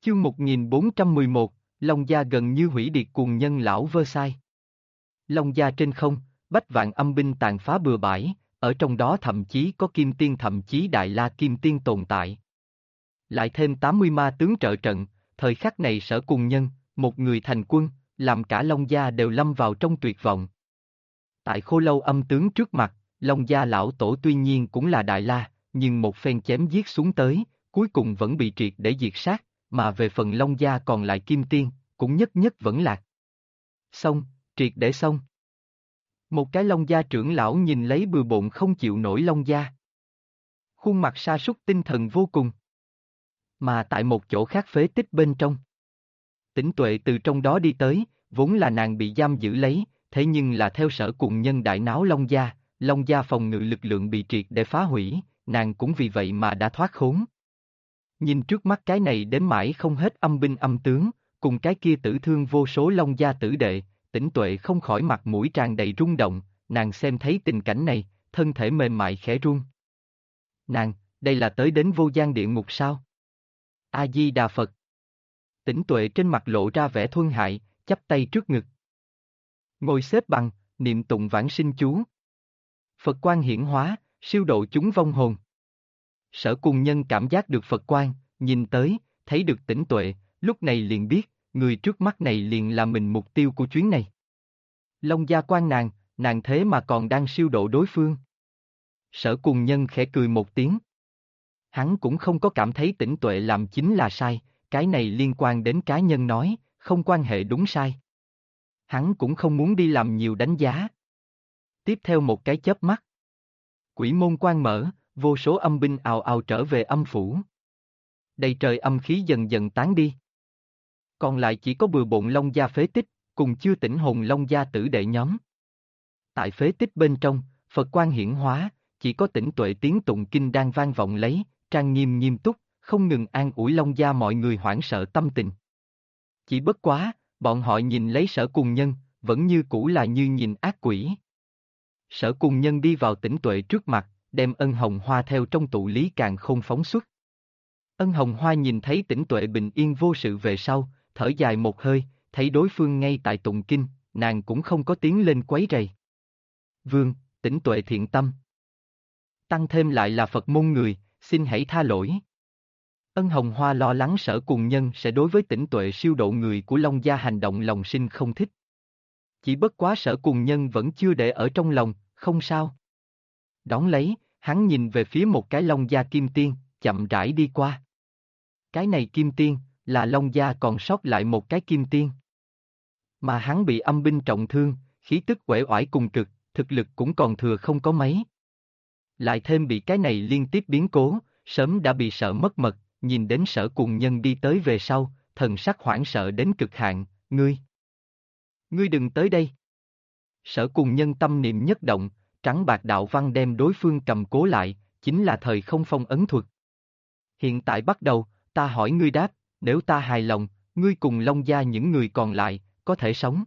Chương 1411, Long Gia gần như hủy diệt cuồng nhân lão Versailles. Long Gia trên không, bách vạn âm binh tàn phá bừa bãi, ở trong đó thậm chí có Kim Tiên, thậm chí Đại La Kim Tiên tồn tại. Lại thêm 80 ma tướng trợ trận, thời khắc này Sở Cuồng Nhân, một người thành quân, làm cả Long Gia đều lâm vào trong tuyệt vọng. Tại Khô Lâu âm tướng trước mặt, Long Gia lão tổ tuy nhiên cũng là Đại La, nhưng một phen chém giết xuống tới, cuối cùng vẫn bị triệt để diệt sát, mà về phần Long Gia còn lại Kim Tiên, cũng nhất nhất vẫn lạc. Xong, triệt để xong. Một cái Long Gia trưởng lão nhìn lấy bừa bộn không chịu nổi Long Gia. Khuôn mặt sa sút tinh thần vô cùng. Mà tại một chỗ khác phế tích bên trong. Tĩnh Tuệ từ trong đó đi tới, vốn là nàng bị giam giữ lấy, thế nhưng là theo Sở Cuồng Nhân đại náo Long Gia phòng ngự lực lượng bị triệt để phá hủy, nàng cũng vì vậy mà đã thoát khốn. Nhìn trước mắt cái này đến mãi không hết âm binh âm tướng, cùng cái kia tử thương vô số Long Gia tử đệ, Tĩnh Tuệ không khỏi mặt mũi tràn đầy rung động, nàng xem thấy tình cảnh này, thân thể mềm mại khẽ run. Nàng, đây là tới đến vô gian địa ngục sao? A-di-đà Phật. Tĩnh Tuệ trên mặt lộ ra vẻ thuần hại, chắp tay trước ngực. Ngồi xếp bằng, niệm tụng vãng sinh chú. Phật quang hiển hóa, siêu độ chúng vong hồn. Sở Cuồng Nhân cảm giác được Phật quang, nhìn tới, thấy được Tĩnh Tuệ, lúc này liền biết, người trước mắt này liền là mình mục tiêu của chuyến này. Long Gia quan nàng thế mà còn đang siêu độ đối phương. Sở Cuồng Nhân khẽ cười một tiếng. Hắn cũng không có cảm thấy Tĩnh Tuệ làm chính là sai, cái này liên quan đến cá nhân nói, không quan hệ đúng sai. Hắn cũng không muốn đi làm nhiều đánh giá. Tiếp theo một cái chớp mắt. Quỷ môn quan mở, vô số âm binh ào ào trở về âm phủ. Đầy trời âm khí dần dần tán đi. Còn lại chỉ có bừa bộn Long Gia phế tích, cùng chưa tỉnh hồn Long Gia tử đệ nhóm. Tại phế tích bên trong, Phật quang hiển hóa, chỉ có Tĩnh Tuệ tiếng tụng kinh đang vang vọng lấy, trang nghiêm nghiêm túc, không ngừng an ủi Long Gia mọi người hoảng sợ tâm tình. Chỉ bất quá, bọn họ nhìn lấy Sở Cuồng Nhân, vẫn như cũ là như nhìn ác quỷ. Sở Cuồng Nhân đi vào Tĩnh Tuệ trước mặt, đem ân hồng hoa theo trong tụ lý càn khôn phóng xuất. Ân hồng hoa nhìn thấy Tĩnh Tuệ bình yên vô sự về sau, thở dài một hơi, thấy đối phương ngay tại tụng kinh, nàng cũng không có tiến lên quấy rầy. Vương, Tĩnh Tuệ thiện tâm. Tăng thêm lại là Phật môn người, xin hãy tha lỗi. Ân hồng hoa lo lắng Sở Cuồng Nhân sẽ đối với Tĩnh Tuệ siêu độ người của Long Gia hành động lòng sinh không thích. Chỉ bất quá Sở Cuồng Nhân vẫn chưa để ở trong lòng, không sao. Đón lấy, hắn nhìn về phía một cái Long Gia Kim Tiên, chậm rãi đi qua. Cái này Kim Tiên, là Long Gia còn sót lại một cái Kim Tiên. Mà hắn bị âm binh trọng thương, khí tức uể oải cùng cực, thực lực cũng còn thừa không có mấy. Lại thêm bị cái này liên tiếp biến cố, sớm đã bị sợ mất mật, nhìn đến Sở Cuồng Nhân đi tới về sau, thần sắc hoảng sợ đến cực hạn, ngươi đừng tới đây. Sở Cuồng Nhân tâm niệm nhất động, trắng bạc đạo văn đem đối phương cầm cố lại, chính là thời không phong ấn thuật. Hiện tại bắt đầu, ta hỏi ngươi đáp, nếu ta hài lòng, ngươi cùng Long Gia những người còn lại, có thể sống.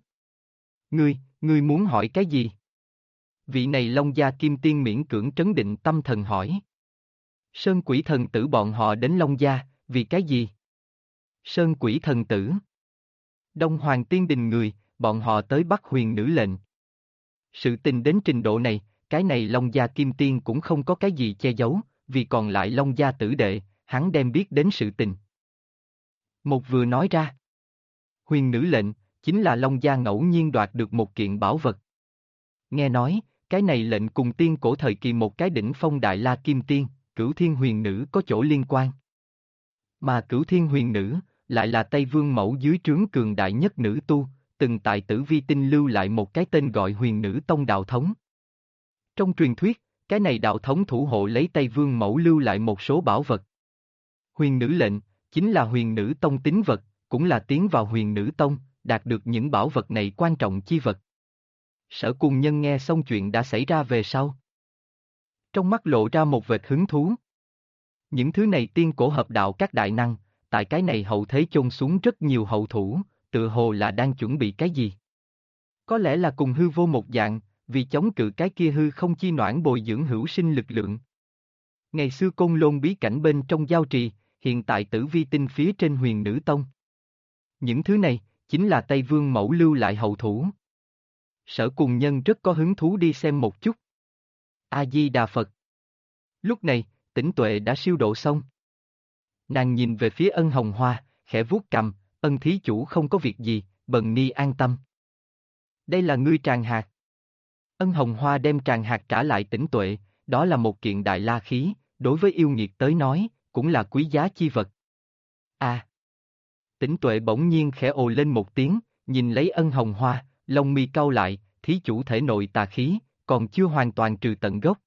Ngươi muốn hỏi cái gì? Vị này Long Gia Kim Tiên miễn cưỡng trấn định tâm thần hỏi. Sơn Quỷ Thần Tử bọn họ đến Long Gia, vì cái gì? Sơn Quỷ Thần Tử. Đông Hoàng Tiên Đình người, bọn họ tới bắt huyền nữ lệnh. Sự tình đến trình độ này, cái này Long Gia Kim Tiên cũng không có cái gì che giấu, vì còn lại Long Gia tử đệ, hắn đem biết đến sự tình. Một vừa nói ra. Huyền nữ lệnh, chính là Long Gia ngẫu nhiên đoạt được một kiện bảo vật. Nghe nói, cái này lệnh cùng tiên cổ thời kỳ một cái đỉnh phong Đại La Kim Tiên, Cửu Thiên Huyền Nữ có chỗ liên quan. Mà Cửu Thiên Huyền Nữ, lại là Tây Vương Mẫu dưới trướng cường đại nhất nữ tu, từng tại Tử Vi Tinh lưu lại một cái tên gọi Huyền Nữ Tông đạo thống. Trong truyền thuyết, cái này đạo thống thủ hộ lấy Tây Vương Mẫu lưu lại một số bảo vật. Huyền Nữ lệnh, chính là Huyền Nữ Tông tín vật, cũng là tiến vào Huyền Nữ Tông, đạt được những bảo vật này quan trọng chi vật. Sở Cuồng Nhân nghe xong chuyện đã xảy ra về sau. Trong mắt lộ ra một vệt hứng thú. Những thứ này tiên cổ hợp đạo các đại năng, tại cái này hậu thế chôn xuống rất nhiều hậu thủ, tự hồ là đang chuẩn bị cái gì. Có lẽ là cùng hư vô một dạng, vì chống cự cái kia hư không chi noãn bồi dưỡng hữu sinh lực lượng. Ngày xưa Côn Lôn bí cảnh bên trong giao trì, hiện tại Tử Vi Tinh phía trên Huyền Nữ Tông. Những thứ này, chính là Tây Vương Mẫu lưu lại hậu thủ. Sở Cùng Nhân rất có hứng thú đi xem một chút. A-di-đà Phật. Lúc này, Tĩnh Tuệ đã siêu độ xong. Nàng nhìn về phía Ân Hồng Hoa, khẽ vuốt cằm, Ân thí chủ không có việc gì, bần ni an tâm. Đây là ngươi tràng hạt. Ân Hồng Hoa đem tràng hạt trả lại Tĩnh Tuệ, đó là một kiện đại la khí, đối với yêu nghiệt tới nói, cũng là quý giá chi vật. À! Tĩnh Tuệ bỗng nhiên khẽ ồ lên một tiếng, nhìn lấy Ân Hồng Hoa, lông mi cau lại, thí chủ thể nội tà khí, còn chưa hoàn toàn trừ tận gốc.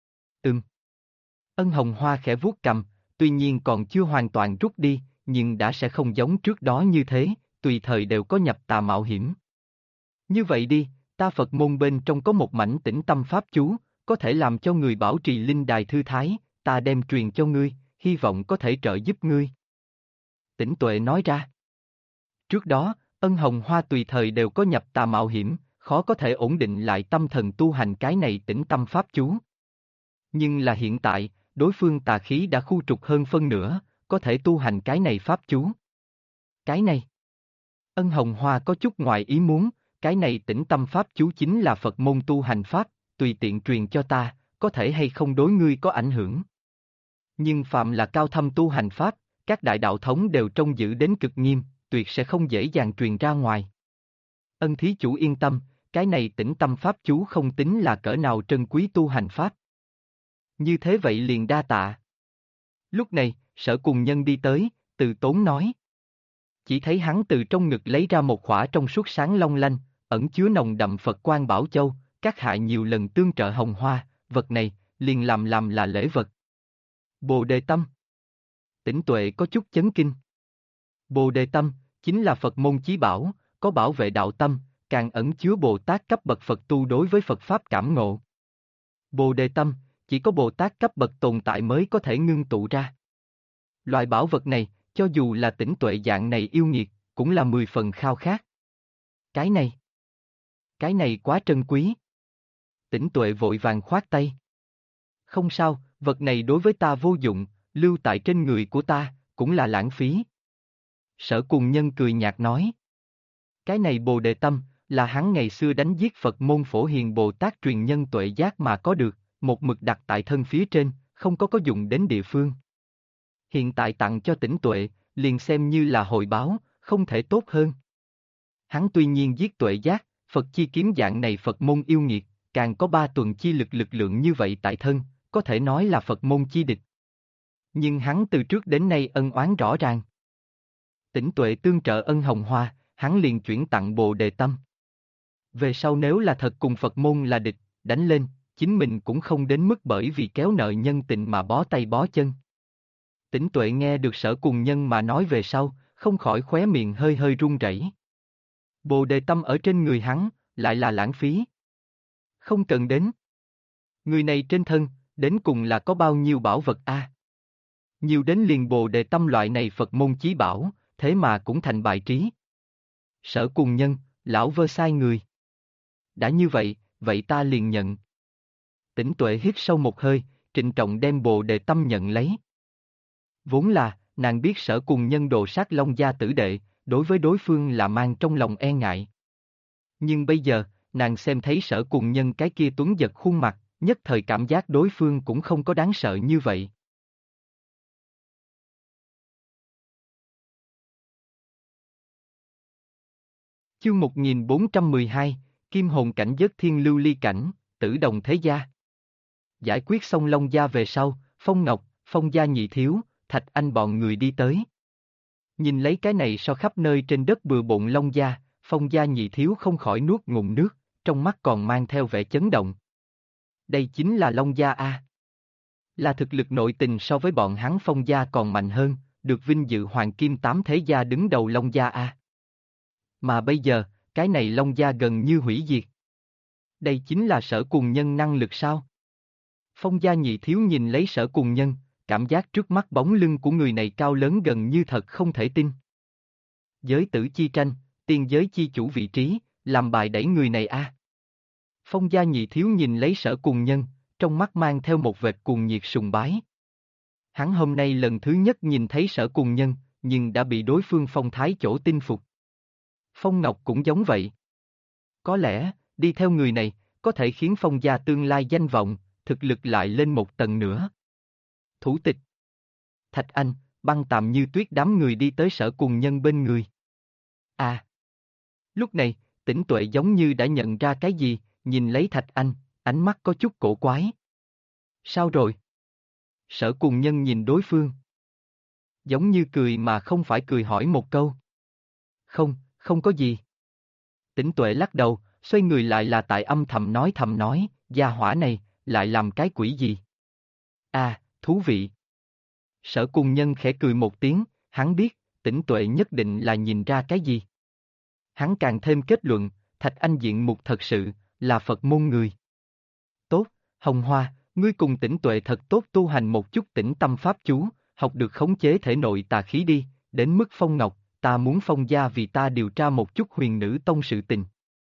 Ân Hồng Hoa khẽ vuốt cằm, tuy nhiên còn chưa hoàn toàn rút đi, nhưng đã sẽ không giống trước đó như thế, tùy thời đều có nhập tà mạo hiểm. Như vậy đi, ta Phật môn bên trong có một mảnh tĩnh tâm pháp chú, có thể làm cho người bảo trì linh đài thư thái, ta đem truyền cho ngươi, hy vọng có thể trợ giúp ngươi. Tĩnh Tuệ nói ra. Trước đó, Ân Hồng Hoa tùy thời đều có nhập tà mạo hiểm, khó có thể ổn định lại tâm thần tu hành cái này tĩnh tâm pháp chú. Nhưng là hiện tại, đối phương tà khí đã khu trục hơn phân nửa, có thể tu hành cái này pháp chú. Cái này. Ân Hồng Hoa có chút ngoài ý muốn, cái này tĩnh tâm pháp chú chính là Phật môn tu hành pháp, tùy tiện truyền cho ta, có thể hay không đối ngươi có ảnh hưởng. Nhưng phạm là cao thâm tu hành pháp, các đại đạo thống đều trông giữ đến cực nghiêm, tuyệt sẽ không dễ dàng truyền ra ngoài. Ân thí chủ yên tâm, cái này tĩnh tâm pháp chú không tính là cỡ nào trân quý tu hành pháp. Như thế vậy liền đa tạ. Lúc này, Sở Cùng Nhân đi tới, Từ Tốn nói. Chỉ thấy hắn từ trong ngực lấy ra một khỏa trong suốt sáng long lanh, ẩn chứa nồng đậm Phật Quan Bảo Châu, các hạ nhiều lần tương trợ Hồng Hoa, vật này, liền làm là lễ vật. Bồ Đề Tâm. Tĩnh Tuệ có chút chấn kinh. Bồ Đề Tâm, chính là Phật môn chí bảo, có bảo vệ đạo tâm, càng ẩn chứa Bồ Tát cấp bậc Phật tu đối với Phật Pháp cảm ngộ. Bồ Đề Tâm, chỉ có Bồ Tát cấp bậc tồn tại mới có thể ngưng tụ ra. Loại bảo vật này, cho dù là Tĩnh Tuệ dạng này yêu nghiệt, cũng là 10 phần khao khát. Cái này quá trân quý. Tĩnh Tuệ vội vàng khoát tay. Không sao, vật này đối với ta vô dụng, lưu tại trên người của ta, cũng là lãng phí. Sở Cùng Nhân cười nhạt nói. Cái này Bồ Đề Tâm, là hắn ngày xưa đánh giết Phật môn Phổ Hiền Bồ Tát truyền nhân tuệ giác mà có được, một mực đặt tại thân phía trên, không có dụng đến địa phương. Hiện tại tặng cho Tĩnh Tuệ, liền xem như là hồi báo, không thể tốt hơn. Hắn tuy nhiên giết tuệ giác, Phật chi kiếm dạng này Phật môn yêu nghiệt, càng có 3 tuần chi lực lực lượng như vậy tại thân, có thể nói là Phật môn chi địch. Nhưng hắn từ trước đến nay ân oán rõ ràng. Tĩnh Tuệ tương trợ Ân Hồng Hoa, hắn liền chuyển tặng Bồ Đề Tâm. Về sau nếu là thật cùng Phật môn là địch, đánh lên, chính mình cũng không đến mức bởi vì kéo nợ nhân tình mà bó tay bó chân. Tĩnh Tuệ nghe được Sở Cùng Nhân mà nói về sau, không khỏi khóe miệng hơi hơi run rẩy. Bồ Đề Tâm ở trên người hắn, lại là lãng phí. Không cần đến. Người này trên thân, đến cùng là có bao nhiêu bảo vật a? Nhiều đến liền Bồ Đề Tâm loại này Phật môn chí bảo, thế mà cũng thành bài trí. Sở Cùng Nhân, lão vơ sai người. Đã như vậy, vậy ta liền nhận. Tĩnh Tuệ hít sâu một hơi, trịnh trọng đem Bồ Đề Tâm nhận lấy. Vốn là, nàng biết Sở Cùng Nhân đồ sát Long gia tử đệ, đối với đối phương là mang trong lòng e ngại. Nhưng bây giờ, nàng xem thấy Sở Cùng Nhân cái kia tuấn giật khuôn mặt, nhất thời cảm giác đối phương cũng không có đáng sợ như vậy. Chương 1412, Kim hồn cảnh giới thiên lưu ly cảnh, tử đồng thế gia. Giải quyết xong Long gia về sau, Phong Ngọc, Phong gia nhị thiếu, Thạch Anh bọn người đi tới. Nhìn lấy cái này so khắp nơi trên đất bừa bộn Long gia, Phong gia nhị thiếu không khỏi nuốt ngụm nước, trong mắt còn mang theo vẻ chấn động. Đây chính là Long gia a. Là thực lực nội tình so với bọn hắn Phong gia còn mạnh hơn, được vinh dự hoàng kim 8 thế gia đứng đầu Long gia a. Mà bây giờ, cái này Long gia gần như hủy diệt. Đây chính là Sở Cùng Nhân năng lực sao? Phong gia nhị thiếu nhìn lấy Sở Cùng Nhân, cảm giác trước mắt bóng lưng của người này cao lớn gần như thật không thể tin. Giới tử chi tranh, tiên giới chi chủ vị trí, làm bài đẩy người này a. Phong gia nhị thiếu nhìn lấy Sở Cùng Nhân, trong mắt mang theo một vệt cuồng nhiệt sùng bái. Hắn hôm nay lần thứ nhất nhìn thấy Sở Cùng Nhân, nhưng đã bị đối phương phong thái chỗ tinh phục. Phong Ngọc cũng giống vậy. Có lẽ, đi theo người này, có thể khiến Phong gia tương lai danh vọng, thực lực lại lên một tầng nữa. Thủ tịch Thạch Anh, Băng Tạm Như Tuyết đám người đi tới Sở Cùng Nhân bên người. À! Lúc này, Tĩnh Tuệ giống như đã nhận ra cái gì, nhìn lấy Thạch Anh, ánh mắt có chút cổ quái. Sao rồi? Sở Cùng Nhân nhìn đối phương. Giống như cười mà không phải cười hỏi một câu. Không, không có gì. Tĩnh Tuệ lắc đầu, xoay người lại là tại âm thầm nói, gia hỏa này, lại làm cái quỷ gì? À, thú vị. Sở Cùng Nhân khẽ cười một tiếng, hắn biết, Tĩnh Tuệ nhất định là nhìn ra cái gì. Hắn càng thêm kết luận, Thạch Anh diện mục thật sự, là Phật môn người. Tốt, Hồng Hoa, ngươi cùng Tĩnh Tuệ thật tốt tu hành một chút tĩnh tâm pháp chú, học được khống chế thể nội tà khí đi, đến mức Phong Ngọc, ta muốn Phong gia vì ta điều tra một chút Huyền Nữ Tông sự tình.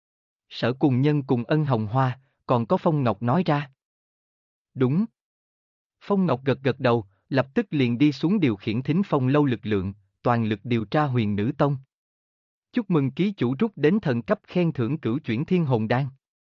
Sở Cùng Nhân cùng ân Hồng Hoa, còn có Phong Ngọc nói ra. Đúng. Phong Ngọc gật gật đầu, lập tức liền đi xuống điều khiển Thính Phong lâu lực lượng, toàn lực điều tra Huyền Nữ Tông. Chúc mừng ký chủ rút đến thần cấp khen thưởng Cửu Chuyển Thiên Hồn Đan.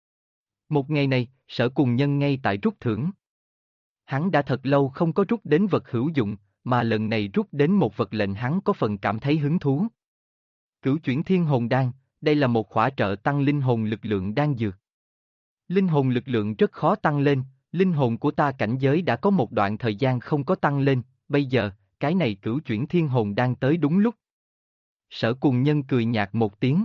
Một ngày này, Sở Cùng Nhân ngay tại rút thưởng. Hắn đã thật lâu không có rút đến vật hữu dụng, mà lần này rút đến một vật lệnh hắn có phần cảm thấy hứng thú. Cửu Chuyển Thiên Hồn Đan, đây là một khỏa trợ tăng linh hồn lực lượng đan dược. Linh hồn lực lượng rất khó tăng lên, linh hồn của ta cảnh giới đã có một đoạn thời gian không có tăng lên, bây giờ, cái này Cửu Chuyển Thiên Hồn Đan tới đúng lúc. Sở Cùng Nhân cười nhạt một tiếng.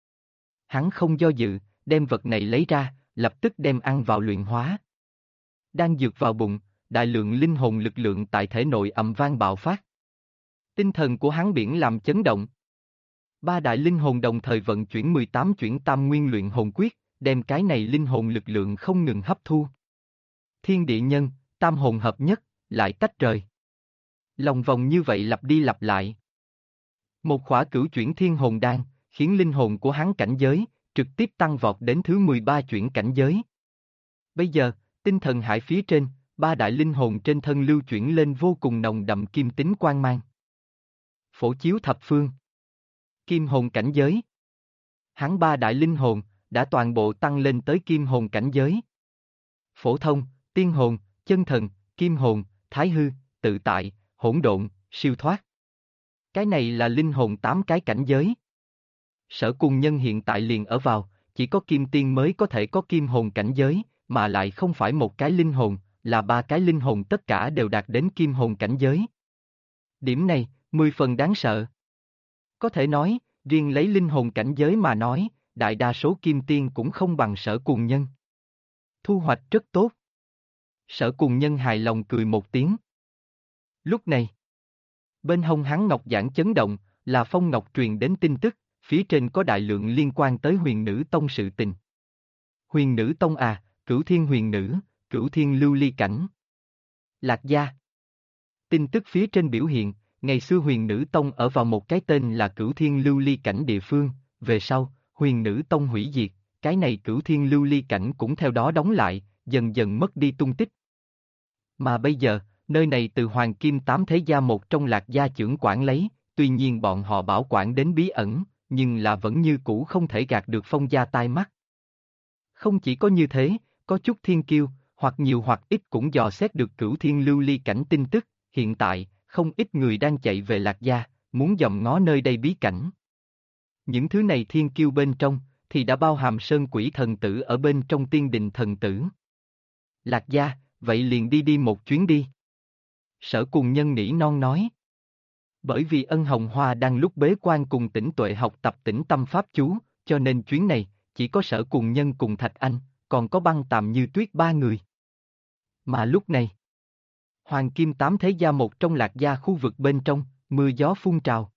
Hắn không do dự, đem vật này lấy ra, lập tức đem ăn vào luyện hóa. Đan dược vào bụng, đại lượng linh hồn lực lượng tại thể nội ầm vang bạo phát. Tinh thần của hắn biển làm chấn động. Ba đại linh hồn đồng thời vận chuyển 18 chuyển tam nguyên luyện hồn quyết, đem cái này linh hồn lực lượng không ngừng hấp thu. Thiên địa nhân, tam hồn hợp nhất, lại tách rời. Lòng vòng như vậy lặp đi lặp lại. Một khỏa Cửu Chuyển Thiên Hồn Đan, khiến linh hồn của hắn cảnh giới, trực tiếp tăng vọt đến thứ 13 chuyển cảnh giới. Bây giờ, tinh thần hải phía trên, ba đại linh hồn trên thân lưu chuyển lên vô cùng nồng đậm kim tính quang mang. Phổ chiếu thập phương. Kim hồn cảnh giới. Hắn ba đại linh hồn, đã toàn bộ tăng lên tới kim hồn cảnh giới. Phổ thông, tiên hồn, chân thần, kim hồn, thái hư, tự tại, hỗn độn, siêu thoát. Cái này là linh hồn 8 cái cảnh giới. Sở Cùng Nhân hiện tại liền ở vào, chỉ có kim tiên mới có thể có kim hồn cảnh giới, mà lại không phải một cái linh hồn, là ba cái linh hồn tất cả đều đạt đến kim hồn cảnh giới. Điểm này, 10 phần đáng sợ. Có thể nói, riêng lấy linh hồn cảnh giới mà nói, đại đa số kim tiên cũng không bằng Sở Cùng Nhân. Thu hoạch rất tốt. Sở Cùng Nhân hài lòng cười một tiếng. Lúc này, bên hông hắn ngọc giản chấn động, là Phong Ngọc truyền đến tin tức, phía trên có đại lượng liên quan tới Huyền Nữ Tông sự tình. Huyền Nữ Tông à, Cửu Thiên Huyền Nữ, Cửu Thiên Lưu Ly Cảnh. Lạc Gia. Tin tức phía trên biểu hiện, ngày xưa Huyền Nữ Tông ở vào một cái tên là Cửu Thiên Lưu Ly Cảnh địa phương, về sau, Huyền Nữ Tông hủy diệt, cái này Cửu Thiên Lưu Ly Cảnh cũng theo đó đóng lại, dần dần mất đi tung tích. Mà bây giờ, nơi này từ Hoàng Kim Tám Thế Gia một trong Lạc Gia trưởng quản lấy, tuy nhiên bọn họ bảo quản đến bí ẩn, nhưng là vẫn như cũ không thể gạt được Phong gia tai mắt. Không chỉ có như thế, có chút thiên kiêu, hoặc nhiều hoặc ít cũng dò xét được Cửu Thiên Lưu Ly Cảnh tin tức, hiện tại, không ít người đang chạy về Lạc Gia, muốn dòm ngó nơi đây bí cảnh. Những thứ này thiên kiêu bên trong, thì đã bao hàm Sơn Quỷ thần tử ở bên trong Tiên Đình thần tử. Lạc Gia, vậy liền đi một chuyến đi. Sở Cùng Nhân nỉ non nói. Bởi vì ân Hồng Hoa đang lúc bế quan cùng Tĩnh Tuệ học tập tĩnh tâm pháp chú, cho nên chuyến này, chỉ có Sở Cùng Nhân cùng Thạch Anh, còn có Băng Tạm Như Tuyết ba người. Mà lúc này, Hoàng Kim Tám Thế Gia một trong Lạc Gia khu vực bên trong, mưa gió phun trào.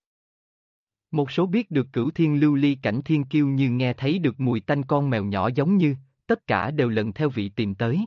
Một số biết được Cửu Thiên Lưu Ly Cảnh thiên kiêu như nghe thấy được mùi tanh con mèo nhỏ giống như, tất cả đều lần theo vị tìm tới.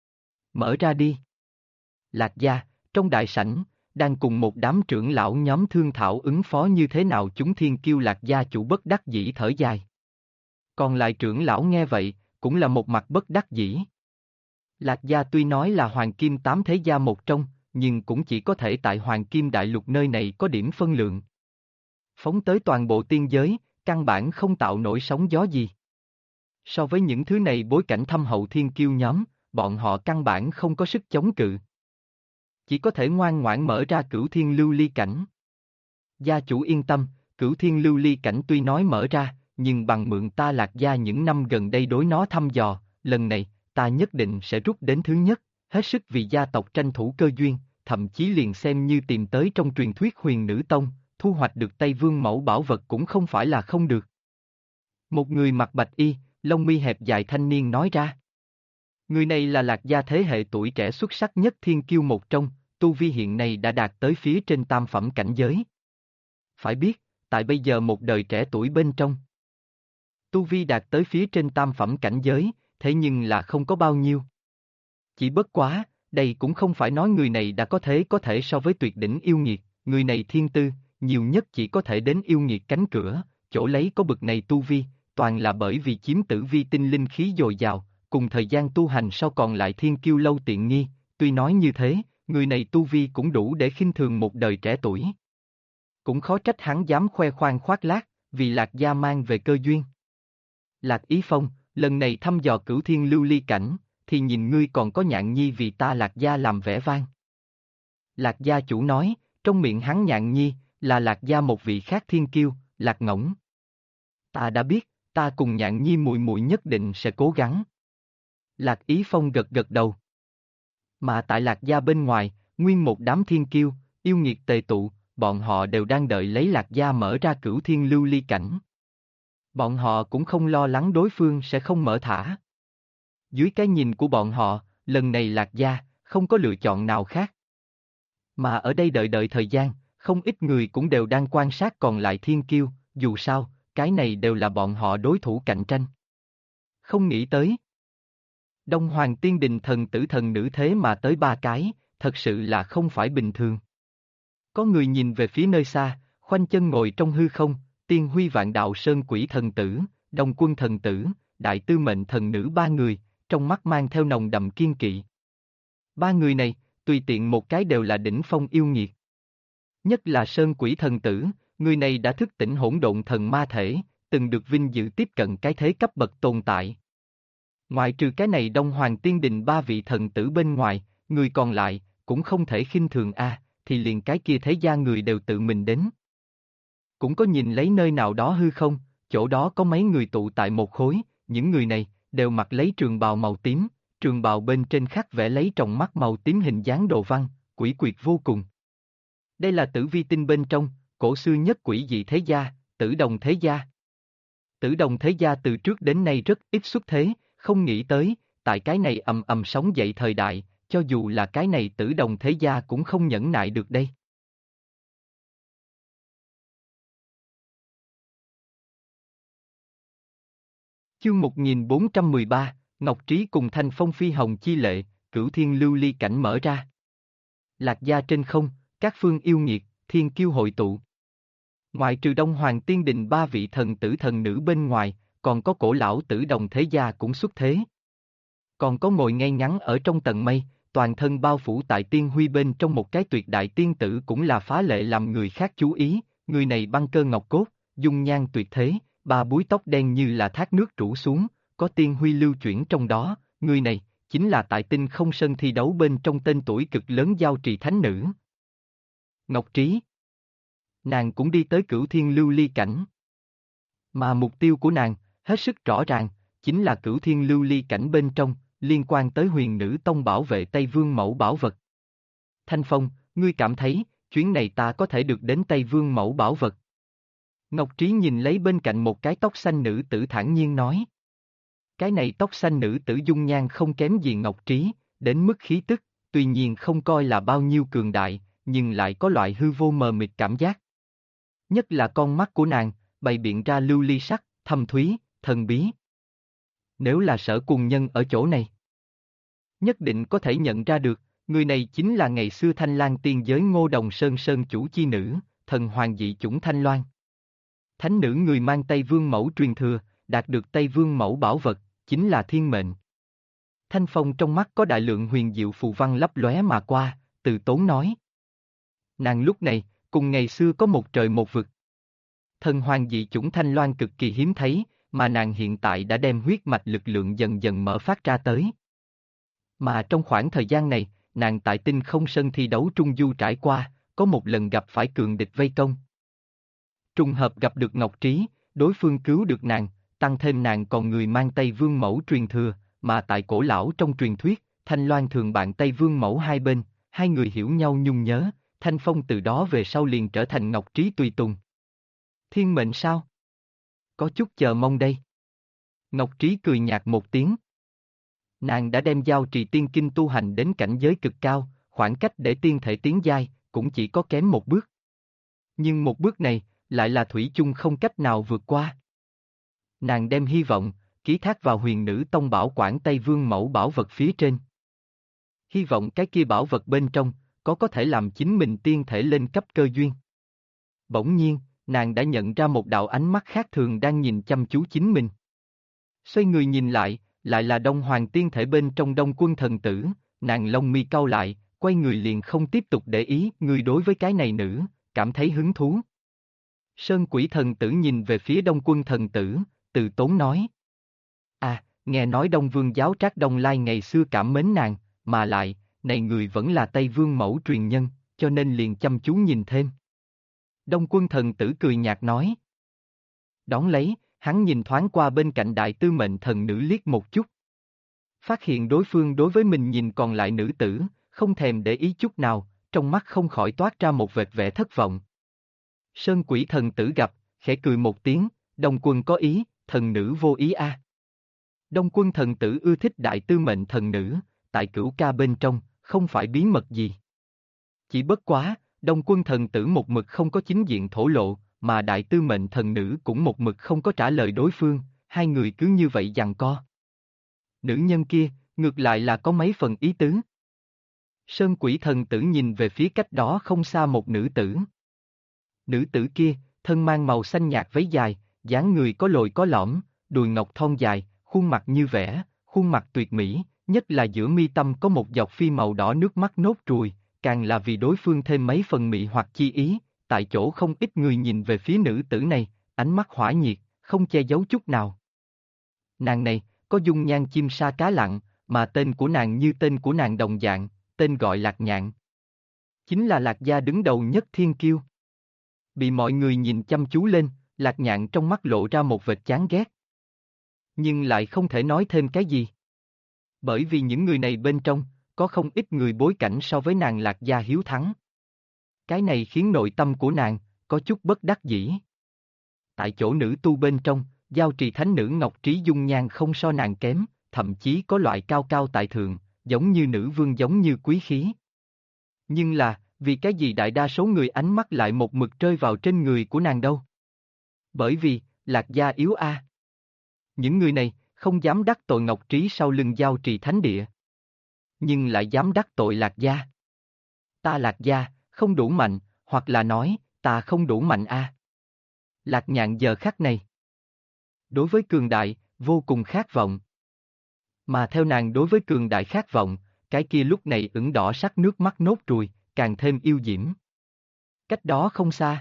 Mở ra đi. Lạc Gia, trong đại sảnh, đang cùng một đám trưởng lão nhóm thương thảo ứng phó như thế nào chúng thiên kiêu Lạc Gia chủ bất đắc dĩ thở dài. Còn lại trưởng lão nghe vậy, cũng là một mặt bất đắc dĩ. Lạc Gia tuy nói là Hoàng Kim Tám Thế Gia một trong, nhưng cũng chỉ có thể tại Hoàng Kim Đại Lục nơi này có điểm phân lượng. Phóng tới toàn bộ tiên giới, căn bản không tạo nổi sóng gió gì. So với những thứ này bối cảnh thâm hậu thiên kiêu nhóm, bọn họ căn bản không có sức chống cự. Chỉ có thể ngoan ngoãn mở ra cửu thiên lưu ly cảnh. Gia chủ yên tâm, cửu thiên lưu ly cảnh tuy nói mở ra, nhưng bằng mượn ta Lạc Gia những năm gần đây đối nó thăm dò, lần này, ta nhất định sẽ rút đến thứ nhất, hết sức vì gia tộc tranh thủ cơ duyên, thậm chí liền xem như tìm tới trong truyền thuyết Huyền Nữ Tông, thu hoạch được Tây Vương mẫu bảo vật cũng không phải là không được. Một người mặc bạch y, lông mi hẹp dài thanh niên nói ra. Người này là Lạc Gia thế hệ tuổi trẻ xuất sắc nhất thiên kiêu một trong, tu vi hiện nay đã đạt tới phía trên tam phẩm cảnh giới. Phải biết, tại bây giờ một đời trẻ tuổi bên trong, tu vi đạt tới phía trên tam phẩm cảnh giới, thế nhưng là không có bao nhiêu. Chỉ bất quá, đây cũng không phải nói người này đã có thể so với tuyệt đỉnh yêu nghiệt, người này thiên tư, nhiều nhất chỉ có thể đến yêu nghiệt cánh cửa, chỗ lấy có bực này tu vi, toàn là bởi vì chiếm tử vi tinh linh khí dồi dào, cùng thời gian tu hành sau còn lại thiên kiêu lâu tiện nghi, tuy nói như thế, người này tu vi cũng đủ để khinh thường một đời trẻ tuổi. Cũng khó trách hắn dám khoe khoang khoác lác, vì Lạc Gia mang về cơ duyên. Lạc Ý Phong, lần này thăm dò cửu thiên lưu ly cảnh, thì nhìn ngươi còn có Nhạn Nhi vì ta Lạc Gia làm vẻ vang. Lạc Gia chủ nói, trong miệng hắn Nhạn Nhi, là Lạc Gia một vị khác thiên kiêu, Lạc Ngỗng. Ta đã biết, ta cùng Nhạn Nhi muội muội nhất định sẽ cố gắng. Lạc Ý Phong gật gật đầu. Mà tại Lạc Gia bên ngoài, nguyên một đám thiên kiêu, yêu nghiệt tề tụ, bọn họ đều đang đợi lấy Lạc Gia mở ra cửu thiên lưu ly cảnh. Bọn họ cũng không lo lắng đối phương sẽ không mở thả. Dưới cái nhìn của bọn họ, lần này Lạc Gia, không có lựa chọn nào khác. Mà ở đây đợi thời gian, không ít người cũng đều đang quan sát còn lại thiên kiêu, dù sao, cái này đều là bọn họ đối thủ cạnh tranh. Không nghĩ tới. Đông Hoàng Tiên Đình thần tử thần nữ thế mà tới 3 cái, thật sự là không phải bình thường. Có người nhìn về phía nơi xa, khoanh chân ngồi trong hư không, Tiên Huy Vạn Đạo Sơn Quỷ thần tử, Đông Quân thần tử, Đại Tư Mệnh thần nữ 3 người, trong mắt mang theo nồng đậm kiên kỵ. 3 người này, tùy tiện một cái đều là đỉnh phong yêu nghiệt. Nhất là Sơn Quỷ thần tử, người này đã thức tỉnh hỗn độn thần ma thể, từng được vinh dự tiếp cận cái thế cấp bậc tồn tại. Ngoại trừ cái này Đông Hoàng Tiên Đình 3 vị thần tử bên ngoài, người còn lại, cũng không thể khinh thường thì liền cái kia thế gia người đều tự mình đến. Cũng có nhìn lấy nơi nào đó hư không, chỗ đó có mấy người tụ tại một khối, những người này, đều mặc lấy trường bào màu tím, trường bào bên trên khắc vẽ lấy tròng mắt màu tím hình dáng đồ văn, quỷ quyệt vô cùng. Đây là tử vi tinh bên trong, cổ xưa nhất quỷ dị thế gia, Tử Đồng thế gia. Tử Đồng thế gia từ trước đến nay rất ít xuất thế, không nghĩ tới, tại cái này ầm ầm sóng dậy thời đại, cho dù là cái này Tử Đồng thế gia cũng không nhẫn nại được đây. Chương 1413, Ngọc Trí cùng Thanh Phong Phi Hồng chi lệ, cửu thiên lưu ly cảnh mở ra. Lạc Gia trên không, các phương yêu nghiệt, thiên kiêu hội tụ. Ngoại trừ Đông Hoàng Tiên Đình 3 vị thần tử thần nữ bên ngoài, còn có cổ lão Tử Đồng thế gia cũng xuất thế. Còn có ngồi ngay ngắn ở trong tầng mây, toàn thân bao phủ tại tiên huy bên trong một cái tuyệt đại tiên tử cũng là phá lệ làm người khác chú ý, người này băng cơ ngọc cốt, dung nhan tuyệt thế, 3 búi tóc đen như là thác nước rủ xuống, có tiên huy lưu chuyển trong đó, người này, chính là tại Tinh Không Sân thi đấu bên trong tên tuổi cực lớn giao trì thánh nữ. Ngọc Trí. Nàng cũng đi tới cửu thiên lưu ly cảnh. Mà mục tiêu của nàng, hết sức rõ ràng, chính là cửu thiên lưu ly cảnh bên trong, liên quan tới Huyền Nữ Tông bảo vệ Tây Vương mẫu bảo vật. Thanh Phong, ngươi cảm thấy, chuyến này ta có thể được đến Tây Vương mẫu bảo vật. Ngọc Trí nhìn lấy bên cạnh một cái tóc xanh nữ tử thản nhiên nói. Cái này tóc xanh nữ tử dung nhan không kém gì Ngọc Trí, đến mức khí tức, tuy nhiên không coi là bao nhiêu cường đại, nhưng lại có loại hư vô mờ mịt cảm giác. Nhất là con mắt của nàng, bày biện ra lưu ly sắc, thâm thúy, thần bí. Nếu là Sở Cuồng Nhân ở chỗ này, nhất định có thể nhận ra được, người này chính là ngày xưa Thanh Lang tiên giới Ngô Đồng Sơn Sơn chủ chi nữ, thần hoàng dị chủng Thanh Loan. Thánh nữ người mang Tây Vương mẫu truyền thừa, đạt được Tây Vương mẫu bảo vật, chính là thiên mệnh. Thanh Phong trong mắt có đại lượng huyền diệu phù văn lấp lóe mà qua, Từ Tốn nói. Nàng lúc này, cùng ngày xưa có một trời một vực. Thần hoàng dị chủng Thanh Loan cực kỳ hiếm thấy, mà nàng hiện tại đã đem huyết mạch lực lượng dần dần mở phát ra tới. Mà trong khoảng thời gian này, nàng tại Tinh Không Sân thi đấu trung du trải qua, có một lần gặp phải cường địch vây công. Trùng hợp gặp được Ngọc Trí, đối phương cứu được nàng, tăng thêm nàng còn người mang Tây Vương mẫu truyền thừa, mà tại cổ lão trong truyền thuyết, Thanh Loan thường bạn Tây Vương mẫu hai bên, hai người hiểu nhau nhung nhớ, Thanh Phong từ đó về sau liền trở thành Ngọc Trí tùy tùng. Thiên mệnh sao? Có chút chờ mong đây. Ngọc Trí cười nhạt một tiếng. Nàng đã đem giao trì tiên kinh tu hành đến cảnh giới cực cao, khoảng cách để tiên thể tiến giai, cũng chỉ có kém một bước. Nhưng một bước này, lại là thủy chung không cách nào vượt qua. Nàng đem hy vọng, ký thác vào huyền nữ tông bảo quản Tây Vương mẫu bảo vật phía trên. Hy vọng cái kia bảo vật bên trong, có thể làm chính mình tiên thể lên cấp cơ duyên. Bỗng nhiên, nàng đã nhận ra một đạo ánh mắt khác thường đang nhìn chăm chú chính mình. Xoay người nhìn lại là Đông Hoàng tiên thể bên trong Đông Quân thần tử, nàng lông mi cau lại, quay người liền không tiếp tục để ý, người đối với cái này nữ, cảm thấy hứng thú. Sơn Quỷ thần tử nhìn về phía Đông Quân thần tử, Từ Tốn nói. À, nghe nói Đông Vương giáo Trác Đông Lai ngày xưa cảm mến nàng, mà lại, này người vẫn là Tây Vương mẫu truyền nhân, cho nên liền chăm chú nhìn thêm. Đông Quân thần tử cười nhạt nói. Đón lấy, hắn nhìn thoáng qua bên cạnh đại tư mệnh thần nữ liếc một chút. Phát hiện đối phương đối với mình nhìn còn lại nữ tử, không thèm để ý chút nào, trong mắt không khỏi toát ra một vệt vẻ thất vọng. Sơn Quỷ thần tử gặp, khẽ cười một tiếng, Đông Quân có ý, thần nữ vô ý a. Đông Quân thần tử ưa thích đại tư mệnh thần nữ, tại cửu ca bên trong, không phải bí mật gì. Chỉ bất quá, Đông Quân thần tử một mực không có chính diện thổ lộ, mà đại tư mệnh thần nữ cũng một mực không có trả lời đối phương, hai người cứ như vậy giằng co. Nữ nhân kia, ngược lại là có mấy phần ý tứ. Sơn Quỷ thần tử nhìn về phía cách đó không xa một nữ tử. Nữ tử kia, thân mang màu xanh nhạt váy dài, dáng người có lồi có lõm, đùi ngọc thon dài, khuôn mặt như vẽ, khuôn mặt tuyệt mỹ, nhất là giữa mi tâm có một dọc phi màu đỏ nước mắt nốt ruồi, càng là vì đối phương thêm mấy phần mị hoặc chi ý, tại chỗ không ít người nhìn về phía nữ tử này, ánh mắt hỏa nhiệt, không che giấu chút nào. Nàng này, có dung nhan chim sa cá lặng, mà tên của nàng như tên của nàng đồng dạng, tên gọi Lạc Nhạn. Chính là Lạc gia đứng đầu nhất thiên kiêu. Bị mọi người nhìn chăm chú lên, Lạc Nhạn trong mắt lộ ra một vệt chán ghét. Nhưng lại không thể nói thêm cái gì. Bởi vì những người này bên trong, có không ít người bối cảnh so với nàng Lạc gia hiếu thắng. Cái này khiến nội tâm của nàng, có chút bất đắc dĩ. Tại chỗ nữ tu bên trong, giao trì thánh nữ Ngọc Trí dung nhan không so nàng kém, thậm chí có loại cao cao tại thượng, giống như nữ vương giống như quý khí. Nhưng là, vì cái gì đại đa số người ánh mắt lại một mực rơi vào trên người của nàng đâu? Bởi vì, Lạc gia yếu a. Những người này, không dám đắc tội Ngọc Trí sau lưng giao trì thánh địa. Nhưng lại dám đắc tội Lạc gia. Ta Lạc gia, không đủ mạnh, hoặc là nói, ta không đủ mạnh a. Lạc Nhạn giờ khắc này. Đối với cường đại, vô cùng khát vọng. Mà theo nàng đối với cường đại khát vọng, cái kia lúc này ửng đỏ sắc nước mắt nốt ruồi, càng thêm yêu diễm. Cách đó không xa.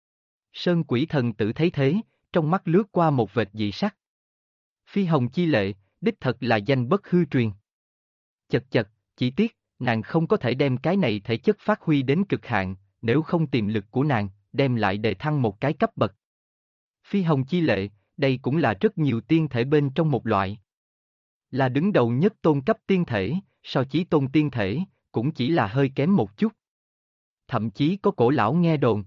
Sơn Quỷ thần tử thấy thế, trong mắt lướt qua một vệt dị sắc. Phi hồng chi lệ, đích thật là danh bất hư truyền. Chật chật, chỉ tiếc, nàng không có thể đem cái này thể chất phát huy đến cực hạn, nếu không tiềm lực của nàng, đem lại đề thăng một cái cấp bậc. Phi hồng chi lệ, đây cũng là rất nhiều tiên thể bên trong một loại. Là đứng đầu nhất tôn cấp tiên thể, so chí tôn tiên thể, cũng chỉ là hơi kém một chút. Thậm chí có cổ lão nghe đồn.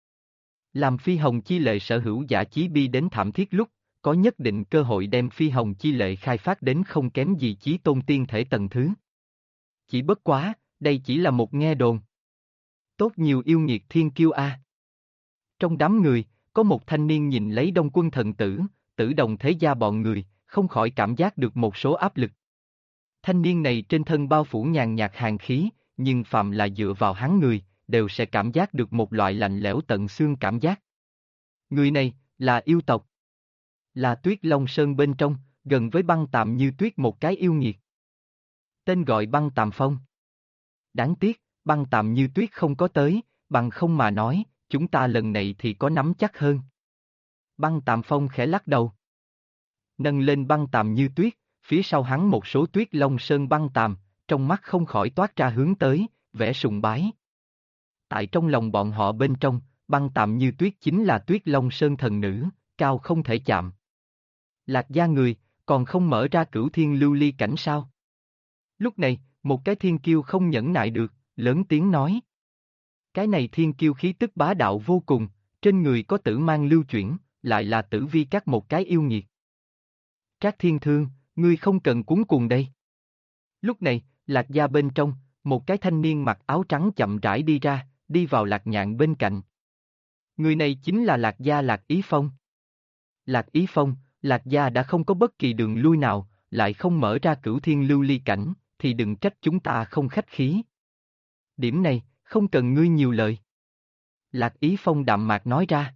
Làm phi hồng chi lệ sở hữu giả chí bi đến thảm thiết lúc, có nhất định cơ hội đem phi hồng chi lệ khai phát đến không kém gì chí tôn tiên thể tầng thứ. Chỉ bất quá, đây chỉ là một nghe đồn. Tốt nhiều yêu nghiệt thiên kiêu a. Trong đám người, có một thanh niên nhìn lấy Đông Quân thần tử, Tử Đồng thế gia bọn người, không khỏi cảm giác được một số áp lực. Thanh niên này trên thân bao phủ nhàn nhạt hàn khí, nhưng phàm là dựa vào hắn người, đều sẽ cảm giác được một loại lạnh lẽo tận xương cảm giác. Người này, là yêu tộc. Là Tuyết Long Sơn bên trong, gần với Băng Tạm Như Tuyết một cái yêu nghiệt. Tên gọi Băng Tạm Phong. Đáng tiếc, Băng Tạm Như Tuyết không có tới, bằng không mà nói, chúng ta lần này thì có nắm chắc hơn. Băng Tạm Phong khẽ lắc đầu. Nâng lên Băng Tạm Như Tuyết, phía sau hắn một số Tuyết Long Sơn băng tàm, trong mắt không khỏi toát ra hướng tới, vẻ sùng bái. Tại trong lòng bọn họ bên trong, Băng Tạm Như Tuyết chính là Tuyết Long Sơn thần nữ, cao không thể chạm. Lạc Gia người, còn không mở ra Cửu Thiên Lưu Ly cảnh sao? Lúc này, một cái thiên kiêu không nhẫn nại được, lớn tiếng nói. Cái này thiên kiêu khí tức bá đạo vô cùng, trên người có tử mang lưu chuyển, lại là Tử Vi Các một cái yêu nghiệt. Trác Thiên Thương, ngươi không cần cuống cuồng đây. Lúc này, Lạc Gia bên trong, một cái thanh niên mặc áo trắng chậm rãi đi ra, đi vào Lạc Nhạn bên cạnh. Người này chính là Lạc Gia Lạc Ý Phong. Lạc Ý Phong, Lạc Gia đã không có bất kỳ đường lui nào, lại không mở ra Cửu Thiên Lưu Ly cảnh, thì đừng trách chúng ta không khách khí. Điểm này, không cần ngươi nhiều lời. Lạc Ý Phong đạm mạc nói ra.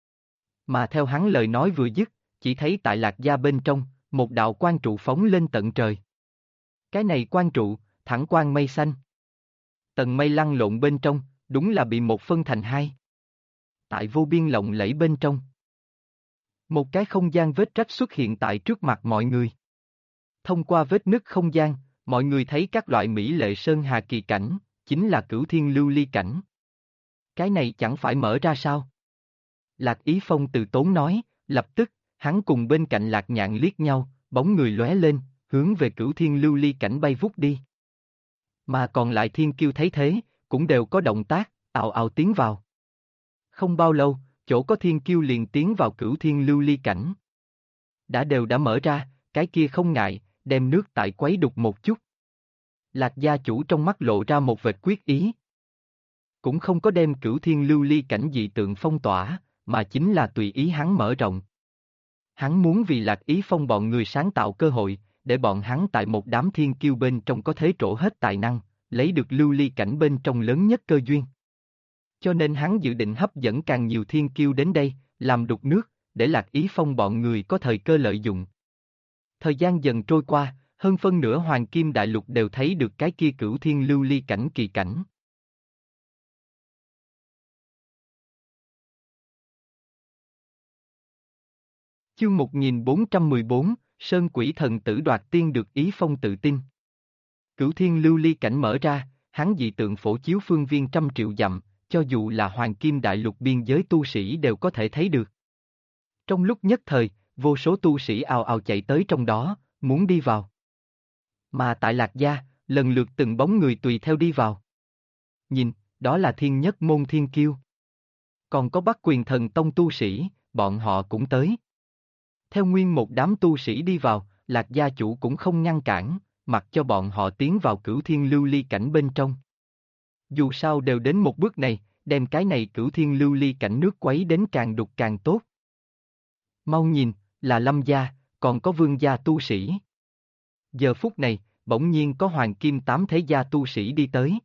Mà theo hắn lời nói vừa dứt, chỉ thấy tại Lạc Gia bên trong, một đạo quang trụ phóng lên tận trời. Cái này quang trụ, thẳng quang mây xanh. Tầng mây lăn lộn bên trong, đúng là bị một phân thành hai. Tại vô biên lộng lẫy bên trong. Một cái không gian vết rách xuất hiện tại trước mặt mọi người. Thông qua vết nứt không gian, mọi người thấy các loại mỹ lệ sơn hà kỳ cảnh, chính là Cửu Thiên Lưu Ly cảnh. Cái này chẳng phải mở ra sao? Lạc Ý Phong từ tốn nói, lập tức, hắn cùng bên cạnh Lạc Nhạn liếc nhau, bóng người lóe lên, hướng về Cửu Thiên Lưu Ly cảnh bay vút đi. Mà còn lại thiên kiêu thấy thế, cũng đều có động tác, ào ào tiến vào. Không bao lâu, chỗ có thiên kiêu liền tiến vào Cửu Thiên Lưu Ly cảnh. Đã mở ra, cái kia không ngại, đem nước tại quấy đục một chút. Lạc gia chủ trong mắt lộ ra một vệt quyết ý. Cũng không có đem Cửu Thiên Lưu Ly cảnh dị tượng phong tỏa, mà chính là tùy ý hắn mở rộng. Hắn muốn vì Lạc Ý Phong bọn người sáng tạo cơ hội, để bọn hắn tại một đám thiên kiêu bên trong có thế trổ hết tài năng, lấy được lưu ly cảnh bên trong lớn nhất cơ duyên. Cho nên hắn dự định hấp dẫn càng nhiều thiên kiêu đến đây, làm đục nước, để Lạc Ý Phong bọn người có thời cơ lợi dụng. Thời gian dần trôi qua, hơn phân nửa Hoàng Kim Đại Lục đều thấy được cái kia Cửu Thiên Lưu Ly cảnh kỳ cảnh. Chương 1414, Sơn Quỷ Thần Tử đoạt tiên được Ý Phong tự tin. Cửu Thiên Lưu Ly cảnh mở ra, hắn dị tượng phổ chiếu phương viên trăm triệu dặm, cho dù là Hoàng Kim Đại Lục biên giới tu sĩ đều có thể thấy được. Trong lúc nhất thời, vô số tu sĩ ào ào chạy tới trong đó, muốn đi vào. Mà tại Lạc Gia, lần lượt từng bóng người tùy theo đi vào. Nhìn, đó là Thiên Nhất Môn Thiên Kiêu. Còn có Bắc Quyền Thần Tông tu sĩ, bọn họ cũng tới. Theo nguyên một đám tu sĩ đi vào, Lạc gia chủ cũng không ngăn cản, mặc cho bọn họ tiến vào Cửu Thiên Lưu Ly cảnh bên trong. Dù sao đều đến một bước này, đem cái này Cửu Thiên Lưu Ly cảnh nước quấy đến càng đục càng tốt. Mau nhìn, là Lâm gia, còn có Vương gia tu sĩ. Giờ phút này, bỗng nhiên có Hoàng Kim Tám thế gia tu sĩ đi tới.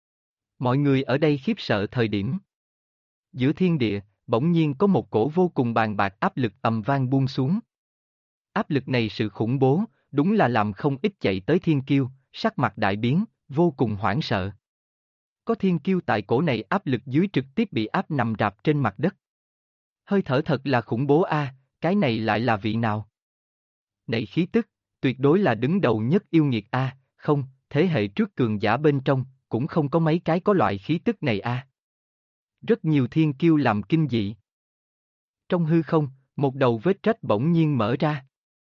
Mọi người ở đây khiếp sợ thời điểm. Giữa thiên địa, bỗng nhiên có một cổ vô cùng bàn bạc áp lực ầm vang buông xuống. Áp lực này sự khủng bố, đúng là làm không ít chạy tới thiên kiêu, sắc mặt đại biến, vô cùng hoảng sợ. Có thiên kiêu tại cổ này áp lực dưới trực tiếp bị áp nằm rạp trên mặt đất. Hơi thở thật là khủng bố a, cái này lại là vị nào? Này khí tức, tuyệt đối là đứng đầu nhất yêu nghiệt a, không, thế hệ trước cường giả bên trong, cũng không có mấy cái có loại khí tức này a. Rất nhiều thiên kiêu làm kinh dị. Trong hư không, một đầu vết rách bỗng nhiên mở ra.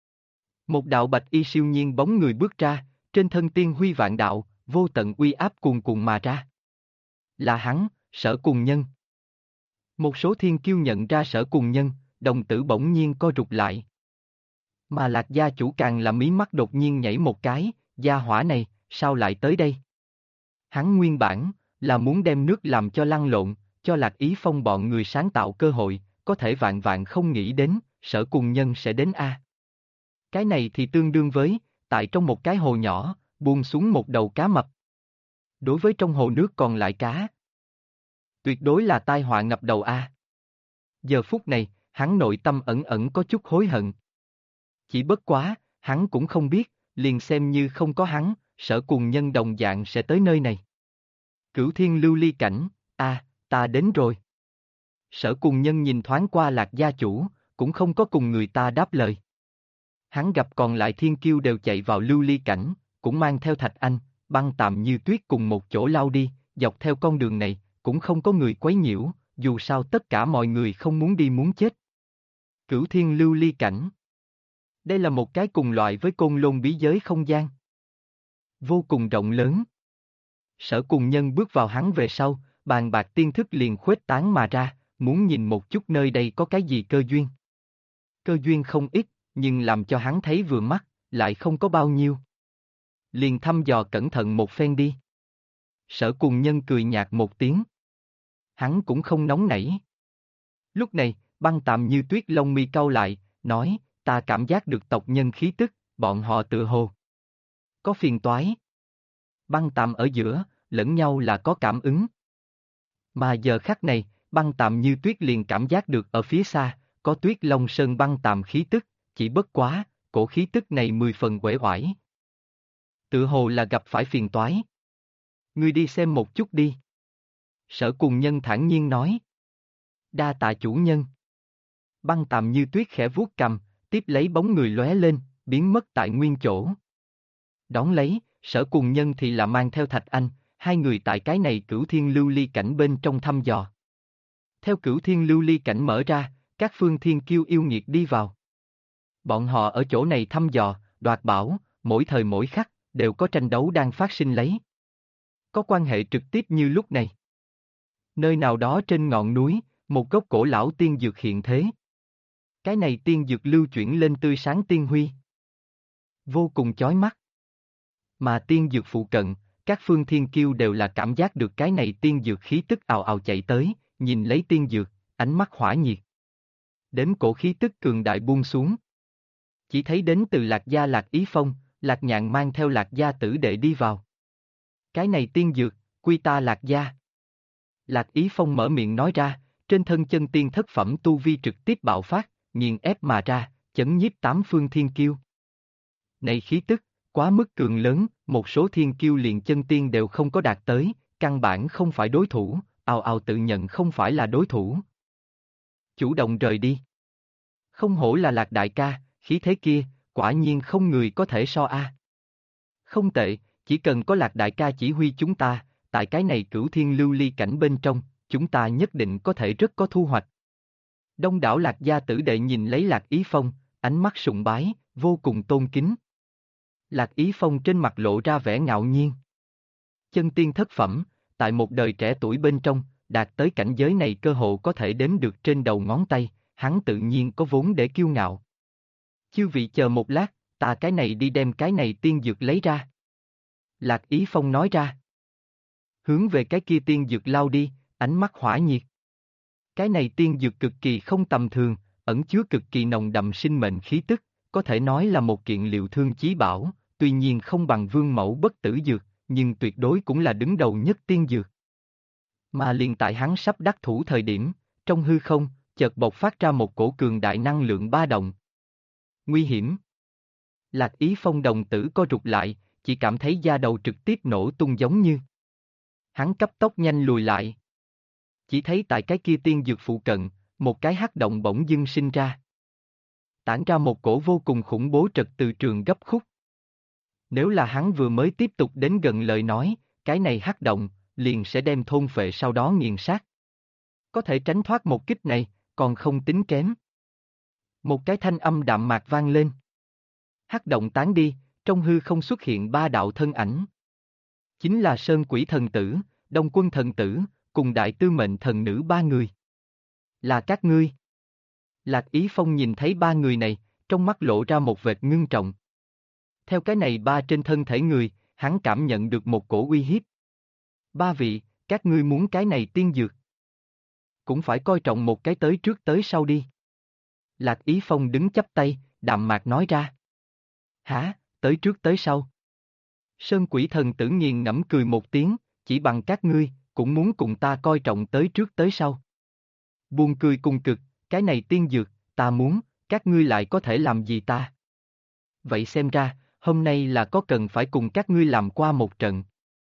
Một đạo bạch y siêu nhiên bóng người bước ra, trên thân tiên huy vạn đạo, vô tận uy áp cuồn cuộn mà ra. Là hắn, Sở Cùng Nhân. Một số thiên kiêu nhận ra Sở Cùng Nhân, đồng tử bỗng nhiên co rụt lại. Mà Lạc gia chủ càng là mí mắt đột nhiên nhảy một cái, gia hỏa này, sao lại tới đây? Hắn nguyên bản, là muốn đem nước làm cho lăn lộn, cho Lạc Ý Phong bọn người sáng tạo cơ hội, có thể vạn vạn không nghĩ đến, Sở Cùng Nhân sẽ đến a. Cái này thì tương đương với, tại trong một cái hồ nhỏ, buông xuống một đầu cá mập. Đối với trong hồ nước còn lại cá, tuyệt đối là tai họa ngập đầu a. Giờ phút này, hắn nội tâm ẩn ẩn có chút hối hận. Chỉ bất quá, hắn cũng không biết, liền xem như không có hắn, Sở Cùng Nhân đồng dạng sẽ tới nơi này. Cửu Thiên Lưu Ly Cảnh, ta đến rồi. Sở Cùng Nhân nhìn thoáng qua Lạc gia chủ, cũng không có cùng người ta đáp lời. Hắn gặp còn lại thiên kiêu đều chạy vào lưu ly cảnh, cũng mang theo Thạch Anh, Băng Tạm Như Tuyết cùng một chỗ lao đi, dọc theo con đường này, cũng không có người quấy nhiễu, dù sao tất cả mọi người không muốn đi muốn chết. Cửu Thiên Lưu Ly Cảnh. Đây là một cái cùng loại với Côn Lôn bí giới không gian. Vô cùng rộng lớn. Sở Cùng Nhân bước vào hắn về sau, bàn bạc tiên thức liền khuếch tán mà ra, muốn nhìn một chút nơi đây có cái gì cơ duyên. Cơ duyên không ít, nhưng làm cho hắn thấy vừa mắt, lại không có bao nhiêu. Liền thăm dò cẩn thận một phen đi. Sở Cùng Nhân cười nhạt một tiếng. Hắn cũng không nóng nảy. Lúc này, Băng Tạm Như Tuyết lông mi cau lại, nói, ta cảm giác được tộc nhân khí tức, bọn họ tự hồ có phiền toái. Băng Tạm ở giữa, lẫn nhau là có cảm ứng. Mà giờ khắc này, Băng Tạm Như Tuyết liền cảm giác được ở phía xa, có Tuyết Long Sơn Băng Tạm khí tức, chỉ bất quá, cổ khí tức này 10 phần uể oải. Tự hồ là gặp phải phiền toái. Ngươi đi xem một chút đi. Sở Cùng Nhân thản nhiên nói. Đa tạ chủ nhân. Băng Tạm Như Tuyết khẽ vuốt cầm, tiếp lấy bóng người lóe lên, biến mất tại nguyên chỗ. Đón lấy, Sở Cùng Nhân thì là mang theo Thạch Anh, hai người tại cái này Cửu Thiên Lưu Ly Cảnh bên trong thăm dò. Theo Cửu Thiên Lưu Ly Cảnh mở ra, các phương thiên kiêu yêu nghiệt đi vào. Bọn họ ở chỗ này thăm dò, đoạt bảo, mỗi thời mỗi khắc, đều có tranh đấu đang phát sinh lấy. Có quan hệ trực tiếp như lúc này. Nơi nào đó trên ngọn núi, một gốc cổ lão tiên dược hiện thế. Cái này tiên dược lưu chuyển lên tươi sáng tiên huy. Vô cùng chói mắt. Mà tiên dược phụ cận, các phương thiên kiêu đều là cảm giác được cái này tiên dược khí tức ào ào chạy tới, nhìn lấy tiên dược, ánh mắt hỏa nhiệt. Đến cổ khí tức cường đại buông xuống. Chỉ thấy đến từ Lạc gia Lạc Ý Phong, Lạc Nhạn mang theo Lạc gia tử đệ đi vào. Cái này tiên dược, quy ta Lạc gia. Lạc Ý Phong mở miệng nói ra, trên thân chân tiên thất phẩm tu vi trực tiếp bạo phát, nghiền ép mà ra, chấn nhiếp tám phương thiên kiêu. Này khí tức, quá mức cường lớn, một số thiên kiêu liền chân tiên đều không có đạt tới, căn bản không phải đối thủ, ào ào tự nhận không phải là đối thủ. Chủ động rời đi. Không hổ là Lạc đại ca, khí thế kia, quả nhiên không người có thể so a. Không tệ, chỉ cần có Lạc đại ca chỉ huy chúng ta, tại cái này Cửu Thiên Lưu Ly Cảnh bên trong, chúng ta nhất định có thể rất có thu hoạch. Đông đảo Lạc gia tử đệ nhìn lấy Lạc Ý Phong, ánh mắt sùng bái, vô cùng tôn kính. Lạc Ý Phong trên mặt lộ ra vẻ ngạo nhiên. Chân tiên thất phẩm, tại một đời trẻ tuổi bên trong, đạt tới cảnh giới này cơ hồ có thể đếm được trên đầu ngón tay, hắn tự nhiên có vốn để kiêu ngạo. Chư vị chờ một lát, ta cái này đi đem cái này tiên dược lấy ra. Lạc Ý Phong nói ra. Hướng về cái kia tiên dược lao đi, ánh mắt hỏa nhiệt. Cái này tiên dược cực kỳ không tầm thường, ẩn chứa cực kỳ nồng đậm sinh mệnh khí tức, có thể nói là một kiện liệu thương chí bảo, tuy nhiên không bằng vương mẫu bất tử dược, nhưng tuyệt đối cũng là đứng đầu nhất tiên dược. Mà liền tại hắn sắp đắc thủ thời điểm, trong hư không, chợt bộc phát ra một cổ cường đại năng lượng ba động. Nguy hiểm. Lạc Ý Phong đồng tử co rụt lại, chỉ cảm thấy da đầu trực tiếp nổ tung giống như. Hắn cấp tốc nhanh lùi lại. Chỉ thấy tại cái kia tiên dược phụ cận, một cái hắc động bỗng dưng sinh ra. Tản ra một cổ vô cùng khủng bố trật tự trường gấp khúc. Nếu là hắn vừa mới tiếp tục đến gần lời nói, cái này hắc động, liền sẽ đem thôn phệ sau đó nghiền sát. Có thể tránh thoát một kích này, còn không tính kém. Một cái thanh âm đạm mạc vang lên. Hắc động tán đi, trong hư không xuất hiện ba đạo thân ảnh. Chính là Sơn Quỷ Thần Tử, Đông Quân Thần Tử, cùng Đại Tư Mệnh Thần Nữ ba người. Là các ngươi. Lạc Ý Phong nhìn thấy ba người này, trong mắt lộ ra một vệt ngưng trọng. Theo cái này ba trên thân thể người, hắn cảm nhận được một cổ uy hiếp. Ba vị, các ngươi muốn cái này tiên dược. Cũng phải coi trọng một cái tới trước tới sau đi. Lạc Ý Phong đứng chắp tay, đạm mạc nói ra. Hả, tới trước tới sau. Sơn Quỷ Thần Tử nghiền ngẫm cười một tiếng, chỉ bằng các ngươi, cũng muốn cùng ta coi trọng tới trước tới sau. Buồn cười cùng cực, cái này tiên dược, ta muốn, các ngươi lại có thể làm gì ta? Vậy xem ra, hôm nay là có cần phải cùng các ngươi làm qua một trận.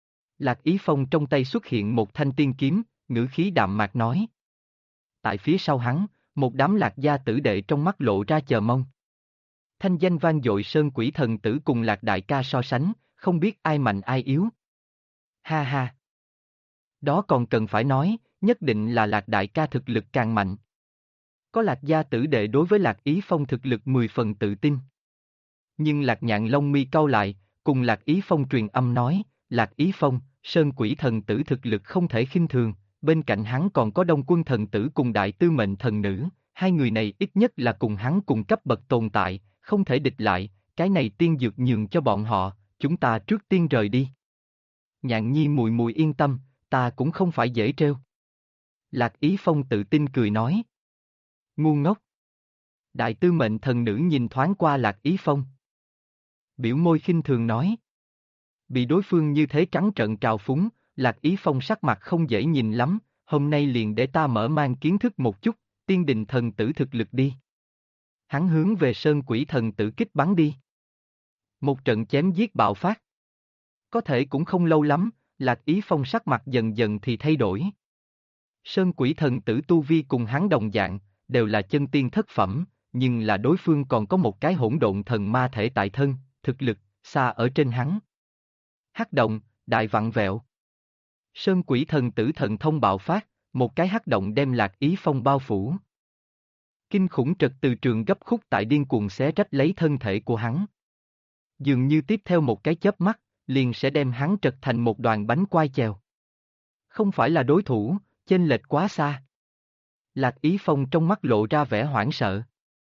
Lạc Ý Phong trong tay xuất hiện một thanh tiên kiếm, ngữ khí đạm mạc nói. Tại phía sau hắn, một đám Lạc gia tử đệ trong mắt lộ ra chờ mong. Thanh danh vang dội Sơn Quỷ Thần Tử cùng Lạc đại ca so sánh, không biết ai mạnh ai yếu. Ha ha. Đó còn cần phải nói, nhất định là Lạc đại ca thực lực càng mạnh. Có Lạc gia tử đệ đối với Lạc Ý Phong thực lực 10 phần tự tin. Nhưng Lạc Nhạn lông mi cau lại, cùng Lạc Ý Phong truyền âm nói, Lạc Ý Phong, Sơn Quỷ Thần Tử thực lực không thể khinh thường, bên cạnh hắn còn có Đông Quân Thần Tử cùng Đại Tư Mệnh Thần Nữ, hai người này ít nhất là cùng hắn cùng cấp bậc tồn tại, không thể địch lại, cái này tiên dược nhường cho bọn họ, chúng ta trước tiên rời đi. Nhạn nhi mùi mùi yên tâm, ta cũng không phải dễ trêu. Lạc Ý Phong tự tin cười nói. Ngu ngốc. Đại Tư Mệnh Thần Nữ nhìn thoáng qua Lạc Ý Phong. Biểu môi khinh thường nói. Bị đối phương như thế trắng trợn trào phúng, Lạc Ý Phong sắc mặt không dễ nhìn lắm, hôm nay liền để ta mở mang kiến thức một chút, tiên đình thần tử thực lực đi. Hắn hướng về Sơn Quỷ Thần Tử kích bắn đi. Một trận chém giết bạo phát. Có thể cũng không lâu lắm, Lạc Ý Phong sắc mặt dần dần thì thay đổi. Sơn Quỷ Thần Tử tu vi cùng hắn đồng dạng, đều là chân tiên thất phẩm, nhưng là đối phương còn có một cái hỗn độn thần ma thể tại thân, thực lực, xa ở trên hắn. Hắc động, đại vặn vẹo. Sơn Quỷ Thần Tử thần thông bạo phát, một cái hắc động đem Lạc Ý Phong bao phủ. Kinh khủng trật từ trường gấp khúc tại điên cuồng xé rách lấy thân thể của hắn. Dường như tiếp theo một cái chớp mắt, liền sẽ đem hắn trật thành một đoàn bánh quai chèo. Không phải là đối thủ, chênh lệch quá xa. Lạc Ý Phong trong mắt lộ ra vẻ hoảng sợ.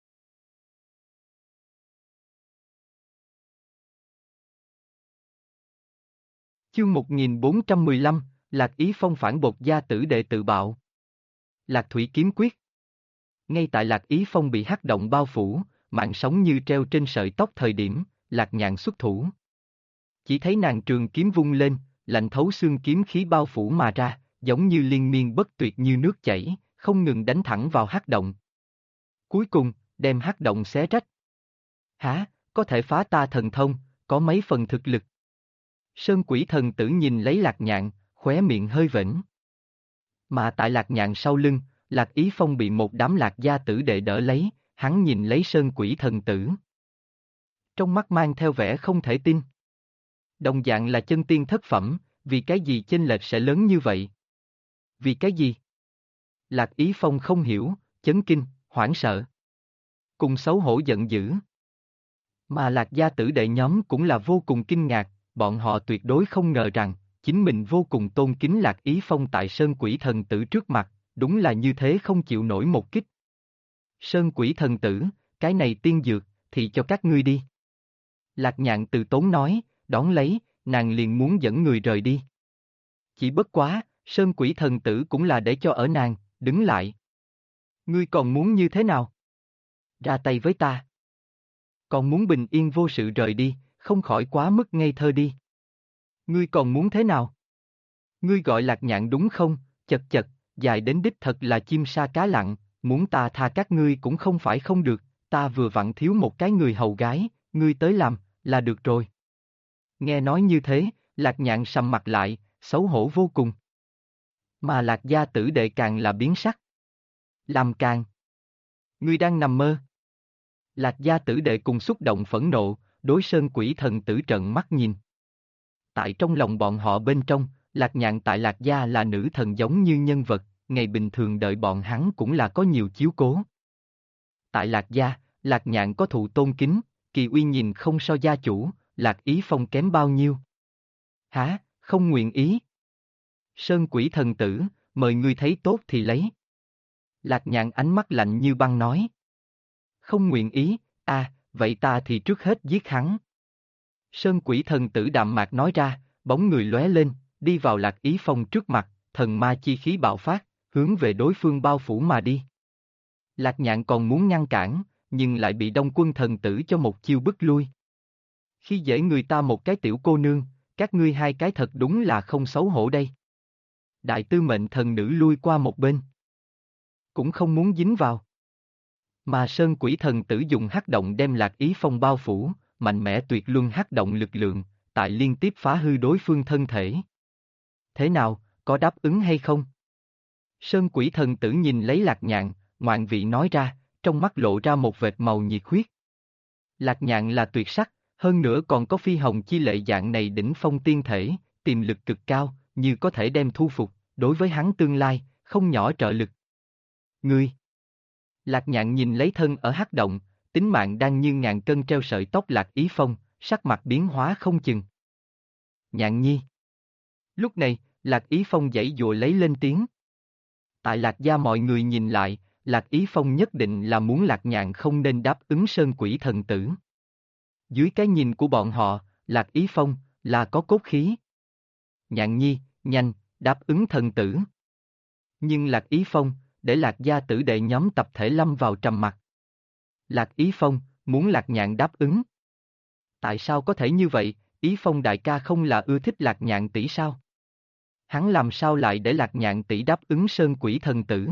Chương 1415, Lạc Ý Phong phản bột gia tử đệ tự bạo. Lạc Thủy kiếm quyết. Ngay tại Lạc Ý Phong bị hắc động bao phủ, mạng sống như treo trên sợi tóc thời điểm, Lạc Nhạn xuất thủ. Chỉ thấy nàng trường kiếm vung lên, lạnh thấu xương kiếm khí bao phủ mà ra, giống như liên miên bất tuyệt như nước chảy, không ngừng đánh thẳng vào hắc động. Cuối cùng, đem hắc động xé rách. Hả, có thể phá ta thần thông, có mấy phần thực lực. Sơn Quỷ Thần Tử nhìn lấy Lạc Nhạn, khóe miệng hơi vểnh. Mà tại Lạc Nhạn sau lưng, Lạc Ý Phong bị một đám Lạc gia tử đệ đỡ lấy, hắn nhìn lấy Sơn Quỷ Thần Tử. Trong mắt mang theo vẻ không thể tin. Đồng dạng là chân tiên thất phẩm, vì cái gì chênh lệch sẽ lớn như vậy? Vì cái gì? Lạc Ý Phong không hiểu, chấn kinh, hoảng sợ. Cùng xấu hổ giận dữ. Mà Lạc gia tử đệ nhóm cũng là vô cùng kinh ngạc, bọn họ tuyệt đối không ngờ rằng, chính mình vô cùng tôn kính Lạc Ý Phong tại Sơn Quỷ Thần Tử trước mặt, đúng là như thế không chịu nổi một kích. Sơn Quỷ Thần Tử, cái này tiên dược, thì cho các ngươi đi. Lạc Nhạn từ tốn nói, đón lấy, nàng liền muốn dẫn người rời đi. Chỉ bất quá, Sơn Quỷ Thần Tử cũng là để cho ở nàng, đứng lại. Ngươi còn muốn như thế nào? Ra tay với ta. Còn muốn bình yên vô sự rời đi, không khỏi quá mức ngây thơ đi. Ngươi còn muốn thế nào? Ngươi gọi Lạc Nhạn đúng không? Chật chật, dài đến đích thật là chim sa cá lặn, muốn ta tha các ngươi cũng không phải không được, ta vừa vặn thiếu một cái người hầu gái, ngươi tới làm, là được rồi. Nghe nói như thế, Lạc Nhạn sầm mặt lại, xấu hổ vô cùng. Mà Lạc gia tử đệ càng là biến sắc. Làm càng. Ngươi đang nằm mơ. Lạc gia tử đệ cùng xúc động phẫn nộ, đối Sơn Quỷ Thần Tử trợn mắt nhìn. Tại trong lòng bọn họ bên trong, Lạc Nhạn tại Lạc gia là nữ thần giống như nhân vật, ngày bình thường đợi bọn hắn cũng là có nhiều chiếu cố. Tại Lạc gia, Lạc Nhạn có thụ tôn kính, kỳ uy nhìn không so gia chủ, Lạc Ý Phong kém bao nhiêu. Hả, không nguyện ý. Sơn Quỷ Thần Tử, mời ngươi thấy tốt thì lấy. Lạc Nhạn ánh mắt lạnh như băng nói. Không nguyện ý, vậy ta thì trước hết giết hắn. Sơn Quỷ Thần Tử đạm mạc nói ra, bóng người lóe lên, đi vào Lạc Ý Phong trước mặt, thần ma chi khí bạo phát, hướng về đối phương bao phủ mà đi. Lạc Nhạn còn muốn ngăn cản, nhưng lại bị Đông Quân Thần Tử cho một chiêu bức lui. Khi dễ người ta một cái tiểu cô nương, các ngươi hai cái thật đúng là không xấu hổ đây. Đại Tư Mệnh Thần Nữ lui qua một bên. Cũng không muốn dính vào. Mà Sơn Quỷ Thần Tử dùng hắc động đem Lạc Ý Phong bao phủ, mạnh mẽ tuyệt luân hắc động lực lượng, tại liên tiếp phá hư đối phương thân thể. Thế nào, có đáp ứng hay không? Sơn quỷ thần tử nhìn lấy Lạc Nhạn, ngoạn vị nói ra, trong mắt lộ ra một vệt màu nhiệt huyết. Lạc Nhạn là tuyệt sắc, hơn nữa còn có phi hồng chi lệ dạng này đỉnh phong tiên thể, tiềm lực cực cao, như có thể đem thu phục, đối với hắn tương lai, không nhỏ trợ lực. Ngươi! Lạc Nhạn nhìn lấy thân ở hắc động, tính mạng đang như ngàn cân treo sợi tóc Lạc Ý Phong, sắc mặt biến hóa không chừng. Nhạn nhi! Lúc này, Lạc Ý Phong giãy dụa lấy lên tiếng. Tại Lạc gia mọi người nhìn lại, Lạc Ý Phong nhất định là muốn Lạc Nhạn không nên đáp ứng sơn quỷ thần tử. Dưới cái nhìn của bọn họ, Lạc Ý Phong là có cốt khí. Nhạn nhi, nhanh, đáp ứng thần tử. Nhưng Lạc Ý Phong, để Lạc gia tử đệ nhóm tập thể lâm vào trầm mặc. Lạc Ý Phong, muốn Lạc Nhạn đáp ứng. Tại sao có thể như vậy, Ý Phong đại ca không là ưa thích Lạc Nhạn tỷ sao? Hắn làm sao lại để Lạc Nhạn tỷ đáp ứng sơn quỷ thần tử?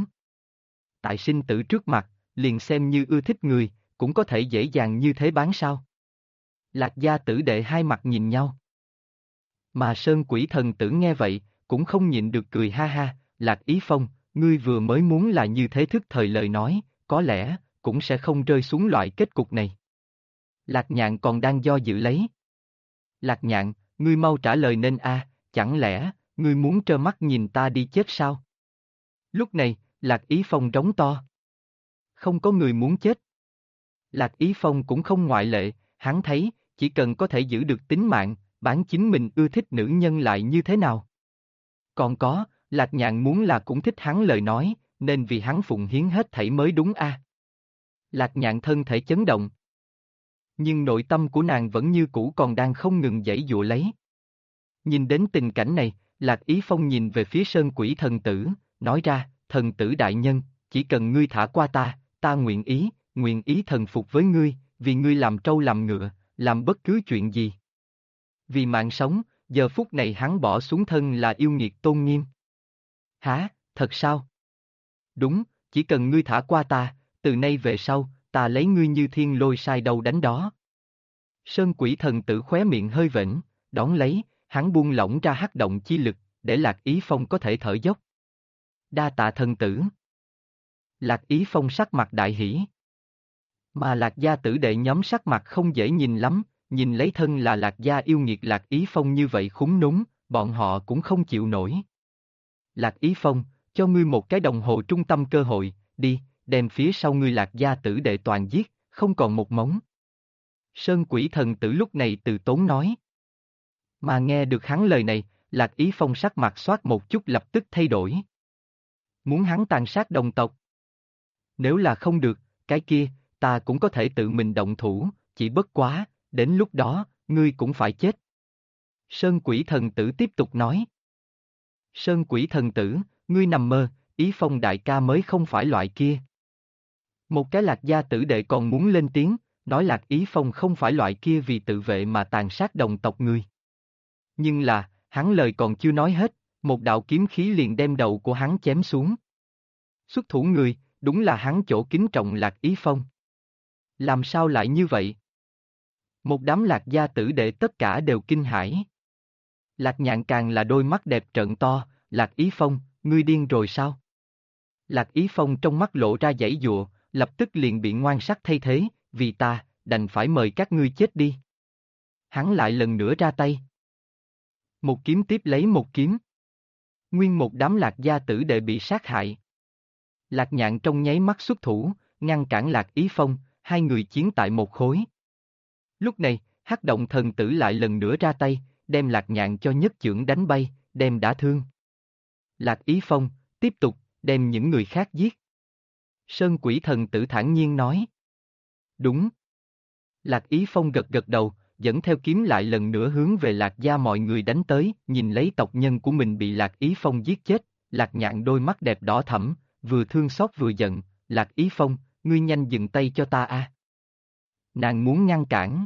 Tại sinh tử trước mặt, liền xem như ưa thích người, cũng có thể dễ dàng như thế bán sao? Lạc gia tử đệ hai mặt nhìn nhau. Mà sơn quỷ thần tử nghe vậy, cũng không nhịn được cười ha ha, Lạc Ý Phong, ngươi vừa mới muốn là như thế thức thời lời nói, có lẽ, cũng sẽ không rơi xuống loại kết cục này. Lạc Nhạn còn đang do dự lấy. Lạc Nhạn, ngươi mau trả lời nên chẳng lẽ, ngươi muốn trơ mắt nhìn ta đi chết sao? Lúc này, Lạc Ý Phong rống to. Không có người muốn chết. Lạc Ý Phong cũng không ngoại lệ, hắn thấy, chỉ cần có thể giữ được tính mạng, bán chính mình ưa thích nữ nhân lại như thế nào? Còn có, Lạc Nhạn muốn là cũng thích hắn lời nói, nên vì hắn phụng hiến hết thảy mới đúng Lạc Nhạn thân thể chấn động. Nhưng nội tâm của nàng vẫn như cũ còn đang không ngừng giãy giụa lấy. Nhìn đến tình cảnh này, Lạc Ý Phong nhìn về phía sơn quỷ thần tử, nói ra, thần tử đại nhân, chỉ cần ngươi thả qua ta nguyện ý thần phục với ngươi, vì ngươi làm trâu làm ngựa, làm bất cứ chuyện gì. Vì mạng sống, giờ phút này hắn bỏ xuống thân là yêu nghiệt tôn nghiêm. Hả, thật sao? Đúng, chỉ cần ngươi thả qua ta, từ nay về sau, ta lấy ngươi như thiên lôi sai đâu đánh đó. Sơn quỷ thần tử khóe miệng hơi vểnh, đón lấy, hắn buông lỏng ra hắc động chi lực, để Lạc Ý Phong có thể thở dốc. Đa tạ thần tử. Lạc Ý Phong sắc mặt đại hỉ. Mà Lạc gia tử đệ nhóm sắc mặt không dễ nhìn lắm, nhìn lấy thân là Lạc gia yêu nghiệt Lạc Ý Phong như vậy khúng núng, bọn họ cũng không chịu nổi. Lạc Ý Phong, cho ngươi một cái đồng hồ trung tâm cơ hội, đi, đem phía sau ngươi Lạc gia tử đệ toàn giết, không còn một mống. Sơn quỷ thần tử lúc này từ tốn nói. Mà nghe được hắn lời này, Lạc Ý Phong sắc mặt xoát một chút lập tức thay đổi. Muốn hắn tàn sát đồng tộc. Nếu là không được, cái kia, ta cũng có thể tự mình động thủ, chỉ bất quá, đến lúc đó, ngươi cũng phải chết. Sơn quỷ thần tử tiếp tục nói. Sơn quỷ thần tử, ngươi nằm mơ, Ý Phong đại ca mới không phải loại kia. Một cái Lạc gia tử đệ còn muốn lên tiếng, nói Lạc Ý Phong không phải loại kia vì tự vệ mà tàn sát đồng tộc ngươi. Nhưng là, hắn lời còn chưa nói hết, một đạo kiếm khí liền đem đầu của hắn chém xuống. Xuất thủ người, đúng là hắn chỗ kính trọng Lạc Ý Phong. Làm sao lại như vậy? Một đám Lạc gia tử đệ tất cả đều kinh hãi. Lạc Nhạn càng là đôi mắt đẹp trợn to, Lạc Ý Phong, ngươi điên rồi sao? Lạc Ý Phong trong mắt lộ ra giãy giụa, lập tức liền bị ngoan sắc thay thế, vì ta, đành phải mời các ngươi chết đi. Hắn lại lần nữa ra tay. Một kiếm tiếp lấy một kiếm. Nguyên một đám Lạc gia tử đệ bị sát hại. Lạc Nhạn trong nháy mắt xuất thủ, ngăn cản Lạc Ý Phong, hai người chiến tại một khối. Lúc này, Hắc Động thần tử lại lần nữa ra tay, đem Lạc Nhạn cho nhất chưởng đánh bay, đem đả thương. Lạc Ý Phong, tiếp tục, đem những người khác giết. Sơn quỷ thần tử thản nhiên nói. Đúng. Lạc Ý Phong gật gật đầu, dẫn theo kiếm lại lần nữa hướng về Lạc gia mọi người đánh tới, nhìn lấy tộc nhân của mình bị Lạc Ý Phong giết chết, Lạc Nhạn đôi mắt đẹp đỏ thẫm, vừa thương xót vừa giận, Lạc Ý Phong, ngươi nhanh dừng tay cho ta Nàng muốn ngăn cản.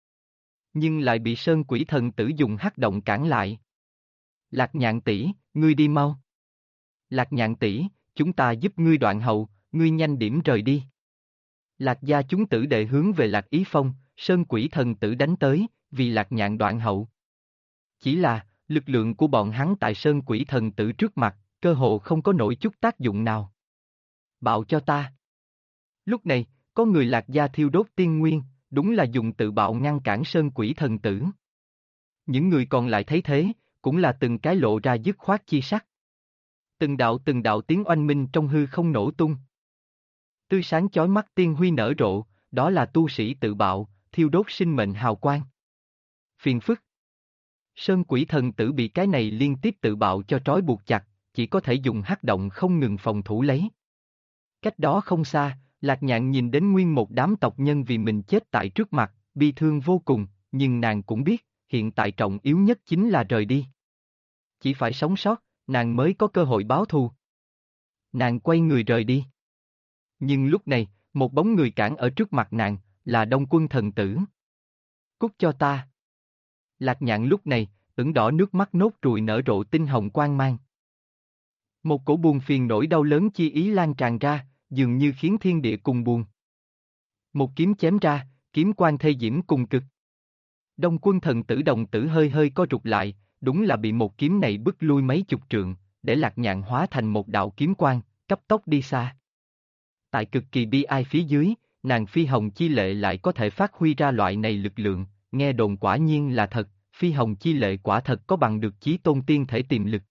Nhưng lại bị Sơn quỷ thần tử dùng hắc động cản lại. Lạc Nhạn tỷ, ngươi đi mau. Lạc Nhạn tỷ, chúng ta giúp ngươi đoạn hậu, ngươi nhanh điểm rời đi. Lạc gia chúng tử đệ hướng về Lạc Ý Phong, Sơn quỷ thần tử đánh tới, vì Lạc Nhạn đoạn hậu. Chỉ là, lực lượng của bọn hắn tại Sơn Quỷ Thần Tử trước mặt, cơ hồ không có nổi chút tác dụng nào. Bạo cho ta. Lúc này, có người Lạc Gia thiêu đốt tiên nguyên, đúng là dùng tự bạo ngăn cản Sơn Quỷ Thần Tử. Những người còn lại thấy thế, cũng là từng cái lộ ra dứt khoát chi sắc. Từng đạo tiếng oanh minh trong hư không nổ tung. Tươi sáng chói mắt tiên huy nở rộ, đó là tu sĩ tự bạo, thiêu đốt sinh mệnh hào quang. Phiền phức. Sơn Quỷ Thần Tử bị cái này liên tiếp tự bạo cho trói buộc chặt, chỉ có thể dùng hắc động không ngừng phòng thủ lấy. Cách đó không xa, Lạc Nhạn nhìn đến nguyên một đám tộc nhân vì mình chết tại trước mặt, bi thương vô cùng, nhưng nàng cũng biết, hiện tại trọng yếu nhất chính là rời đi. Chỉ phải sống sót, nàng mới có cơ hội báo thù. Nàng quay người rời đi. Nhưng lúc này, một bóng người cản ở trước mặt nàng, là Đông Quân Thần Tử. Cút cho ta. Lạc Nhạn lúc này, ửng đỏ nước mắt nốt ruồi nở rộ tinh hồng quang mang. Một cổ buồn phiền nỗi đau lớn chi ý lan tràn ra, dường như khiến thiên địa cùng buồn. Một kiếm chém ra, kiếm quang thê diễm cùng cực. Đông Quân Thần Tử đồng tử hơi hơi co rụt lại, đúng là bị một kiếm này bức lui mấy chục trượng, để Lạc Nhạn hóa thành một đạo kiếm quang, cấp tốc đi xa. Tại cực kỳ bi ai phía dưới, nàng Phi Hồng Chi Lệ lại có thể phát huy ra loại này lực lượng, nghe đồn quả nhiên là thật, Phi Hồng Chi Lệ quả thật có bằng được chí tôn tiên thể tiềm lực.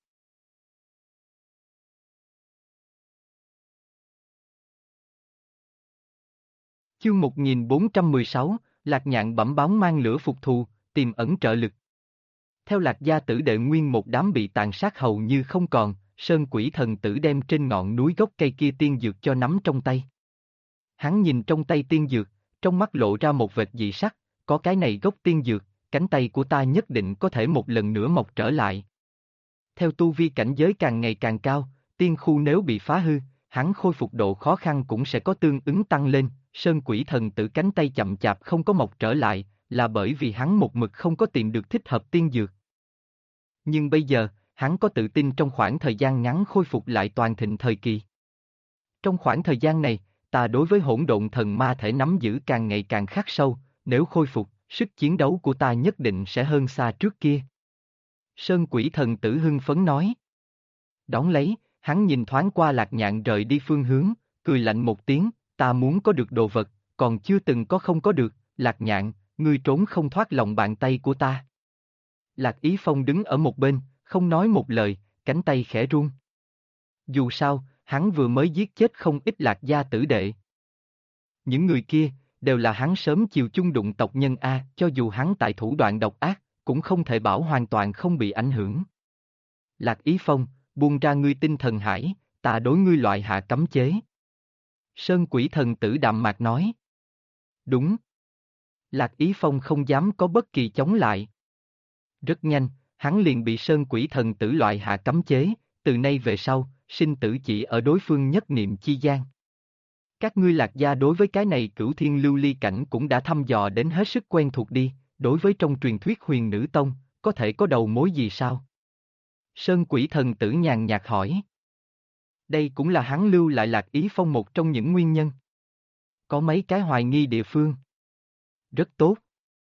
Chương 1416, Lạc Nhạn bẩm báo mang lửa phục thù, tiềm ẩn trợ lực. Theo Lạc Gia tử đệ nguyên một đám bị tàn sát hầu như không còn, Sơn Quỷ Thần Tử đem trên ngọn núi gốc cây kia tiên dược cho nắm trong tay. Hắn nhìn trong tay tiên dược, trong mắt lộ ra một vệt dị sắc, có cái này gốc tiên dược, cánh tay của ta nhất định có thể một lần nữa mọc trở lại. Theo tu vi cảnh giới càng ngày càng cao, tiên khu nếu bị phá hư, hắn khôi phục độ khó khăn cũng sẽ có tương ứng tăng lên. Sơn Quỷ Thần Tử cánh tay chậm chạp không có mọc trở lại, là bởi vì hắn một mực không có tìm được thích hợp tiên dược. Nhưng bây giờ, hắn có tự tin trong khoảng thời gian ngắn khôi phục lại toàn thịnh thời kỳ. Trong khoảng thời gian này, ta đối với hỗn độn thần ma thể nắm giữ càng ngày càng khắc sâu, nếu khôi phục, sức chiến đấu của ta nhất định sẽ hơn xa trước kia. Sơn Quỷ Thần Tử hưng phấn nói. Đón lấy, hắn nhìn thoáng qua Lạc Nhạn rời đi phương hướng, cười lạnh một tiếng, ta muốn có được đồ vật, còn chưa từng có không có được, Lạc Nhạn, ngươi trốn không thoát lòng bàn tay của ta. Lạc Ý Phong đứng ở một bên, không nói một lời, cánh tay khẽ run. Dù sao, hắn vừa mới giết chết không ít Lạc Gia tử đệ. Những người kia, đều là hắn sớm chiều chung đụng tộc nhân A, cho dù hắn tại thủ đoạn độc ác, cũng không thể bảo hoàn toàn không bị ảnh hưởng. Lạc Ý Phong, buông ra ngươi tinh thần hải, ta đối ngươi loại hạ cấm chế. Sơn Quỷ Thần Tử đạm mạc nói. Đúng. Lạc Ý Phong không dám có bất kỳ chống lại. Rất nhanh, hắn liền bị Sơn Quỷ Thần Tử loại hạ cấm chế, từ nay về sau, sinh tử chỉ ở đối phương nhất niệm chi gian. Các ngươi Lạc Gia đối với cái này Cửu Thiên Lưu Ly cảnh cũng đã thăm dò đến hết sức quen thuộc đi, đối với trong truyền thuyết Huyền Nữ Tông, có thể có đầu mối gì sao? Sơn Quỷ Thần Tử nhàn nhạt hỏi. Đây cũng là hắn lưu lại Lạc Ý Phong một trong những nguyên nhân. Có mấy cái hoài nghi địa phương. Rất tốt.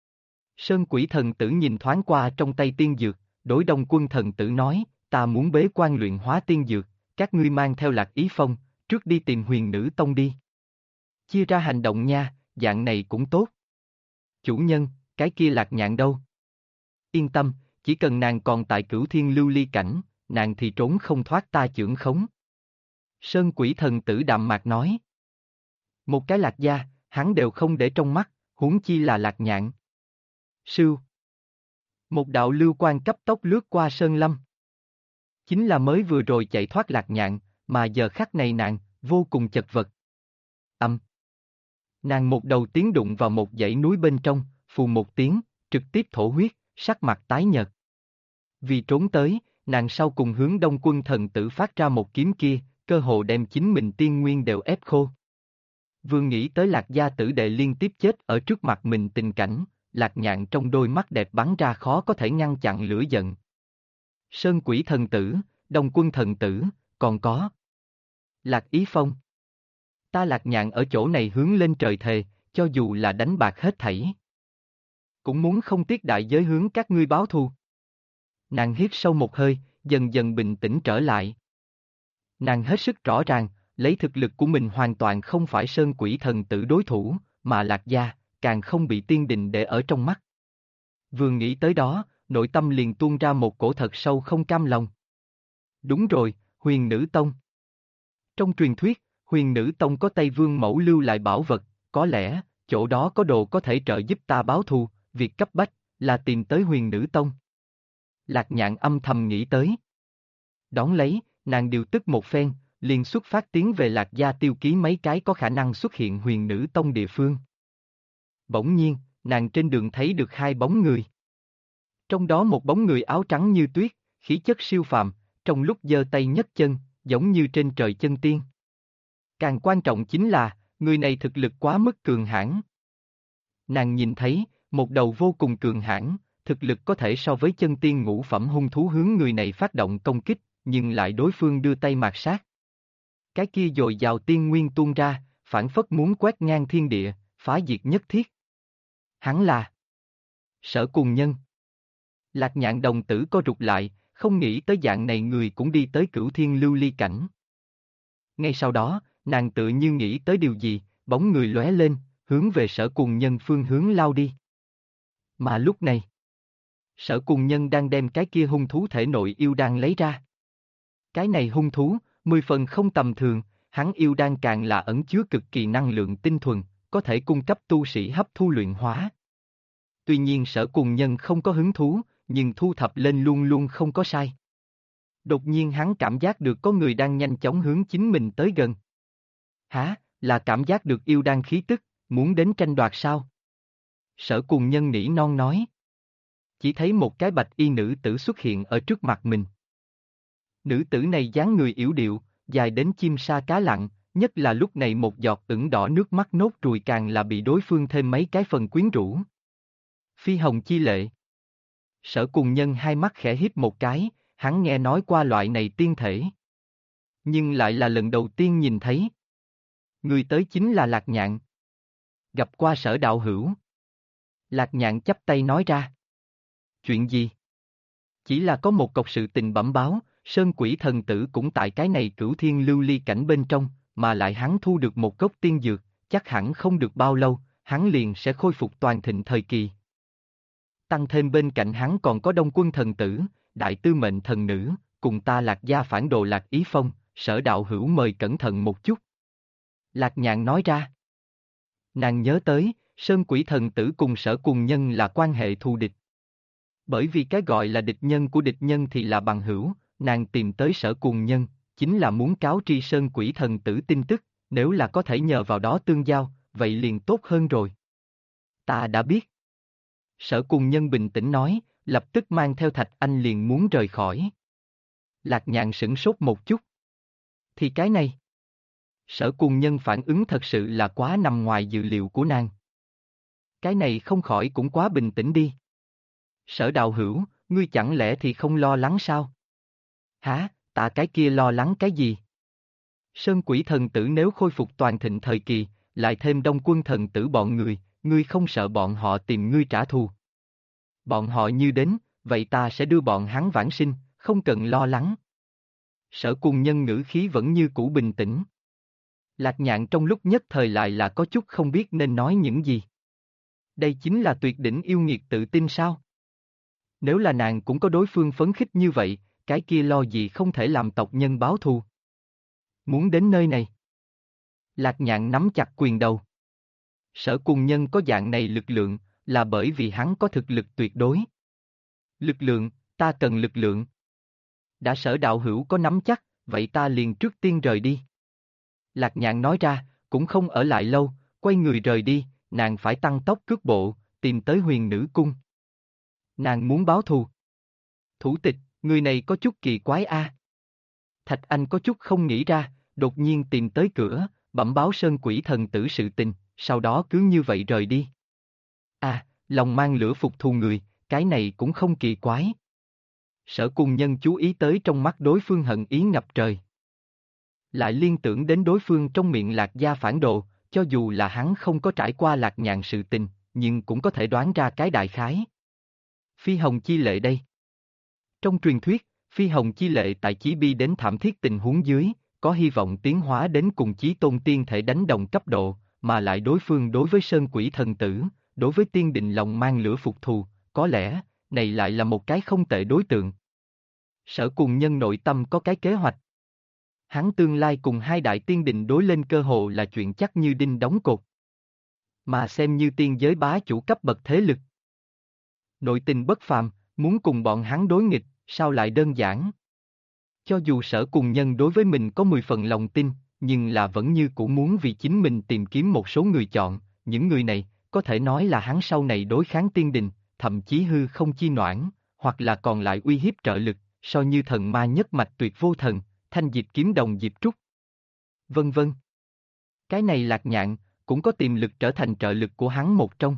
Sơn Quỷ Thần Tử nhìn thoáng qua trong tay tiên dược, đối Đông Quân Thần Tử nói, ta muốn bế quan luyện hóa tiên dược, các ngươi mang theo Lạc Ý Phong, trước đi tìm Huyền Nữ Tông đi. Chia ra hành động nha, dạng này cũng tốt. Chủ nhân, cái kia Lạc Nhạn đâu? Yên tâm, chỉ cần nàng còn tại Cửu Thiên Lưu Ly cảnh, nàng thì trốn không thoát ta chưởng khống. Sơn Quỷ Thần Tử đạm mạc nói. Một cái Lạc Gia, hắn đều không để trong mắt, huống chi là Lạc Nhạn. Sưu. Một đạo lưu quang cấp tốc lướt qua Sơn Lâm. Chính là mới vừa rồi chạy thoát Lạc Nhạn, mà giờ khắc này nàng, vô cùng chật vật. Nàng một đầu tiến đụng vào một dãy núi bên trong, phù một tiếng, trực tiếp thổ huyết, sắc mặt tái nhợt. Vì trốn tới, nàng sau cùng hướng Đông Quân Thần Tử phát ra một kiếm kia, cơ hồ đem chính mình tiên nguyên đều ép khô. Vừa nghĩ tới Lạc Gia tử đệ liên tiếp chết ở trước mặt mình tình cảnh, Lạc Nhạn trong đôi mắt đẹp bắn ra khó có thể ngăn chặn lửa giận. Sơn Quỷ Thần Tử, Đông Quân Thần Tử, còn có Lạc Ý Phong. Ta Lạc Nhạn ở chỗ này hướng lên trời thề, cho dù là đánh bạc hết thảy, cũng muốn không tiếc đại giới hướng các ngươi báo thù. Nàng hít sâu một hơi, dần dần bình tĩnh trở lại. Nàng hết sức rõ ràng, lấy thực lực của mình hoàn toàn không phải Sơn Quỷ Thần Tử đối thủ, mà Lạc Gia, càng không bị tiên đình để ở trong mắt. Vừa nghĩ tới đó, nội tâm liền tuôn ra một cổ thật sâu không cam lòng. Đúng rồi, Huyền Nữ Tông. Trong truyền thuyết, Huyền Nữ Tông có Tây Vương Mẫu lưu lại bảo vật, có lẽ, chỗ đó có đồ có thể trợ giúp ta báo thù, việc cấp bách, là tìm tới Huyền Nữ Tông. Lạc Nhạn âm thầm nghĩ tới. Đón lấy, nàng điều tức một phen, liền xuất phát tiến về Lạc Gia tiêu ký mấy cái có khả năng xuất hiện Huyền Nữ Tông địa phương. Bỗng nhiên, nàng trên đường thấy được hai bóng người. Trong đó một bóng người áo trắng như tuyết, khí chất siêu phàm, trong lúc giơ tay nhấc chân, giống như trên trời chân tiên. Càng quan trọng chính là, người này thực lực quá mức cường hãn. Nàng nhìn thấy, một đầu vô cùng cường hãn, thực lực có thể so với chân tiên ngũ phẩm hung thú hướng người này phát động công kích, nhưng lại đối phương đưa tay mạt sát. Cái kia dồi dào tiên nguyên tuôn ra, phản phất muốn quét ngang thiên địa, phá diệt nhất thiết. Hắn là Sở Cùng Nhân. Lạc Nhạn đồng tử co rụt lại, không nghĩ tới dạng này người cũng đi tới Cửu Thiên Lưu Ly cảnh. Ngay sau đó, nàng tự như nghĩ tới điều gì, bóng người lóe lên, hướng về Sở Cùng Nhân phương hướng lao đi. Mà lúc này, Sở Cùng Nhân đang đem cái kia hung thú thể nội yêu đan lấy ra. Cái này hung thú, 10 phần không tầm thường, hắn yêu đan càng là ẩn chứa cực kỳ năng lượng tinh thuần, có thể cung cấp tu sĩ hấp thu luyện hóa. Tuy nhiên Sở Cùng Nhân không có hứng thú, nhưng thu thập lên luôn luôn không có sai. Đột nhiên hắn cảm giác được có người đang nhanh chóng hướng chính mình tới gần. Hả, là cảm giác được yêu đan khí tức, muốn đến tranh đoạt sao? Sở Cùng Nhân nỉ non nói. Chỉ thấy một cái bạch y nữ tử xuất hiện ở trước mặt mình. Nữ tử này dáng người yểu điệu, dài đến chim sa cá lặn, nhất là lúc này một giọt ửng đỏ nước mắt nốt ruồi càng là bị đối phương thêm mấy cái phần quyến rũ. Phi hồng chi lệ. Sở Cùng Nhân hai mắt khẽ híp một cái, hắn nghe nói qua loại này tiên thể. Nhưng lại là lần đầu tiên nhìn thấy. Người tới chính là Lạc Nhạn. Gặp qua Sở đạo hữu. Lạc Nhạn chắp tay nói ra. Chuyện gì? Chỉ là có một cọc sự tình bẩm báo, Sơn Quỷ Thần Tử cũng tại cái này Cửu Thiên Lưu Ly cảnh bên trong, mà lại hắn thu được một gốc tiên dược, chắc hẳn không được bao lâu, hắn liền sẽ khôi phục toàn thịnh thời kỳ. Tăng thêm bên cạnh hắn còn có Đông Quân Thần Tử, Đại Tư Mệnh Thần Nữ, cùng ta Lạc Gia phản đồ Lạc Ý Phong, Sở đạo hữu mời cẩn thận một chút. Lạc Nhạn nói ra. Nàng nhớ tới, Sơn Quỷ Thần Tử cùng Sở Cùng Nhân là quan hệ thù địch. Bởi vì cái gọi là địch nhân của địch nhân thì là bằng hữu, nàng tìm tới Sở Cùng Nhân, chính là muốn cáo tri Sơn Quỷ Thần Tử tin tức, nếu là có thể nhờ vào đó tương giao, vậy liền tốt hơn rồi. Ta đã biết. Sở Cùng Nhân bình tĩnh nói, lập tức mang theo Thạch Anh liền muốn rời khỏi. Lạc Nhạn sửng sốt một chút. Thì cái này. Sở Cùng Nhân phản ứng thật sự là quá nằm ngoài dự liệu của nàng. Cái này không khỏi cũng quá bình tĩnh đi. Sở đạo hữu, ngươi chẳng lẽ thì không lo lắng sao? Hả, ta cái kia lo lắng cái gì? Sơn Quỷ Thần Tử nếu khôi phục toàn thịnh thời kỳ, lại thêm Đông Quân Thần Tử bọn người, ngươi không sợ bọn họ tìm ngươi trả thù. Bọn họ như đến, vậy ta sẽ đưa bọn hắn vãng sinh, không cần lo lắng. Sở Cùng Nhân ngữ khí vẫn như cũ bình tĩnh. Lạc Nhạn trong lúc nhất thời lại là có chút không biết nên nói những gì. Đây chính là tuyệt đỉnh yêu nghiệt tự tin sao? Nếu là nàng cũng có đối phương phấn khích như vậy, cái kia lo gì không thể làm tộc nhân báo thù. Muốn đến nơi này. Lạc Nhạn nắm chặt quyền đầu. Sở Cùng Nhân có dạng này lực lượng, là bởi vì hắn có thực lực tuyệt đối. Lực lượng, ta cần lực lượng. Đã Sở đạo hữu có nắm chắc, vậy ta liền trước tiên rời đi. Lạc Nhạn nói ra, cũng không ở lại lâu, quay người rời đi, nàng phải tăng tốc cước bộ, tìm tới Huyền Nữ Cung. Nàng muốn báo thù. Thủ tịch, người này có chút kỳ quái a. Thạch Anh có chút không nghĩ ra, đột nhiên tìm tới cửa, bẩm báo Sơn Quỷ Thần Tử sự tình, sau đó cứ như vậy rời đi. À, lòng mang lửa phục thù người, cái này cũng không kỳ quái. Sở Cùng Nhân chú ý tới trong mắt đối phương hận ý ngập trời. Lại liên tưởng đến đối phương trong miệng Lạc Gia phản đồ, cho dù là hắn không có trải qua Lạc Nhạn sự tình, nhưng cũng có thể đoán ra cái đại khái. Phi hồng chi lệ đây. Trong truyền thuyết, phi hồng chi lệ tại chí bi đến thảm thiết tình huống dưới, có hy vọng tiến hóa đến cùng chí tôn tiên thể đánh đồng cấp độ, mà lại đối phương đối với sơn quỷ thần tử, đối với tiên định lòng mang lửa phục thù, có lẽ, này lại là một cái không tệ đối tượng. Sở Cùng Nhân nội tâm có cái kế hoạch. Hắn tương lai cùng hai đại tiên định đối lên cơ hồ là chuyện chắc như đinh đóng cột. Mà xem như tiên giới bá chủ cấp bậc thế lực. Nội tình bất phàm, muốn cùng bọn hắn đối nghịch, sao lại đơn giản? Cho dù Sở Cùng Nhân đối với mình có 10 phần lòng tin, nhưng là vẫn như cũ muốn vì chính mình tìm kiếm một số người chọn, những người này, có thể nói là hắn sau này đối kháng tiên đình, thậm chí hư không chi noãn, hoặc là còn lại uy hiếp trợ lực, so như thần ma nhất mạch tuyệt vô thần, thanh diệp kiếm đồng diệp trúc. Vân vân. Cái này Lạc Nhạn, cũng có tiềm lực trở thành trợ lực của hắn một trong.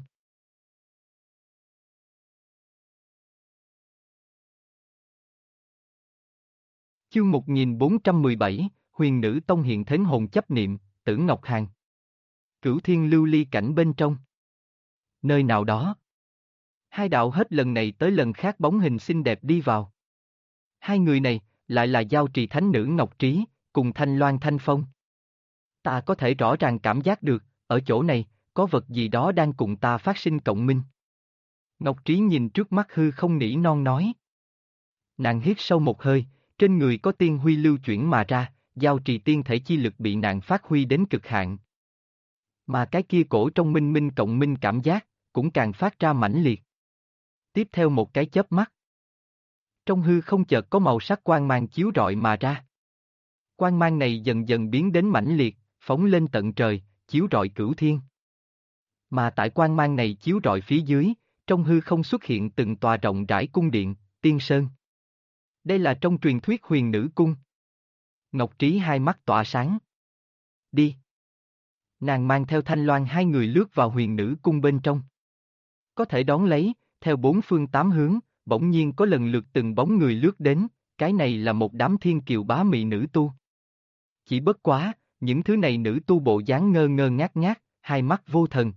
Chương 1417, Huyền Nữ Tông hiện thến hồn chấp niệm, Tử Ngọc Hàn. Cửu Thiên lưu ly cảnh bên trong. Nơi nào đó. Hai đạo hết lần này tới lần khác bóng hình xinh đẹp đi vào. Hai người này, lại là Giao Trì Thánh Nữ Ngọc Trí, cùng Thanh Loan Thanh Phong. Ta có thể rõ ràng cảm giác được, ở chỗ này, có vật gì đó đang cùng ta phát sinh cộng minh. Ngọc Trí nhìn trước mắt hư không nỉ non nói. Nàng hít sâu một hơi, trên người có tiên huy lưu chuyển mà ra, Giao Trì tiên thể chi lực bị nàng phát huy đến cực hạn. Mà cái kia cổ trong minh minh cộng minh cảm giác, cũng càng phát ra mãnh liệt. Tiếp theo một cái chớp mắt. Trong hư không chợt có màu sắc quang mang chiếu rọi mà ra. Quang mang này dần dần biến đến mãnh liệt, phóng lên tận trời, chiếu rọi cửu thiên. Mà tại quang mang này chiếu rọi phía dưới, trong hư không xuất hiện từng tòa rộng rãi cung điện, tiên sơn. Đây là trong truyền thuyết Huyền Nữ Cung. Ngọc Trí hai mắt tỏa sáng. Đi. Nàng mang theo Thanh Loan hai người lướt vào Huyền Nữ Cung bên trong. Có thể đón lấy, theo bốn phương tám hướng, bỗng nhiên có lần lượt từng bóng người lướt đến, cái này là một đám thiên kiều bá mị nữ tu. Chỉ bất quá, những thứ này nữ tu bộ dáng ngơ ngơ ngác ngác, hai mắt vô thần.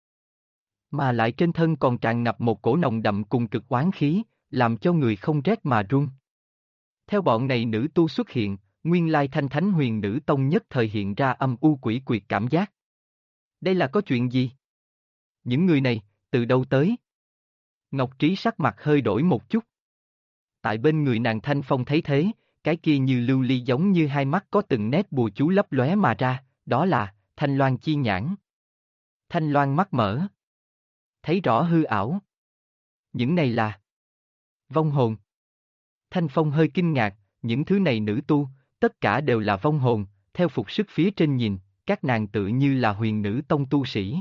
Mà lại trên thân còn tràn ngập một cổ nồng đậm cùng cực oán khí, làm cho người không rét mà run. Theo bọn này nữ tu xuất hiện, nguyên lai Thanh Thánh Huyền Nữ Tông nhất thời hiện ra âm u quỷ quyệt cảm giác. Đây là có chuyện gì? Những người này, từ đâu tới? Ngọc Trí sắc mặt hơi đổi một chút. Tại bên người nàng Thanh Phong thấy thế, cái kia như lưu ly giống như hai mắt có từng nét bùa chú lấp lóe mà ra, đó là Thanh Loan chi nhãn. Thanh Loan mắt mở. Thấy rõ hư ảo. Những này là vong hồn. Thanh Phong hơi kinh ngạc, những thứ này nữ tu, tất cả đều là vong hồn, theo phục sức phía trên nhìn, các nàng tự như là Huyền Nữ Tông tu sĩ.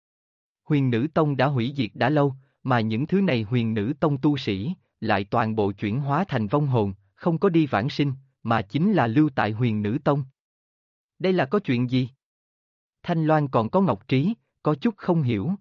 Huyền Nữ Tông đã hủy diệt đã lâu, mà những thứ này Huyền Nữ Tông tu sĩ, lại toàn bộ chuyển hóa thành vong hồn, không có đi vãng sinh, mà chính là lưu tại Huyền Nữ Tông. Đây là có chuyện gì? Thanh Loan còn có Ngọc Trí, có chút không hiểu.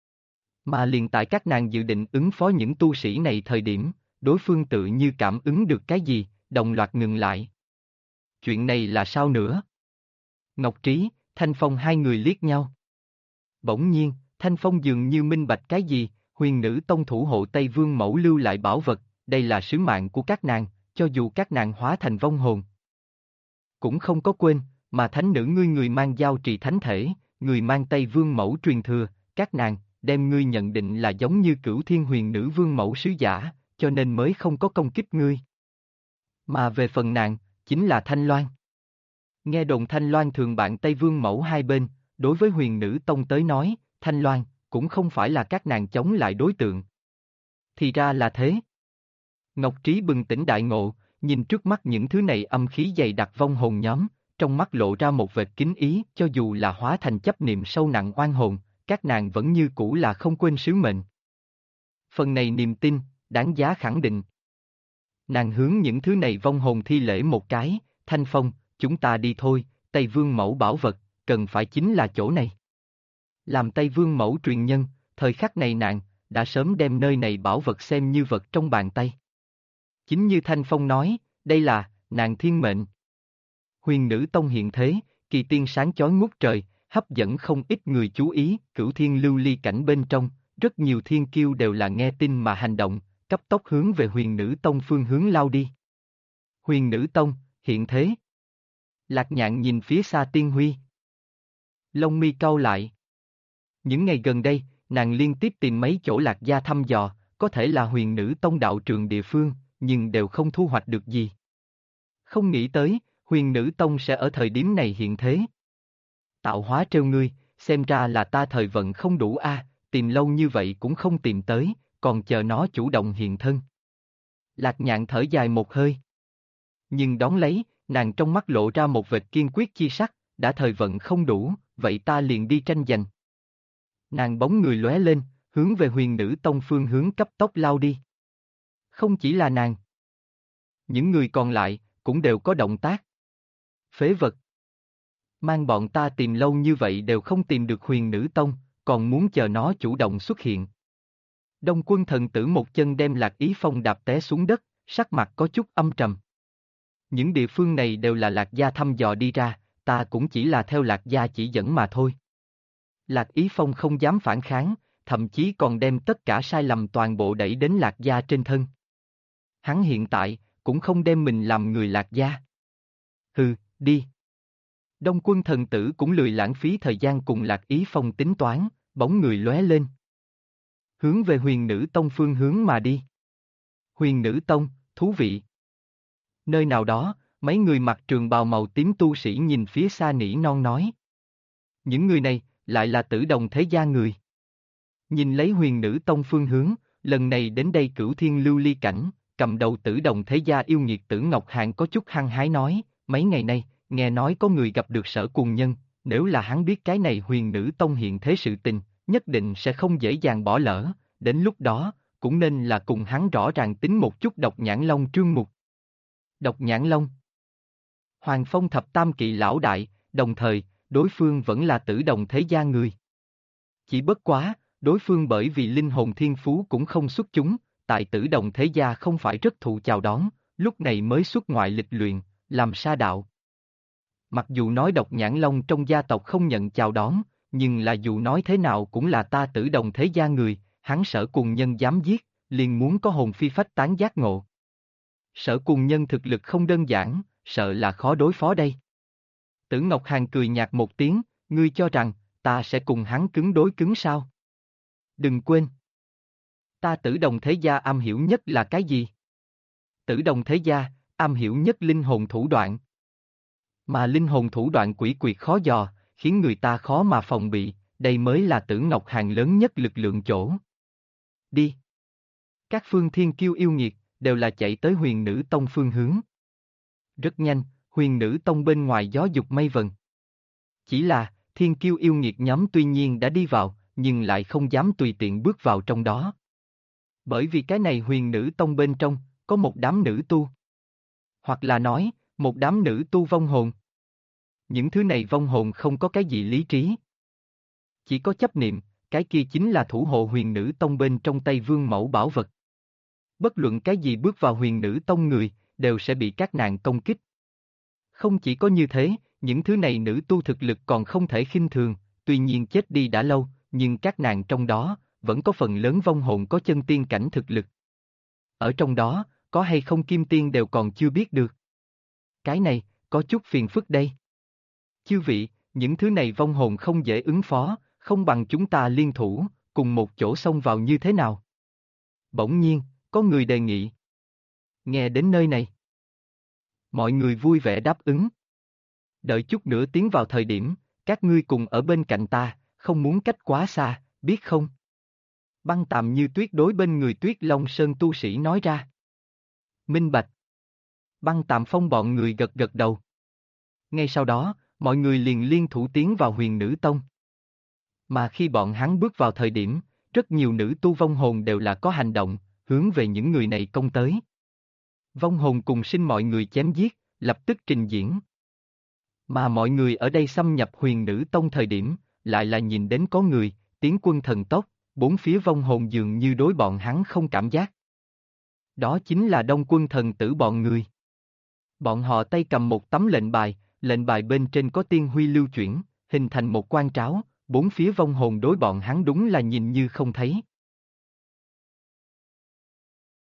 Mà liền tại các nàng dự định ứng phó những tu sĩ này thời điểm, đối phương tự như cảm ứng được cái gì, đồng loạt ngừng lại. Chuyện này là sao nữa? Ngọc Trí, Thanh Phong hai người liếc nhau. Bỗng nhiên, Thanh Phong dường như minh bạch cái gì, Huyền Nữ Tông thủ hộ Tây Vương Mẫu lưu lại bảo vật, đây là sứ mạng của các nàng, cho dù các nàng hóa thành vong hồn. Cũng không có quên, mà thánh nữ ngươi người mang Giao Trì thánh thể, người mang Tây Vương Mẫu truyền thừa, các nàng, đem ngươi nhận định là giống như Cửu Thiên Huyền Nữ Vương Mẫu sứ giả, cho nên mới không có công kích ngươi. Mà về phần nàng, chính là Thanh Loan. Nghe đồn Thanh Loan thường bạn Tây Vương Mẫu hai bên, đối với Huyền Nữ Tông tới nói, Thanh Loan, cũng không phải là các nàng chống lại đối tượng. Thì ra là thế. Ngọc Trí bừng tỉnh đại ngộ, nhìn trước mắt những thứ này âm khí dày đặc vong hồn nhóm, trong mắt lộ ra một vệt kính ý, cho dù là hóa thành chấp niệm sâu nặng oan hồn, các nàng vẫn như cũ là không quên sứ mệnh. Phần này niềm tin, đáng giá khẳng định. Nàng hướng những thứ này vong hồn thi lễ một cái, Thanh Phong, chúng ta đi thôi, Tây Vương Mẫu bảo vật, cần phải chính là chỗ này. Làm Tây Vương Mẫu truyền nhân, thời khắc này nàng, đã sớm đem nơi này bảo vật xem như vật trong bàn tay. Chính như Thanh Phong nói, đây là, nàng thiên mệnh. Huyền Nữ Tông hiện thế, kỳ tiên sáng chói ngút trời, hấp dẫn không ít người chú ý, Cửu Thiên lưu ly cảnh bên trong, rất nhiều thiên kiêu đều là nghe tin mà hành động, cấp tốc hướng về Huyền Nữ Tông phương hướng lao đi. Huyền Nữ Tông, hiện thế. Lạc Nhạn nhìn phía xa Tiên Huy. Lông mi cau lại. Những ngày gần đây, nàng liên tiếp tìm mấy chỗ Lạc gia thăm dò, có thể là Huyền Nữ Tông đạo trường địa phương, nhưng đều không thu hoạch được gì. Không nghĩ tới, Huyền Nữ Tông sẽ ở thời điểm này hiện thế. Tạo hóa trêu ngươi, xem ra là ta thời vận không đủ a, tìm lâu như vậy cũng không tìm tới, còn chờ nó chủ động hiện thân. Lạc Nhạn thở dài một hơi. Nhưng đón lấy, nàng trong mắt lộ ra một vệt kiên quyết chi sắc, đã thời vận không đủ, vậy ta liền đi tranh giành. Nàng bóng người lóe lên, hướng về Huyền Nữ Tông phương hướng cấp tốc lao đi. Không chỉ là nàng. Những người còn lại, cũng đều có động tác. Phế vật. Mang bọn ta tìm lâu như vậy đều không tìm được Huyền Nữ Tông, còn muốn chờ nó chủ động xuất hiện. Đông Quân thần tử một chân đem Lạc Ý Phong đạp té xuống đất, sắc mặt có chút âm trầm. Những địa phương này đều là Lạc gia thăm dò đi ra, ta cũng chỉ là theo Lạc gia chỉ dẫn mà thôi. Lạc Ý Phong không dám phản kháng, thậm chí còn đem tất cả sai lầm toàn bộ đẩy đến Lạc gia trên thân. Hắn hiện tại, cũng không đem mình làm người Lạc gia. Hừ, đi. Đông Quân thần tử cũng lười lãng phí thời gian cùng Lạc Ý Phong tính toán, bóng người lóe lên. Hướng về Huyền Nữ Tông phương hướng mà đi. Huyền Nữ Tông, thú vị. Nơi nào đó, mấy người mặc trường bào màu tím tu sĩ nhìn phía xa nỉ non nói. Những người này, lại là Tử Đồng thế gia người. Nhìn lấy Huyền Nữ Tông phương hướng, lần này đến đây Cửu Thiên Lưu Ly cảnh, cầm đầu Tử Đồng thế gia yêu nghiệt Tử Ngọc Hàn có chút hăng hái nói, mấy ngày nay, nghe nói có người gặp được Sở Cuồng Nhân, nếu là hắn biết cái này Huyền Nữ Tông hiện thế sự tình, nhất định sẽ không dễ dàng bỏ lỡ, đến lúc đó, cũng nên là cùng hắn rõ ràng tính một chút Độc Nhãn Long Trương Mục. Độc Nhãn Long. Hoàng Phong thập tam kỵ lão đại, đồng thời, đối phương vẫn là Tử Đồng thế gia người. Chỉ bất quá, đối phương bởi vì linh hồn thiên phú cũng không xuất chúng, tại Tử Đồng thế gia không phải rất thụ chào đón, lúc này mới xuất ngoại lịch luyện, làm sa đạo. Mặc dù nói Độc Nhãn Long trong gia tộc không nhận chào đón, nhưng là dù nói thế nào cũng là ta Tử Đồng thế gia người, hắn Sở Cuồng Nhân dám giết, liền muốn có hồn phi phách tán giác ngộ. Sở Cuồng Nhân thực lực không đơn giản, sợ là khó đối phó đây. Tử Ngọc Hàn cười nhạt một tiếng, ngươi cho rằng, ta sẽ cùng hắn cứng đối cứng sao? Đừng quên. Ta Tử Đồng thế gia am hiểu nhất là cái gì? Tử Đồng thế gia, am hiểu nhất linh hồn thủ đoạn. Mà linh hồn thủ đoạn quỷ quyệt khó dò, khiến người ta khó mà phòng bị, đây mới là Tử Ngọc Hàn lớn nhất lực lượng chỗ. Đi. Các phương thiên kiêu yêu nghiệt, đều là chạy tới Huyền Nữ Tông phương hướng. Rất nhanh, Huyền Nữ Tông bên ngoài gió dục mây vần. Chỉ là, thiên kiêu yêu nghiệt nhóm tuy nhiên đã đi vào, nhưng lại không dám tùy tiện bước vào trong đó. Bởi vì cái này Huyền Nữ Tông bên trong, có một đám nữ tu. Hoặc là nói, một đám nữ tu vong hồn. Những thứ này vong hồn không có cái gì lý trí. Chỉ có chấp niệm, cái kia chính là thủ hộ Huyền Nữ Tông bên trong tay vương mẫu bảo vật. Bất luận cái gì bước vào Huyền Nữ Tông người, đều sẽ bị các nàng công kích. Không chỉ có như thế, những thứ này nữ tu thực lực còn không thể khinh thường, tuy nhiên chết đi đã lâu, nhưng các nàng trong đó, vẫn có phần lớn vong hồn có chân tiên cảnh thực lực. Ở trong đó, có hay không kim tiên đều còn chưa biết được. Cái này, có chút phiền phức đây. Chư vị, những thứ này vong hồn không dễ ứng phó, không bằng chúng ta liên thủ, cùng một chỗ xông vào như thế nào? Bỗng nhiên, có người đề nghị. Nghe đến nơi này. Mọi người vui vẻ đáp ứng. Đợi chút nữa tiến vào thời điểm, các ngươi cùng ở bên cạnh ta, không muốn cách quá xa, biết không? Băng Tàm Như Tuyết đối bên người Tuyết Long Sơn tu sĩ nói ra. Minh bạch. Băng Tàm Phong bọn người gật gật đầu. Ngay sau đó, mọi người liền liên thủ tiến vào Huyền Nữ Tông. Mà khi bọn hắn bước vào thời điểm, rất nhiều nữ tu vong hồn đều là có hành động, hướng về những người này công tới. Vong hồn cùng sinh mọi người chém giết, lập tức trình diễn. Mà mọi người ở đây xâm nhập Huyền Nữ Tông thời điểm, lại là nhìn đến có người, tiến quân thần tốc, bốn phía vong hồn dường như đối bọn hắn không cảm giác. Đó chính là Đông Quân thần tử bọn người. Bọn họ tay cầm một tấm lệnh bài bên trên có tiên huy lưu chuyển, hình thành một quan tráo, bốn phía vong hồn đối bọn hắn đúng là nhìn như không thấy.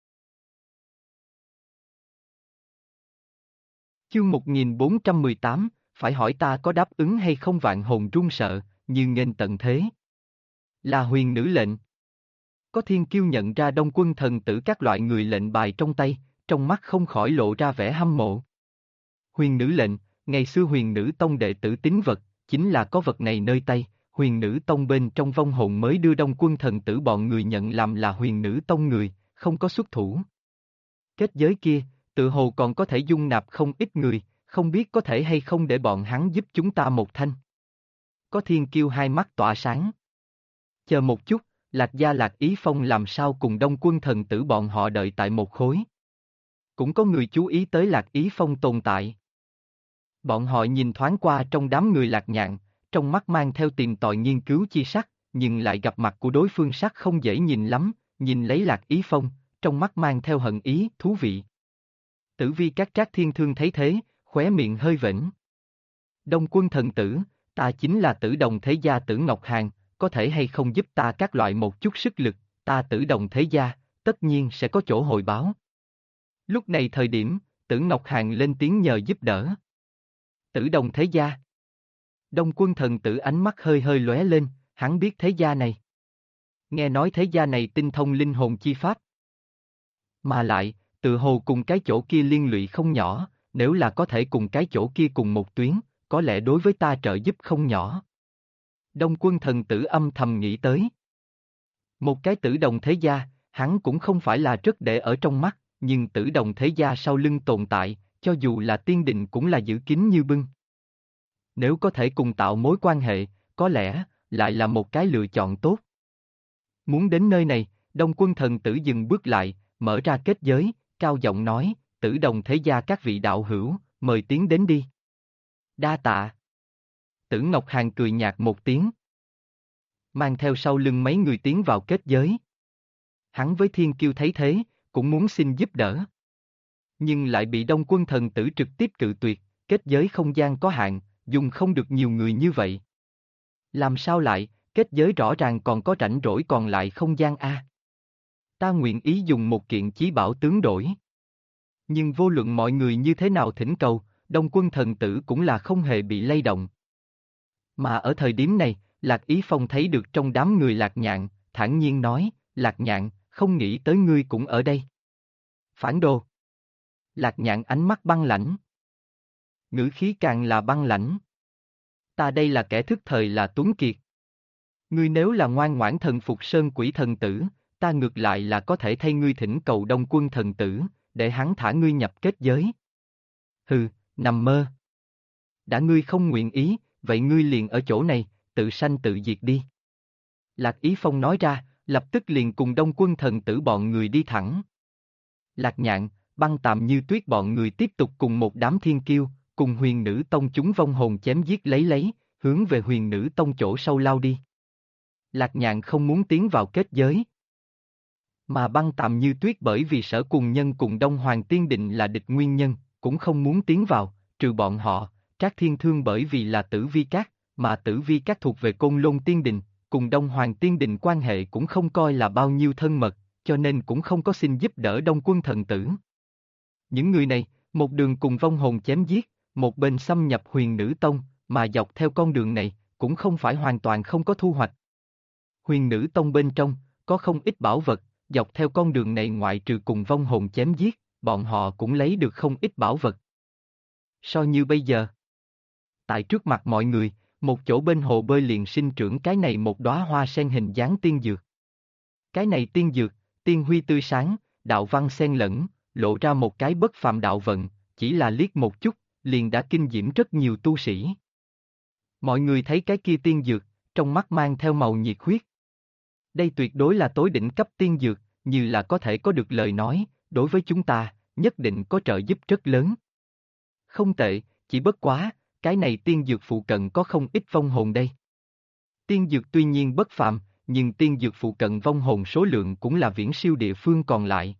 Chương 1418, phải hỏi ta có đáp ứng hay không vạn hồn run sợ, như nghênh tận thế. Là huyền nữ lệnh. Có thiên kiêu nhận ra Đông Quân thần tử các loại người lệnh bài trong tay, trong mắt không khỏi lộ ra vẻ hâm mộ. Huyền nữ lệnh, ngày xưa huyền nữ tông đệ tử tín vật, chính là có vật này nơi tay, huyền nữ tông bên trong vong hồn mới đưa Đông Quân thần tử bọn người nhận làm là huyền nữ tông người, không có xuất thủ. Kết giới kia, tự hồ còn có thể dung nạp không ít người, không biết có thể hay không để bọn hắn giúp chúng ta một thanh. Có thiên kiêu hai mắt tỏa sáng. Chờ một chút, Lạc Gia Lạc Ý Phong làm sao cùng Đông Quân thần tử bọn họ đợi tại một khối. Cũng có người chú ý tới Lạc Ý Phong tồn tại. Bọn họ nhìn thoáng qua trong đám người Lạc Nhạn, trong mắt mang theo tìm tòi nghiên cứu chi sắc, nhưng lại gặp mặt của đối phương sắc không dễ nhìn lắm, nhìn lấy Lạc Ý Phong, trong mắt mang theo hận ý, thú vị. Tử Vi các Trác Thiên Thương thấy thế, khóe miệng hơi vểnh. Đông Quân thần tử, ta chính là Tử Đồng Thế Gia Tử Ngọc Hàn, có thể hay không giúp ta các loại một chút sức lực, ta Tử Đồng Thế Gia, tất nhiên sẽ có chỗ hồi báo. Lúc này thời điểm, Tử Ngọc Hàn lên tiếng nhờ giúp đỡ. Tử Đồng Thế Gia. Đông Quân thần tử ánh mắt hơi hơi lóe lên, hắn biết thế gia này. Nghe nói thế gia này tinh thông linh hồn chi pháp. Mà lại, tự hồ cùng cái chỗ kia liên lụy không nhỏ, nếu là có thể cùng cái chỗ kia cùng một tuyến, có lẽ đối với ta trợ giúp không nhỏ. Đông Quân thần tử âm thầm nghĩ tới. Một cái Tử Đồng Thế Gia, hắn cũng không phải là rất để ở trong mắt, nhưng Tử Đồng Thế Gia sau lưng tồn tại, cho dù là tiên định cũng là giữ kín như bưng. Nếu có thể cùng tạo mối quan hệ, có lẽ, lại là một cái lựa chọn tốt. Muốn đến nơi này, Đông Quân thần tử dừng bước lại, mở ra kết giới, cao giọng nói, Tử Đồng Thế Gia các vị đạo hữu, mời tiến đến đi. Đa tạ. Tử Ngọc Hàn cười nhạt một tiếng. Mang theo sau lưng mấy người tiến vào kết giới. Hắn với thiên kiêu thấy thế, cũng muốn xin giúp đỡ. Nhưng lại bị Đông Quân thần tử trực tiếp cự tuyệt, kết giới không gian có hạn, dùng không được nhiều người như vậy. Làm sao lại, kết giới rõ ràng còn có rảnh rỗi còn lại không gian a. Ta nguyện ý dùng một kiện chí bảo tướng đổi. Nhưng vô luận mọi người như thế nào thỉnh cầu, Đông Quân thần tử cũng là không hề bị lay động. Mà ở thời điểm này, Lạc Ý Phong thấy được trong đám người Lạc Nhạn, thản nhiên nói, Lạc Nhạn, không nghĩ tới ngươi cũng ở đây. Phản đồ. Lạc Nhạn ánh mắt băng lãnh. Ngữ khí càng là băng lãnh. Ta đây là kẻ thức thời là Tuấn Kiệt. Ngươi nếu là ngoan ngoãn thần phục Sơn Quỷ thần tử, ta ngược lại là có thể thay ngươi thỉnh cầu Đông Quân thần tử, để hắn thả ngươi nhập kết giới. Hừ, nằm mơ. Đã ngươi không nguyện ý, vậy ngươi liền ở chỗ này, tự sanh tự diệt đi. Lạc Ý Phong nói ra, lập tức liền cùng Đông Quân thần tử bọn người đi thẳng. Lạc Nhạn, Băng Tạm Như Tuyết bọn người tiếp tục cùng một đám thiên kiêu, cùng huyền nữ tông chúng vong hồn chém giết lấy, hướng về huyền nữ tông chỗ sâu lao đi. Lạc Nhạn không muốn tiến vào kết giới. Mà Băng Tạm Như Tuyết bởi vì Sở Cùng Nhân cùng Đông Hoàng Tiên Định là địch nguyên nhân, cũng không muốn tiến vào, trừ bọn họ, Trác Thiên Thương bởi vì là Tử Vi Các, mà Tử Vi Các thuộc về Côn Lôn Tiên Đình, cùng Đông Hoàng Tiên Đình quan hệ cũng không coi là bao nhiêu thân mật, cho nên cũng không có xin giúp đỡ Đông Quân thần tử. Những người này, một đường cùng vong hồn chém giết, một bên xâm nhập huyền nữ tông, mà dọc theo con đường này, cũng không phải hoàn toàn không có thu hoạch. Huyền nữ tông bên trong, có không ít bảo vật, dọc theo con đường này ngoại trừ cùng vong hồn chém giết, bọn họ cũng lấy được không ít bảo vật. So như bây giờ, tại trước mặt mọi người, một chỗ bên hồ bơi liền sinh trưởng cái này một đóa hoa sen hình dáng tiên dược. Cái này tiên dược, tiên huy tươi sáng, đạo văn xen lẫn, lộ ra một cái bất phàm đạo vận, chỉ là liếc một chút, liền đã kinh diễm rất nhiều tu sĩ. Mọi người thấy cái kia tiên dược, trong mắt mang theo màu nhiệt huyết. Đây tuyệt đối là tối đỉnh cấp tiên dược, như là có thể có được lời nói, đối với chúng ta, nhất định có trợ giúp rất lớn. Không tệ, chỉ bất quá, cái này tiên dược phụ cận có không ít vong hồn đây. Tiên dược tuy nhiên bất phàm, nhưng tiên dược phụ cận vong hồn số lượng cũng là viễn siêu địa phương còn lại.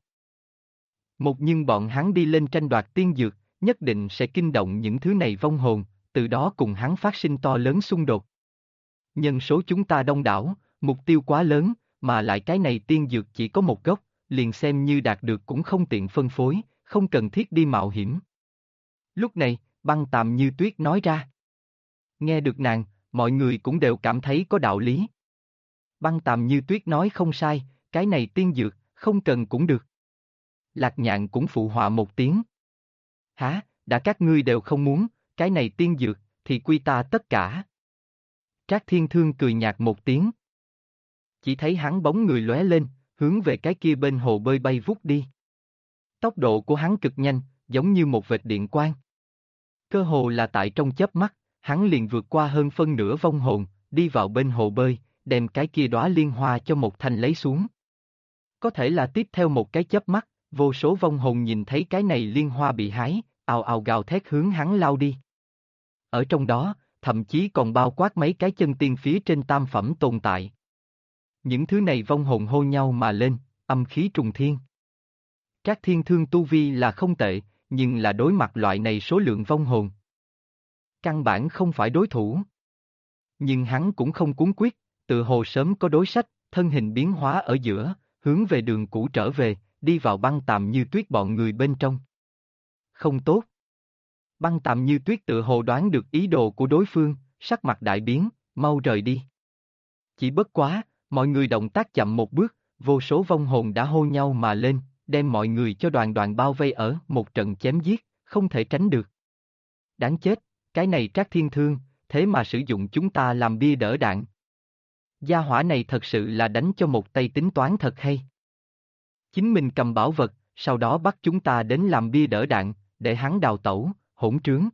Một nhưng bọn hắn đi lên tranh đoạt tiên dược, nhất định sẽ kinh động những thứ này vong hồn, từ đó cùng hắn phát sinh to lớn xung đột. Nhân số chúng ta đông đảo, mục tiêu quá lớn, mà lại cái này tiên dược chỉ có một gốc, liền xem như đạt được cũng không tiện phân phối, không cần thiết đi mạo hiểm. Lúc này, Băng Tàm Như Tuyết nói ra. Nghe được nàng, mọi người cũng đều cảm thấy có đạo lý. Băng Tàm Như Tuyết nói không sai, cái này tiên dược, không cần cũng được. Lạc Nhạn cũng phụ họa một tiếng. Hả, đã các ngươi đều không muốn, cái này tiên dược, thì quy ta tất cả. Trác Thiên Thương cười nhạt một tiếng. Chỉ thấy hắn bóng người lóe lên, hướng về cái kia bên hồ bơi bay vút đi. Tốc độ của hắn cực nhanh, giống như một vệt điện quang. Cơ hồ là tại trong chớp mắt, hắn liền vượt qua hơn phân nửa vong hồn, đi vào bên hồ bơi, đem cái kia đóa liên hoa cho một thanh lấy xuống. Có thể là tiếp theo một cái chớp mắt, vô số vong hồn nhìn thấy cái này liên hoa bị hái, ào ào gào thét hướng hắn lao đi. Ở trong đó, thậm chí còn bao quát mấy cái chân tiên phía trên tam phẩm tồn tại. Những thứ này vong hồn hô nhau mà lên, âm khí trùng thiên. Trác Thiên Thương tu vi là không tệ, nhưng là đối mặt loại này số lượng vong hồn. Căn bản không phải đối thủ. Nhưng hắn cũng không cuống quyết, tự hồ sớm có đối sách, thân hình biến hóa ở giữa, hướng về đường cũ trở về, đi vào Băng Tàm Như Tuyết bọn người bên trong. Không tốt. Băng Tàm Như Tuyết tự hồ đoán được ý đồ của đối phương, sắc mặt đại biến, mau rời đi. Chỉ bất quá, mọi người động tác chậm một bước, vô số vong hồn đã hô nhau mà lên, đem mọi người cho đoàn đoàn bao vây ở một trận chém giết, không thể tránh được. Đáng chết, cái này Trác Thiên Thương, thế mà sử dụng chúng ta làm bia đỡ đạn. Gia hỏa này thật sự là đánh cho một tay tính toán thật hay. Chính mình cầm bảo vật, sau đó bắt chúng ta đến làm bia đỡ đạn, để hắn đào tẩu, hỗn trướng.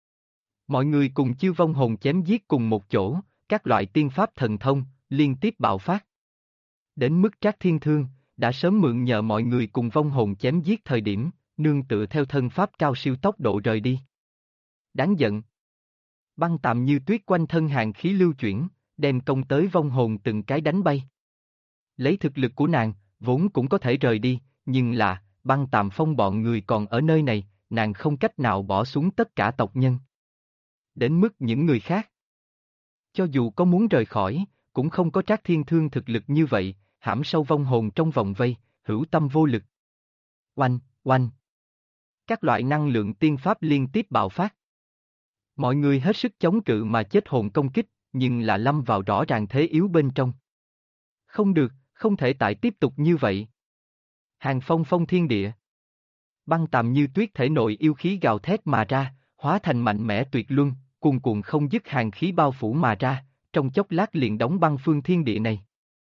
Mọi người cùng chư vong hồn chém giết cùng một chỗ, các loại tiên pháp thần thông, liên tiếp bạo phát. Đến mức Trác Thiên Thương, đã sớm mượn nhờ mọi người cùng vong hồn chém giết thời điểm, nương tựa theo thân pháp cao siêu tốc độ rời đi. Đáng giận. Băng Tàm Như Tuyết quanh thân hàng khí lưu chuyển, đem công tới vong hồn từng cái đánh bay. Lấy thực lực của nàng, vốn cũng có thể rời đi, nhưng là, Băng Tàm Phong bọn người còn ở nơi này, nàng không cách nào bỏ xuống tất cả tộc nhân. Đến mức những người khác. Cho dù có muốn rời khỏi, cũng không có Trác Thiên Thương thực lực như vậy, hãm sâu vong hồn trong vòng vây, hữu tâm vô lực. Oanh, oanh. Các loại năng lượng tiên pháp liên tiếp bạo phát. Mọi người hết sức chống cự mà chết hồn công kích, nhưng là lâm vào rõ ràng thế yếu bên trong. Không được, không thể tại tiếp tục như vậy. Hàng phong phong thiên địa. Băng Tàm Như Tuyết thể nội yêu khí gào thét mà ra, hóa thành mạnh mẽ tuyệt luân, cuồn cuộn không dứt hàng khí bao phủ mà ra, trong chốc lát liền đóng băng phương thiên địa này.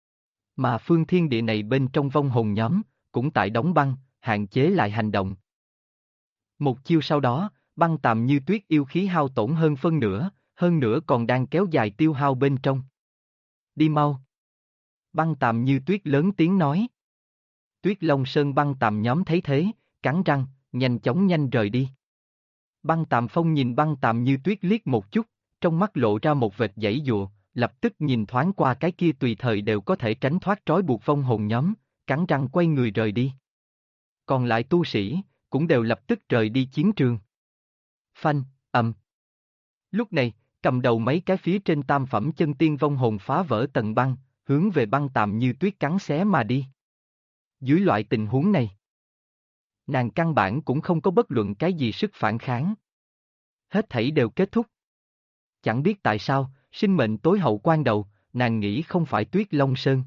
Mà phương thiên địa này bên trong vong hồn nhóm, cũng tại đóng băng, hạn chế lại hành động. Một chiêu sau đó, Băng Tàm Như Tuyết yêu khí hao tổn hơn nữa còn đang kéo dài tiêu hao bên trong. Đi mau. Băng Tàm Như Tuyết lớn tiếng nói. Tuyết Long Sơn Băng Tàm nhóm thấy thế, cắn răng, nhanh chóng rời đi. Băng Tàm Phong nhìn Băng Tàm Như Tuyết liếc một chút, trong mắt lộ ra một vệt giãy giụa, lập tức nhìn thoáng qua cái kia tùy thời đều có thể tránh thoát trói buộc vong hồn nhóm, cắn răng quay người rời đi. Còn lại tu sĩ, cũng đều lập tức rời đi chiến trường. Phanh, ầm. Lúc này, cầm đầu mấy cái phía trên tam phẩm chân tiên vong hồn phá vỡ tầng băng, hướng về Băng Tàm Như Tuyết cắn xé mà đi. Dưới loại tình huống này, nàng căn bản cũng không có bất luận cái gì sức phản kháng. Hết thảy đều kết thúc. Chẳng biết tại sao, sinh mệnh tối hậu quan đầu, nàng nghĩ không phải Tuyết Long Sơn,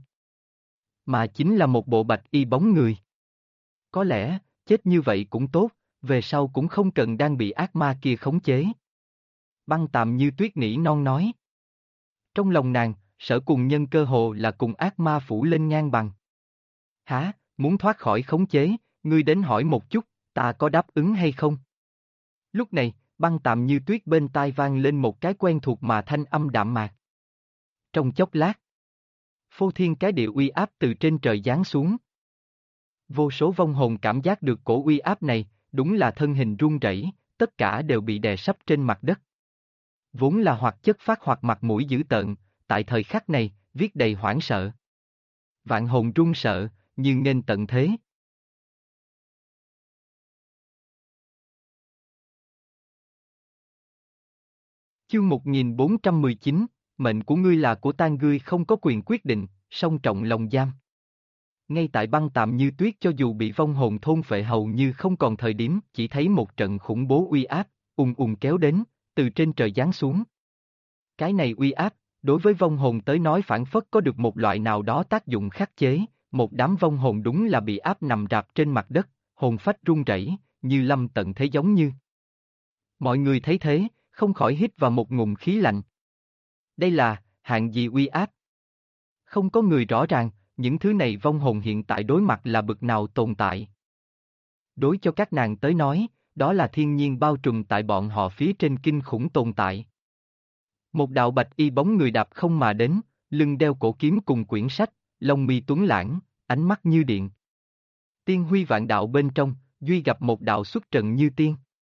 mà chính là một bộ bạch y bóng người. Có lẽ, chết như vậy cũng tốt, về sau cũng không cần đang bị ác ma kia khống chế. Băng Tàm Như Tuyết nỉ non nói. Trong lòng nàng, Sở Cùng Nhân cơ hồ là cùng ác ma phủ lên ngang bằng. Hả, muốn thoát khỏi khống chế, ngươi đến hỏi một chút, ta có đáp ứng hay không? Lúc này, Băng Tàm Như Tuyết bên tai vang lên một cái quen thuộc mà thanh âm đạm mạc. Trong chốc lát, phô thiên cái địa uy áp từ trên trời giáng xuống. Vô số vong hồn cảm giác được cổ uy áp này, đúng là thân hình run rẩy, tất cả đều bị đè sấp trên mặt đất. Vốn là hoặc chất phát hoặc mặt mũi dữ tợn, tại thời khắc này, viết đầy hoảng sợ. Vạn hồn run sợ, như nghênh tận thế. Chương 1419, mệnh của ngươi là của ta, ngươi không có quyền quyết định, song trọng lòng giam. Ngay tại Băng Tàm Như Tuyết cho dù bị vong hồn thôn phệ hầu như không còn thời điểm, chỉ thấy một trận khủng bố uy áp, ùn ùn kéo đến, từ trên trời giáng xuống. Cái này uy áp, đối với vong hồn tới nói phảng phất có được một loại nào đó tác dụng khắc chế, một đám vong hồn đúng là bị áp nằm rạp trên mặt đất, hồn phách run rẩy, như lâm tận thế giống như. Mọi người thấy thế, không khỏi hít vào một ngụm khí lạnh. Đây là, hạng gì uy áp? Không có người rõ ràng, những thứ này vong hồn hiện tại đối mặt là bực nào tồn tại. Đối cho các nàng tới nói, đó là thiên nhiên bao trùm tại bọn họ phía trên kinh khủng tồn tại. Một đạo bạch y bóng người đạp không mà đến, lưng đeo cổ kiếm cùng quyển sách, lông mi tuấn lãng, ánh mắt như điện. Tiên huy vạn đạo bên trong, duy gặp một đạo xuất trần như tiên.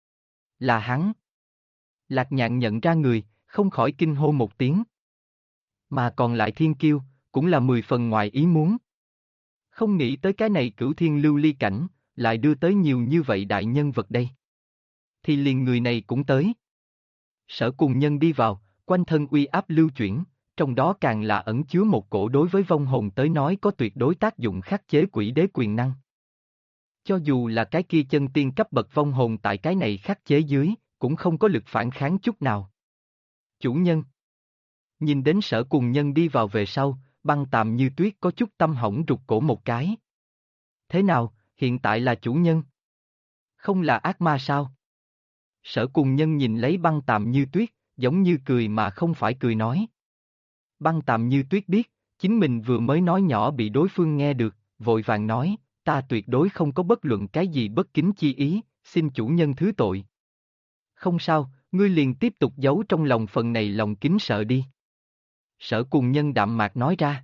Là hắn. Lạc Nhạn nhận ra người, không khỏi kinh hô một tiếng. Mà còn lại thiên kiêu, cũng là 10 phần ngoài ý muốn. Không nghĩ tới cái này cửu thiên lưu ly cảnh, lại đưa tới nhiều như vậy đại nhân vật đây. Thì liền người này cũng tới. Sở Cùng Nhân đi vào, quanh thân uy áp lưu chuyển, trong đó càng là ẩn chứa một cổ đối với vong hồn tới nói có tuyệt đối tác dụng khắc chế quỷ đế quyền năng. Cho dù là cái kia chân tiên cấp bậc vong hồn tại cái này khắc chế dưới, cũng không có lực phản kháng chút nào. Chủ nhân. Nhìn đến Sở Cùng Nhân đi vào về sau, Băng Tàm Như Tuyết có chút tâm hỏng rụt cổ một cái. Thế nào, hiện tại là chủ nhân? Không là ác ma sao? Sở Cùng Nhân nhìn lấy Băng Tàm Như Tuyết, giống như cười mà không phải cười nói. Băng Tàm Như Tuyết biết, chính mình vừa mới nói nhỏ bị đối phương nghe được, vội vàng nói, ta tuyệt đối không có bất luận cái gì bất kính chi ý, xin chủ nhân thứ tội. Không sao, ngươi liền tiếp tục giấu trong lòng phần này lòng kính sợ đi. Sở Cùng Nhân đạm mạc nói ra.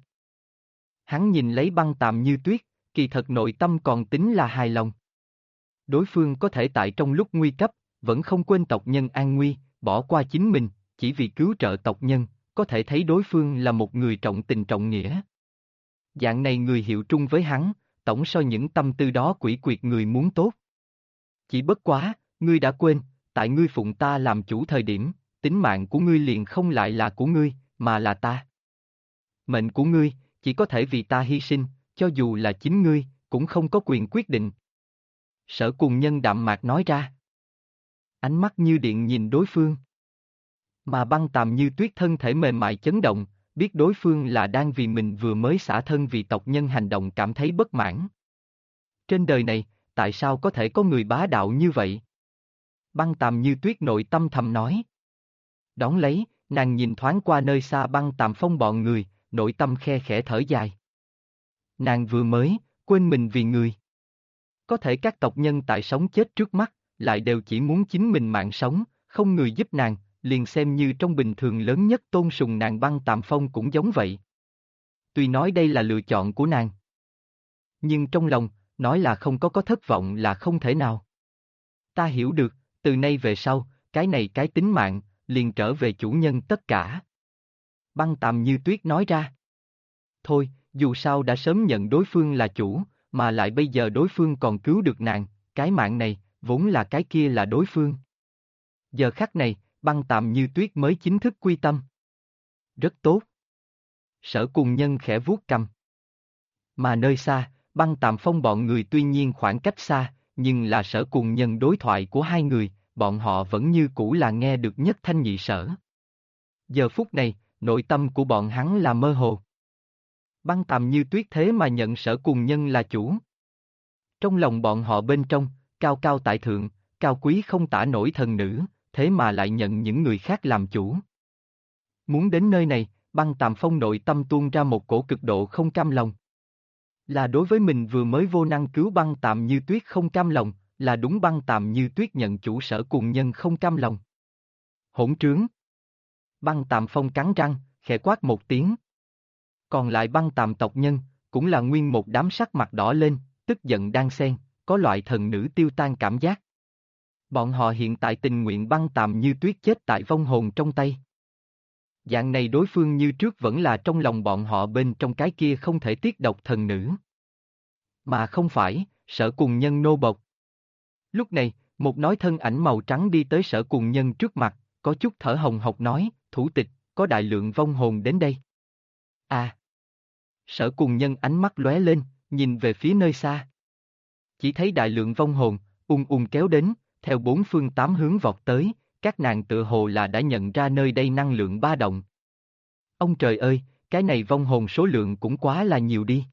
Hắn nhìn lấy Băng Tàm Như Tuyết, kỳ thật nội tâm còn tính là hài lòng. Đối phương có thể tại trong lúc nguy cấp, vẫn không quên tộc nhân an nguy, bỏ qua chính mình, chỉ vì cứu trợ tộc nhân, có thể thấy đối phương là một người trọng tình trọng nghĩa. Dạng này người hiệu trung với hắn, tổng so những tâm tư đó quỷ quyệt người muốn tốt. Chỉ bất quá, ngươi đã quên, tại ngươi phụng ta làm chủ thời điểm, tính mạng của ngươi liền không lại là của ngươi, mà là ta. Mệnh của ngươi, chỉ có thể vì ta hy sinh, cho dù là chính ngươi, cũng không có quyền quyết định. Sở Cùng Nhân đạm mạc nói ra. Ánh mắt như điện nhìn đối phương. Mà Băng Tàm Như Tuyết thân thể mềm mại chấn động, biết đối phương là đang vì mình vừa mới xả thân vì tộc nhân hành động cảm thấy bất mãn. Trên đời này, tại sao có thể có người bá đạo như vậy? Băng Tàm Như Tuyết nội tâm thầm nói. Đón lấy, nàng nhìn thoáng qua nơi xa Băng Tàm Phong bọn người, nội tâm khe khẽ thở dài. Nàng vừa mới, quên mình vì người. Có thể các tộc nhân tại sống chết trước mắt, lại đều chỉ muốn chính mình mạng sống, không người giúp nàng, liền xem như trong bình thường lớn nhất tôn sùng nàng Băng Tàm Phong cũng giống vậy. Tuy nói đây là lựa chọn của nàng. Nhưng trong lòng, nói là không có thất vọng là không thể nào. Ta hiểu được, từ nay về sau, cái này cái tính mạng, liền trở về chủ nhân tất cả. Băng Tàm Như Tuyết nói ra. Thôi, dù sao đã sớm nhận đối phương là chủ, mà lại bây giờ đối phương còn cứu được nàng, cái mạng này, vốn là cái kia là đối phương. Giờ khắc này, Băng Tàm Như Tuyết mới chính thức quy tâm. Rất tốt. Sở Cùng Nhân khẽ vuốt cầm. Mà nơi xa, Băng Tàm Phong bọn người tuy nhiên khoảng cách xa, nhưng là Sở Cùng Nhân đối thoại của hai người, bọn họ vẫn như cũ là nghe được nhất thanh nhị sở. Giờ phút này, nội tâm của bọn hắn là mơ hồ. Băng Tàm Như Tuyết thế mà nhận Sở Cùng Nhân là chủ. Trong lòng bọn họ bên trong, cao cao tại thượng, cao quý không tả nổi thần nữ, thế mà lại nhận những người khác làm chủ. Muốn đến nơi này, Băng Tàm Phong nội tâm tuôn ra một cổ cực độ không cam lòng. Là đối với mình vừa mới vô năng cứu Băng Tàm Như Tuyết không cam lòng, là đúng Băng Tàm Như Tuyết nhận chủ Sở Cùng Nhân không cam lòng. Hỗn trướng. Băng Tàm Phong cắn răng, khẽ quát một tiếng. Còn lại Băng Tàm tộc nhân, cũng là nguyên một đám sắc mặt đỏ lên, tức giận đan xen, có loại thần nữ tiêu tan cảm giác. Bọn họ hiện tại tình nguyện Băng Tàm Như Tuyết chết tại vong hồn trong tay. Dạng này đối phương như trước vẫn là trong lòng bọn họ bên trong cái kia không thể tiết độc thần nữ. Mà không phải, Sở Cùng Nhân nô bộc. Lúc này, một nói thân ảnh màu trắng đi tới Sở Cùng Nhân trước mặt, có chút thở hồng hộc nói, thủ tịch, có đại lượng vong hồn đến đây. À! Sở Cùng Nhân ánh mắt lóe lên, nhìn về phía nơi xa. Chỉ thấy đại lượng vong hồn, ùn ùn kéo đến, theo bốn phương tám hướng vọt tới, các nàng tựa hồ là đã nhận ra nơi đây năng lượng ba động. Ông trời ơi, cái này vong hồn số lượng cũng quá là nhiều đi.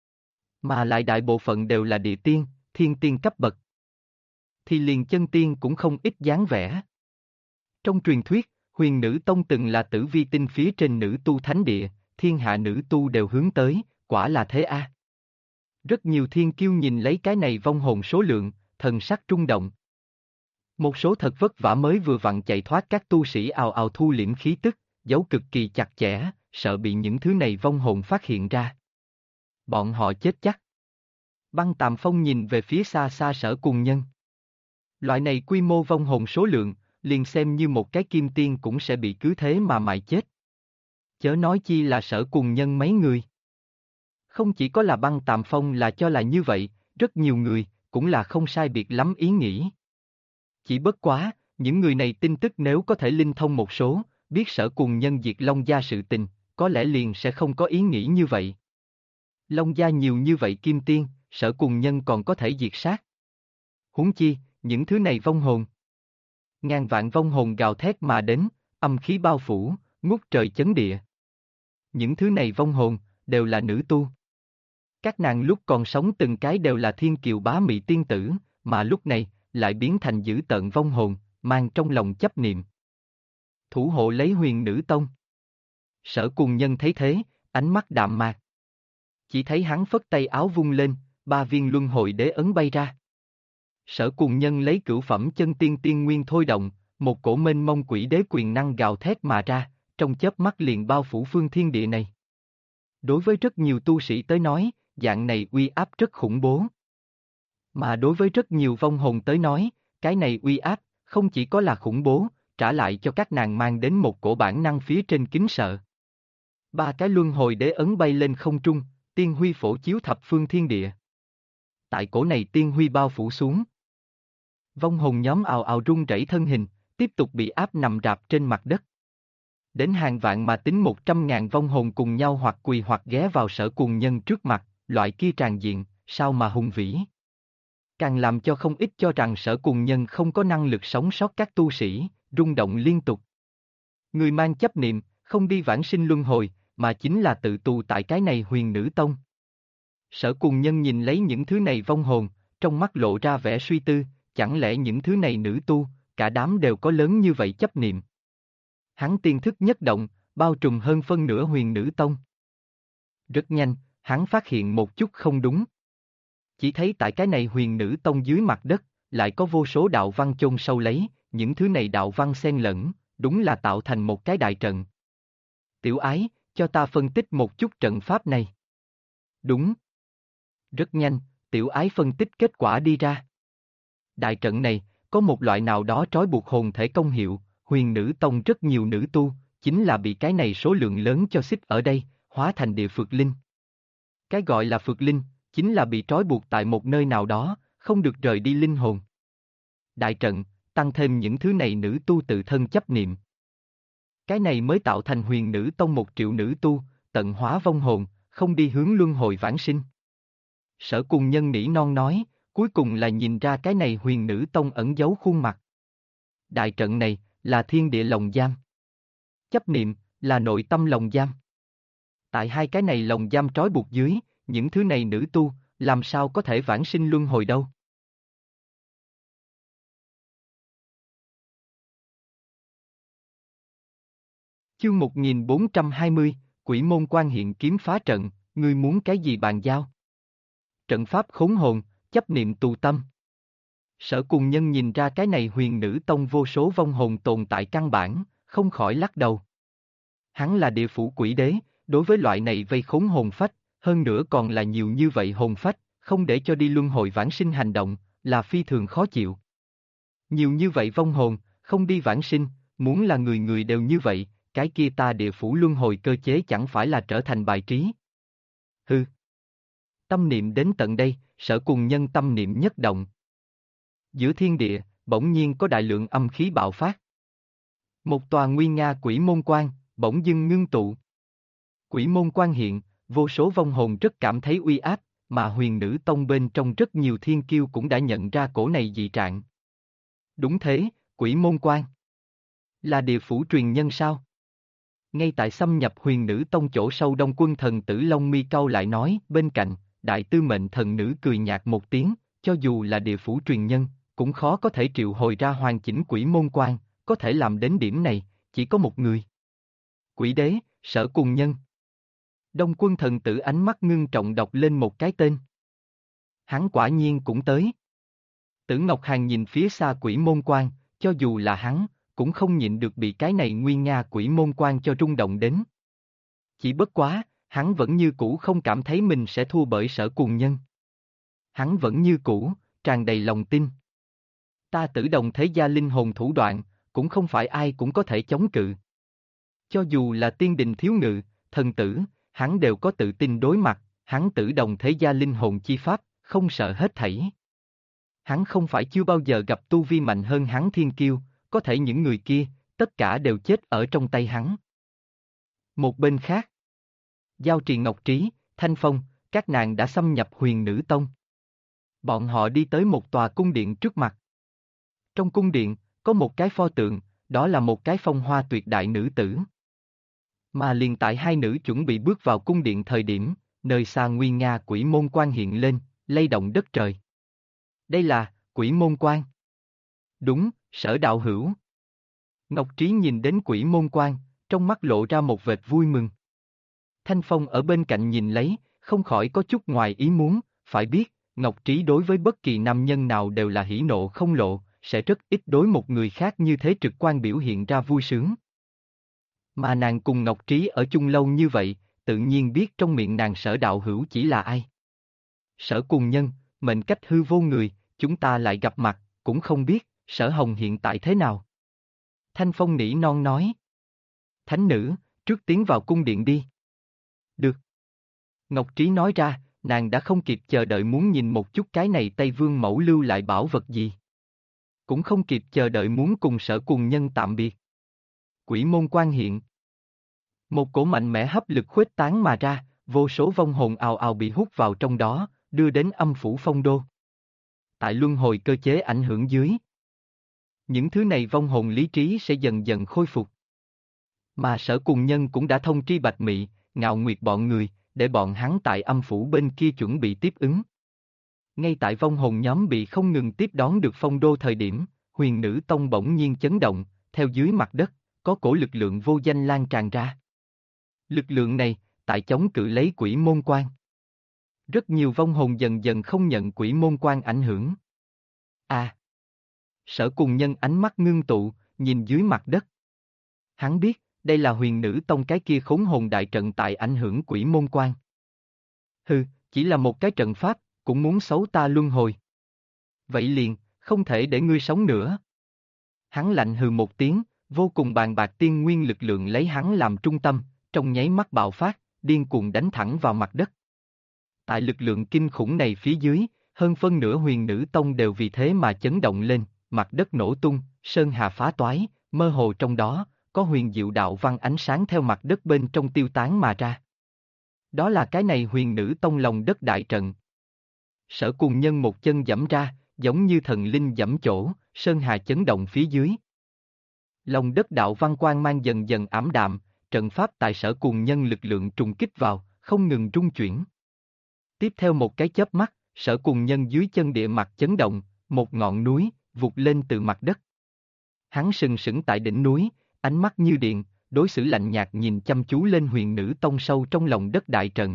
Mà lại đại bộ phận đều là địa tiên, thiên tiên cấp bậc. Thì liền chân tiên cũng không ít dáng vẻ. Trong truyền thuyết, Huyền Nữ Tông từng là tử vi tinh phía trên nữ tu thánh địa, thiên hạ nữ tu đều hướng tới, quả là thế a. Rất nhiều thiên kiêu nhìn lấy cái này vong hồn số lượng, thần sắc trung động. Một số thật vất vả mới vừa vặn chạy thoát các tu sĩ ào ào thu liễm khí tức, giấu cực kỳ chặt chẽ, sợ bị những thứ này vong hồn phát hiện ra. Bọn họ chết chắc. Băng Tàm Phong nhìn về phía xa xa Sở Cùng Nhân. Loại này quy mô vong hồn số lượng, liền xem như một cái kim tiên cũng sẽ bị cứ thế mà mài chết. Chớ nói chi là Sở Cùng Nhân mấy người. Không chỉ có là Băng Tàm Phong là cho là như vậy, rất nhiều người, cũng là không sai biệt lắm ý nghĩ. Chỉ bất quá, những người này tin tức nếu có thể linh thông một số, biết Sở Cùng Nhân diệt Long Gia sự tình, có lẽ liền sẽ không có ý nghĩ như vậy. Long Gia nhiều như vậy kim tiên, Sở Cùng Nhân còn có thể diệt sát. Huống chi, những thứ này vong hồn. Ngàn vạn vong hồn gào thét mà đến, âm khí bao phủ, ngút trời chấn địa. Những thứ này vong hồn, đều là nữ tu. Các nàng lúc còn sống từng cái đều là thiên kiều bá mị tiên tử, mà lúc này, lại biến thành dữ tợn vong hồn, mang trong lòng chấp niệm. Thủ hộ lấy Huyền Nữ Tông. Sở Cùng Nhân thấy thế, ánh mắt đạm mạc. Chỉ thấy hắn phất tay áo vung lên, 3 viên luân hồi đế ấn bay ra. Sở Cùng Nhân lấy cửu phẩm chân tiên tiên nguyên thôi động, một cổ mênh mông quỷ đế quyền năng gào thét mà ra, trong chớp mắt liền bao phủ phương thiên địa này. Đối với rất nhiều tu sĩ tới nói, dạng này uy áp rất khủng bố. Mà đối với rất nhiều vong hồn tới nói, cái này uy áp, không chỉ có là khủng bố, trả lại cho các nàng mang đến một cổ bản năng phía trên kính sợ. 3 cái luân hồi đế ấn bay lên không trung, tiên huy phổ chiếu thập phương thiên địa. Tại cổ này tiên huy bao phủ xuống. Vong hồn nhóm ào ào rung rẩy thân hình, tiếp tục bị áp nằm rạp trên mặt đất. Đến hàng vạn mà tính 100.000 vong hồn cùng nhau hoặc quỳ hoặc ghé vào Sở Cùng Nhân trước mặt, loại kia tràn diện, sao mà hùng vĩ. Càng làm cho không ít cho rằng Sở Cùng Nhân không có năng lực sống sót các tu sĩ, rung động liên tục. Người mang chấp niệm, không đi vãng sinh luân hồi, mà chính là tự tù tại cái này Huyền Nữ Tông. Sở Cùng Nhân nhìn lấy những thứ này vong hồn, trong mắt lộ ra vẻ suy tư, chẳng lẽ những thứ này nữ tu, cả đám đều có lớn như vậy chấp niệm. Hắn tiên thức nhất động, bao trùm hơn phân nửa Huyền Nữ Tông. Rất nhanh, hắn phát hiện một chút không đúng. Chỉ thấy tại cái này Huyền Nữ Tông dưới mặt đất, lại có vô số đạo văn chôn sâu lấy, những thứ này đạo văn xen lẫn, đúng là tạo thành một cái đại trận. Tiểu ái, cho ta phân tích một chút trận pháp này. Đúng. Rất nhanh, tiểu ái phân tích kết quả đi ra. Đại trận này, có một loại nào đó trói buộc hồn thể công hiệu, Huyền Nữ Tông rất nhiều nữ tu, chính là bị cái này số lượng lớn cho xích ở đây, hóa thành địa phược linh. Cái gọi là phược linh, chính là bị trói buộc tại một nơi nào đó, không được rời đi linh hồn. Đại trận, tăng thêm những thứ này nữ tu tự thân chấp niệm. Cái này mới tạo thành Huyền Nữ Tông 1 triệu nữ tu, tận hóa vong hồn, không đi hướng luân hồi vãng sinh. Sở Cùng Nhân nỉ non nói, cuối cùng là nhìn ra cái này Huyền Nữ Tông ẩn giấu khuôn mặt. Đại trận này, là thiên địa lồng giam. Chấp niệm, là nội tâm lồng giam. Tại hai cái này lồng giam trói buộc dưới, những thứ này nữ tu, làm sao có thể vãng sinh luân hồi đâu. Chương 1420, Quỷ môn quan hiện kiếm phá trận, ngươi muốn cái gì bàn giao? Trận pháp khốn hồn, chấp niệm tù tâm. Sở Cùng Nhân nhìn ra cái này Huyền Nữ Tông vô số vong hồn tồn tại căn bản, không khỏi lắc đầu. Hắn là địa phủ quỷ đế, đối với loại này vây khốn hồn phách, hơn nữa còn là nhiều như vậy hồn phách, không để cho đi luân hồi vãng sinh hành động, là phi thường khó chịu. Nhiều như vậy vong hồn, không đi vãng sinh, muốn là người người đều như vậy, cái kia ta địa phủ luân hồi cơ chế chẳng phải là trở thành bài trí. Hừ. Tâm niệm đến tận đây, Sở Cùng Nhân tâm niệm nhất động. Giữa thiên địa, bỗng nhiên có đại lượng âm khí bạo phát. Một tòa nguy nga quỷ môn quan, bỗng dưng ngưng tụ. Quỷ môn quan hiện, vô số vong hồn rất cảm thấy uy áp, mà Huyền Nữ Tông bên trong rất nhiều thiên kiêu cũng đã nhận ra cổ này dị trạng. Đúng thế, Quỷ Môn Quan. Là địa phủ truyền nhân sao? Ngay tại xâm nhập Huyền Nữ Tông chỗ sâu Đông Quân thần tử Long Mi cau lại nói, bên cạnh, đại tư mệnh thần nữ cười nhạt một tiếng, cho dù là địa phủ truyền nhân, cũng khó có thể triệu hồi ra hoàn chỉnh Quỷ Môn Quan, có thể làm đến điểm này, chỉ có một người. Quỷ đế, Sở Cùng Nhân. Đông Quân thần tử ánh mắt ngưng trọng đọc lên một cái tên. Hắn quả nhiên cũng tới. Tử Ngọc Hàn nhìn phía xa Quỷ Môn Quan, cho dù là hắn, cũng không nhịn được bị cái này nguyên nga Quỷ Môn Quan cho rung động đến. Chỉ bất quá, hắn vẫn như cũ không cảm thấy mình sẽ thua bởi Sở Cùng Nhân. Hắn vẫn như cũ, tràn đầy lòng tin. Ta Tử Đồng thế gia linh hồn thủ đoạn, cũng không phải ai cũng có thể chống cự. Cho dù là tiên đình thiếu ngự, thần tử, hắn đều có tự tin đối mặt, hắn Tử Đồng thế gia linh hồn chi pháp, không sợ hết thảy. Hắn không phải chưa bao giờ gặp tu vi mạnh hơn hắn thiên kiêu, có thể những người kia, tất cả đều chết ở trong tay hắn. Một bên khác, Giao Trì Ngọc Trí, Thanh Phong, các nàng đã xâm nhập Huyền Nữ Tông. Bọn họ đi tới một tòa cung điện trước mặt. Trong cung điện, có một cái pho tượng, đó là một cái phong hoa tuyệt đại nữ tử. Mà liền tại hai nữ chuẩn bị bước vào cung điện thời điểm, nơi xa nguy nga Quỷ Môn Quan hiện lên, lay động đất trời. Đây là Quỷ Môn Quan. Đúng, Sở đạo hữu. Ngọc Trí nhìn đến Quỷ Môn Quan, trong mắt lộ ra một vệt vui mừng. Thanh Phong ở bên cạnh nhìn lấy, không khỏi có chút ngoài ý muốn, phải biết, Ngọc Trí đối với bất kỳ nam nhân nào đều là hỉ nộ không lộ, sẽ rất ít đối một người khác như thế trực quan biểu hiện ra vui sướng. Mà nàng cùng Ngọc Trí ở chung lâu như vậy, tự nhiên biết trong miệng nàng Sở đạo hữu chỉ là ai. Sở Cùng Nhân, mệnh cách hư vô người, chúng ta lại gặp mặt, cũng không biết, Sở Hồng hiện tại thế nào. Thanh Phong nỉ non nói. Thánh nữ, trước tiến vào cung điện đi. Được. Ngọc Trí nói ra, nàng đã không kịp chờ đợi muốn nhìn một chút cái này Tây Vương mẫu lưu lại bảo vật gì. Cũng không kịp chờ đợi muốn cùng Sở Cùng Nhân tạm biệt. Quỷ Môn Quan hiện. Một cổ mạnh mẽ hấp lực khuếch tán mà ra, vô số vong hồn ào ào bị hút vào trong đó, đưa đến âm phủ phong đô. Tại luân hồi cơ chế ảnh hưởng dưới, những thứ này vong hồn lý trí sẽ dần dần khôi phục. Mà Sở Cùng Nhân cũng đã thông tri Bạch Mị, Ngạo Nguyệt bọn người, để bọn hắn tại âm phủ bên kia chuẩn bị tiếp ứng. Ngay tại vong hồn nhóm bị không ngừng tiếp đón được phong đô thời điểm, Huyền Nữ Tông bỗng nhiên chấn động, theo dưới mặt đất, có cổ lực lượng vô danh lan tràn ra. Lực lượng này, tại chống cự lấy Quỷ Môn Quan. Rất nhiều vong hồn dần dần không nhận Quỷ Môn Quan ảnh hưởng. À! Sở Cùng Nhân ánh mắt ngưng tụ, nhìn dưới mặt đất. Hắn biết, đây là Huyền Nữ Tông cái kia khốn hồn đại trận tại ảnh hưởng Quỷ Môn Quan. Hừ, chỉ là một cái trận pháp, cũng muốn xấu ta luân hồi. Vậy liền, không thể để ngươi sống nữa. Hắn lạnh hừ một tiếng, vô cùng bàn bạc tiên nguyên lực lượng lấy hắn làm trung tâm, trong nháy mắt bạo phát, điên cuồng đánh thẳng vào mặt đất. Tại lực lượng kinh khủng này phía dưới, hơn phân nửa Huyền Nữ Tông đều vì thế mà chấn động lên, mặt đất nổ tung, sơn hà phá toái, mơ hồ trong đó, có huyền diệu đạo văn ánh sáng theo mặt đất bên trong tiêu tán mà ra. Đó là cái này Huyền Nữ Tông lòng đất đại trận. Sở Cùng Nhân một chân giẫm ra, giống như thần linh giẫm chỗ, sơn hà chấn động phía dưới. Lòng đất đạo văn quang mang dần dần ảm đạm, trận pháp tại Sở Cùng Nhân lực lượng trùng kích vào, không ngừng rung chuyển. Tiếp theo một cái chớp mắt, Sở Cùng Nhân dưới chân địa mặt chấn động, một ngọn núi, vụt lên từ mặt đất. Hắn sừng sững tại đỉnh núi, ánh mắt như điện, đối xử lạnh nhạt nhìn chăm chú lên Huyền Nữ Tông sâu trong lòng đất đại trận.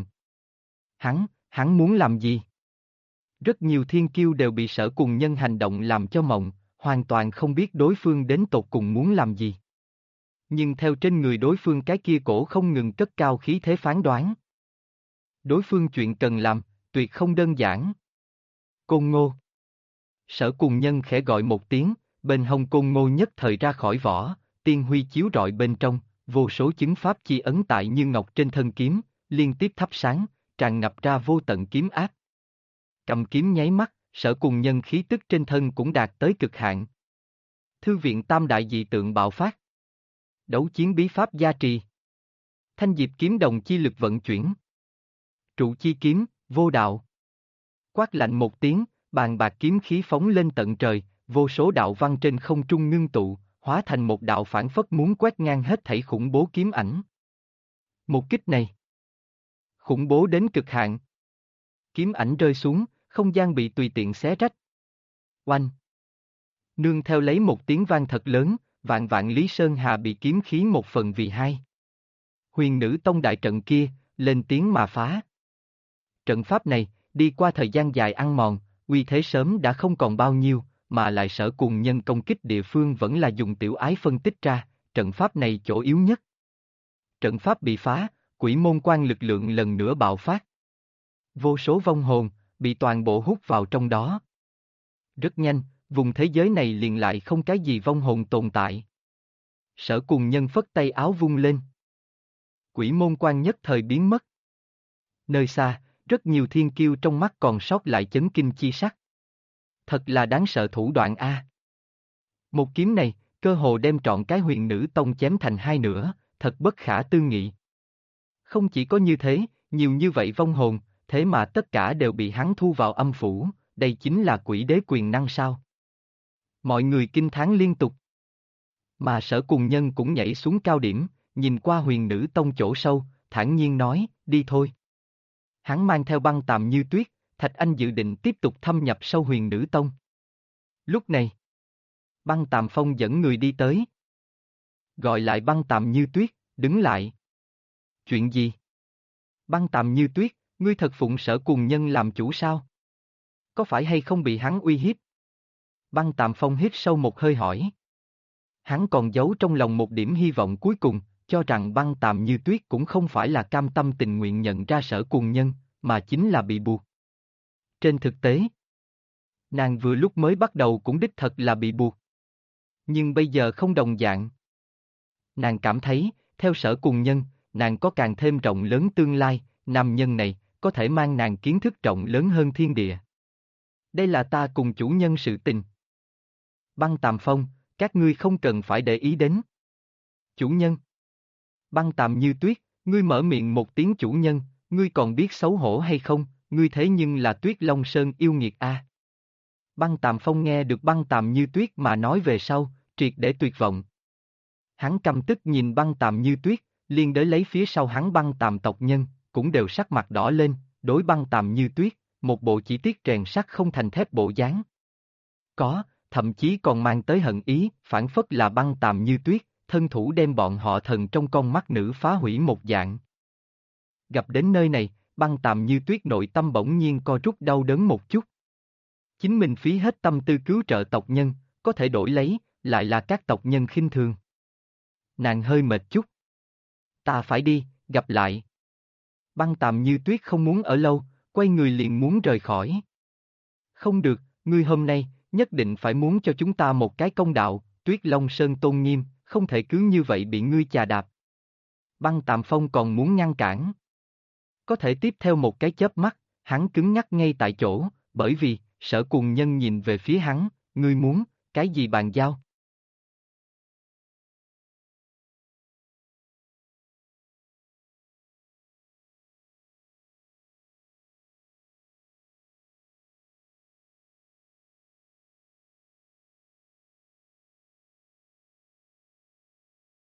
Hắn muốn làm gì? Rất nhiều thiên kiêu đều bị Sở Cùng Nhân hành động làm cho mộng, hoàn toàn không biết đối phương đến tột cùng muốn làm gì. Nhưng theo trên người đối phương cái kia cổ không ngừng cất cao khí thế phán đoán. Đối phương chuyện cần làm, tuyệt không đơn giản. Côn Ngô. Sở Cùng Nhân khẽ gọi một tiếng, bên hông Côn Ngô nhất thời ra khỏi vỏ, tiên huy chiếu rọi bên trong, vô số chứng pháp chi ấn tại như ngọc trên thân kiếm, liên tiếp thắp sáng, tràn ngập ra vô tận kiếm áp. Cầm kiếm nháy mắt, Sở Cùng Nhân khí tức trên thân cũng đạt tới cực hạn. Thư viện tam đại dị tượng bạo phát. Đấu chiến bí pháp gia trì. Thanh diệp kiếm đồng chi lực vận chuyển. Trụ chi kiếm, vô đạo. Quát lạnh một tiếng, bàn bạc kiếm khí phóng lên tận trời, vô số đạo văn trên không trung ngưng tụ, hóa thành một đạo phảng phất muốn quét ngang hết thảy khủng bố kiếm ảnh. Một kích này khủng bố đến cực hạn. Kiếm ảnh rơi xuống, không gian bị tùy tiện xé rách. Oanh! Nương theo lấy một tiếng vang thật lớn, vạn vạn Lý Sơn Hà bị kiếm khí 1/2. Huyền Nữ Tông đại trận kia, lên tiếng mà phá. Trận pháp này, đi qua thời gian dài ăn mòn, uy thế sớm đã không còn bao nhiêu, mà lại Sở Cùng Nhân công kích địa phương vẫn là dùng tiểu ái phân tích ra, trận pháp này chỗ yếu nhất. Trận pháp bị phá, quỷ môn quan lực lượng lần nữa bạo phát. Vô số vong hồn, bị toàn bộ hút vào trong đó. Rất nhanh, vùng thế giới này liền lại không cái gì vong hồn tồn tại. Sở Cùng Nhân phất tay áo vung lên. Quỷ môn quan nhất thời biến mất. Nơi xa, rất nhiều thiên kiêu trong mắt còn sót lại chấn kinh chi sắc. Thật là đáng sợ thủ đoạn a. Một kiếm này, cơ hồ đem trọn cái Huyền Nữ Tông chém thành hai nửa, thật bất khả tư nghị. Không chỉ có như thế, nhiều như vậy vong hồn, thế mà tất cả đều bị hắn thu vào âm phủ, đây chính là quỷ đế quyền năng sao? Mọi người kinh thán liên tục. Mà Sở Cùng Nhân cũng nhảy xuống cao điểm, nhìn qua Huyền Nữ Tông chỗ sâu, thản nhiên nói, đi thôi. Hắn mang theo Băng Tàm Như Tuyết, Thạch Anh dự định tiếp tục thâm nhập sâu Huyền Nữ Tông. Lúc này, Băng Tàm Phong dẫn người đi tới. Gọi lại Băng Tàm Như Tuyết, đứng lại. Chuyện gì? Băng Tàm Như Tuyết, ngươi thật phụng Sở Cùng Nhân làm chủ sao? Có phải hay không bị hắn uy hiếp? Băng Tàm Phong hít sâu một hơi hỏi. Hắn còn giấu trong lòng một điểm hy vọng cuối cùng, cho rằng Băng Tàm Như Tuyết cũng không phải là cam tâm tình nguyện nhận ra Sở Cùng Nhân, mà chính là bị buộc. Trên thực tế, nàng vừa lúc mới bắt đầu cũng đích thật là bị buộc. Nhưng bây giờ không đồng dạng. Nàng cảm thấy, theo Sở Cùng Nhân, nàng có càng thêm rộng lớn tương lai, nam nhân này, có thể mang nàng kiến thức rộng lớn hơn thiên địa. Đây là ta cùng chủ nhân sự tình. Băng Tàm Phong, các ngươi không cần phải để ý đến. Chủ nhân. Băng Tàm Như Tuyết, ngươi mở miệng một tiếng chủ nhân, ngươi còn biết xấu hổ hay không, ngươi thế nhưng là Tuyết Long Sơn yêu nghiệt a. Băng Tàm Phong nghe được Băng Tàm Như Tuyết mà nói về sau, triệt để tuyệt vọng. Hắn căm tức nhìn Băng Tàm Như Tuyết, liên đới lấy phía sau hắn Băng Tàm tộc nhân, cũng đều sắc mặt đỏ lên, đối Băng Tàm Như Tuyết, một bộ chỉ tiếc rèn sắt không thành thép bộ dáng. Có, thậm chí còn mang tới hận ý, phản phất là Băng Tàm Như Tuyết, thân thủ đem bọn họ thần trong con mắt nữ phá hủy một dạng. Gặp đến nơi này, Băng Tàm Như Tuyết nội tâm bỗng nhiên co rút đau đớn một chút. Chính mình phí hết tâm tư cứu trợ tộc nhân, có thể đổi lấy, lại là các tộc nhân khinh thường. Nàng hơi mệt chút. Ta phải đi, gặp lại. Băng Tàm Như Tuyết không muốn ở lâu, quay người liền muốn rời khỏi. Không được, ngươi hôm nay, nhất định phải muốn cho chúng ta một cái công đạo, Tuyết Long Sơn tôn nghiêm, không thể cứ như vậy bị ngươi chà đạp. Băng Tàm Phong còn muốn ngăn cản. Có thể tiếp theo một cái chớp mắt, hắn cứng nhắc ngay tại chỗ, bởi vì, Sở Cùng Nhân nhìn về phía hắn, ngươi muốn, cái gì bàn giao?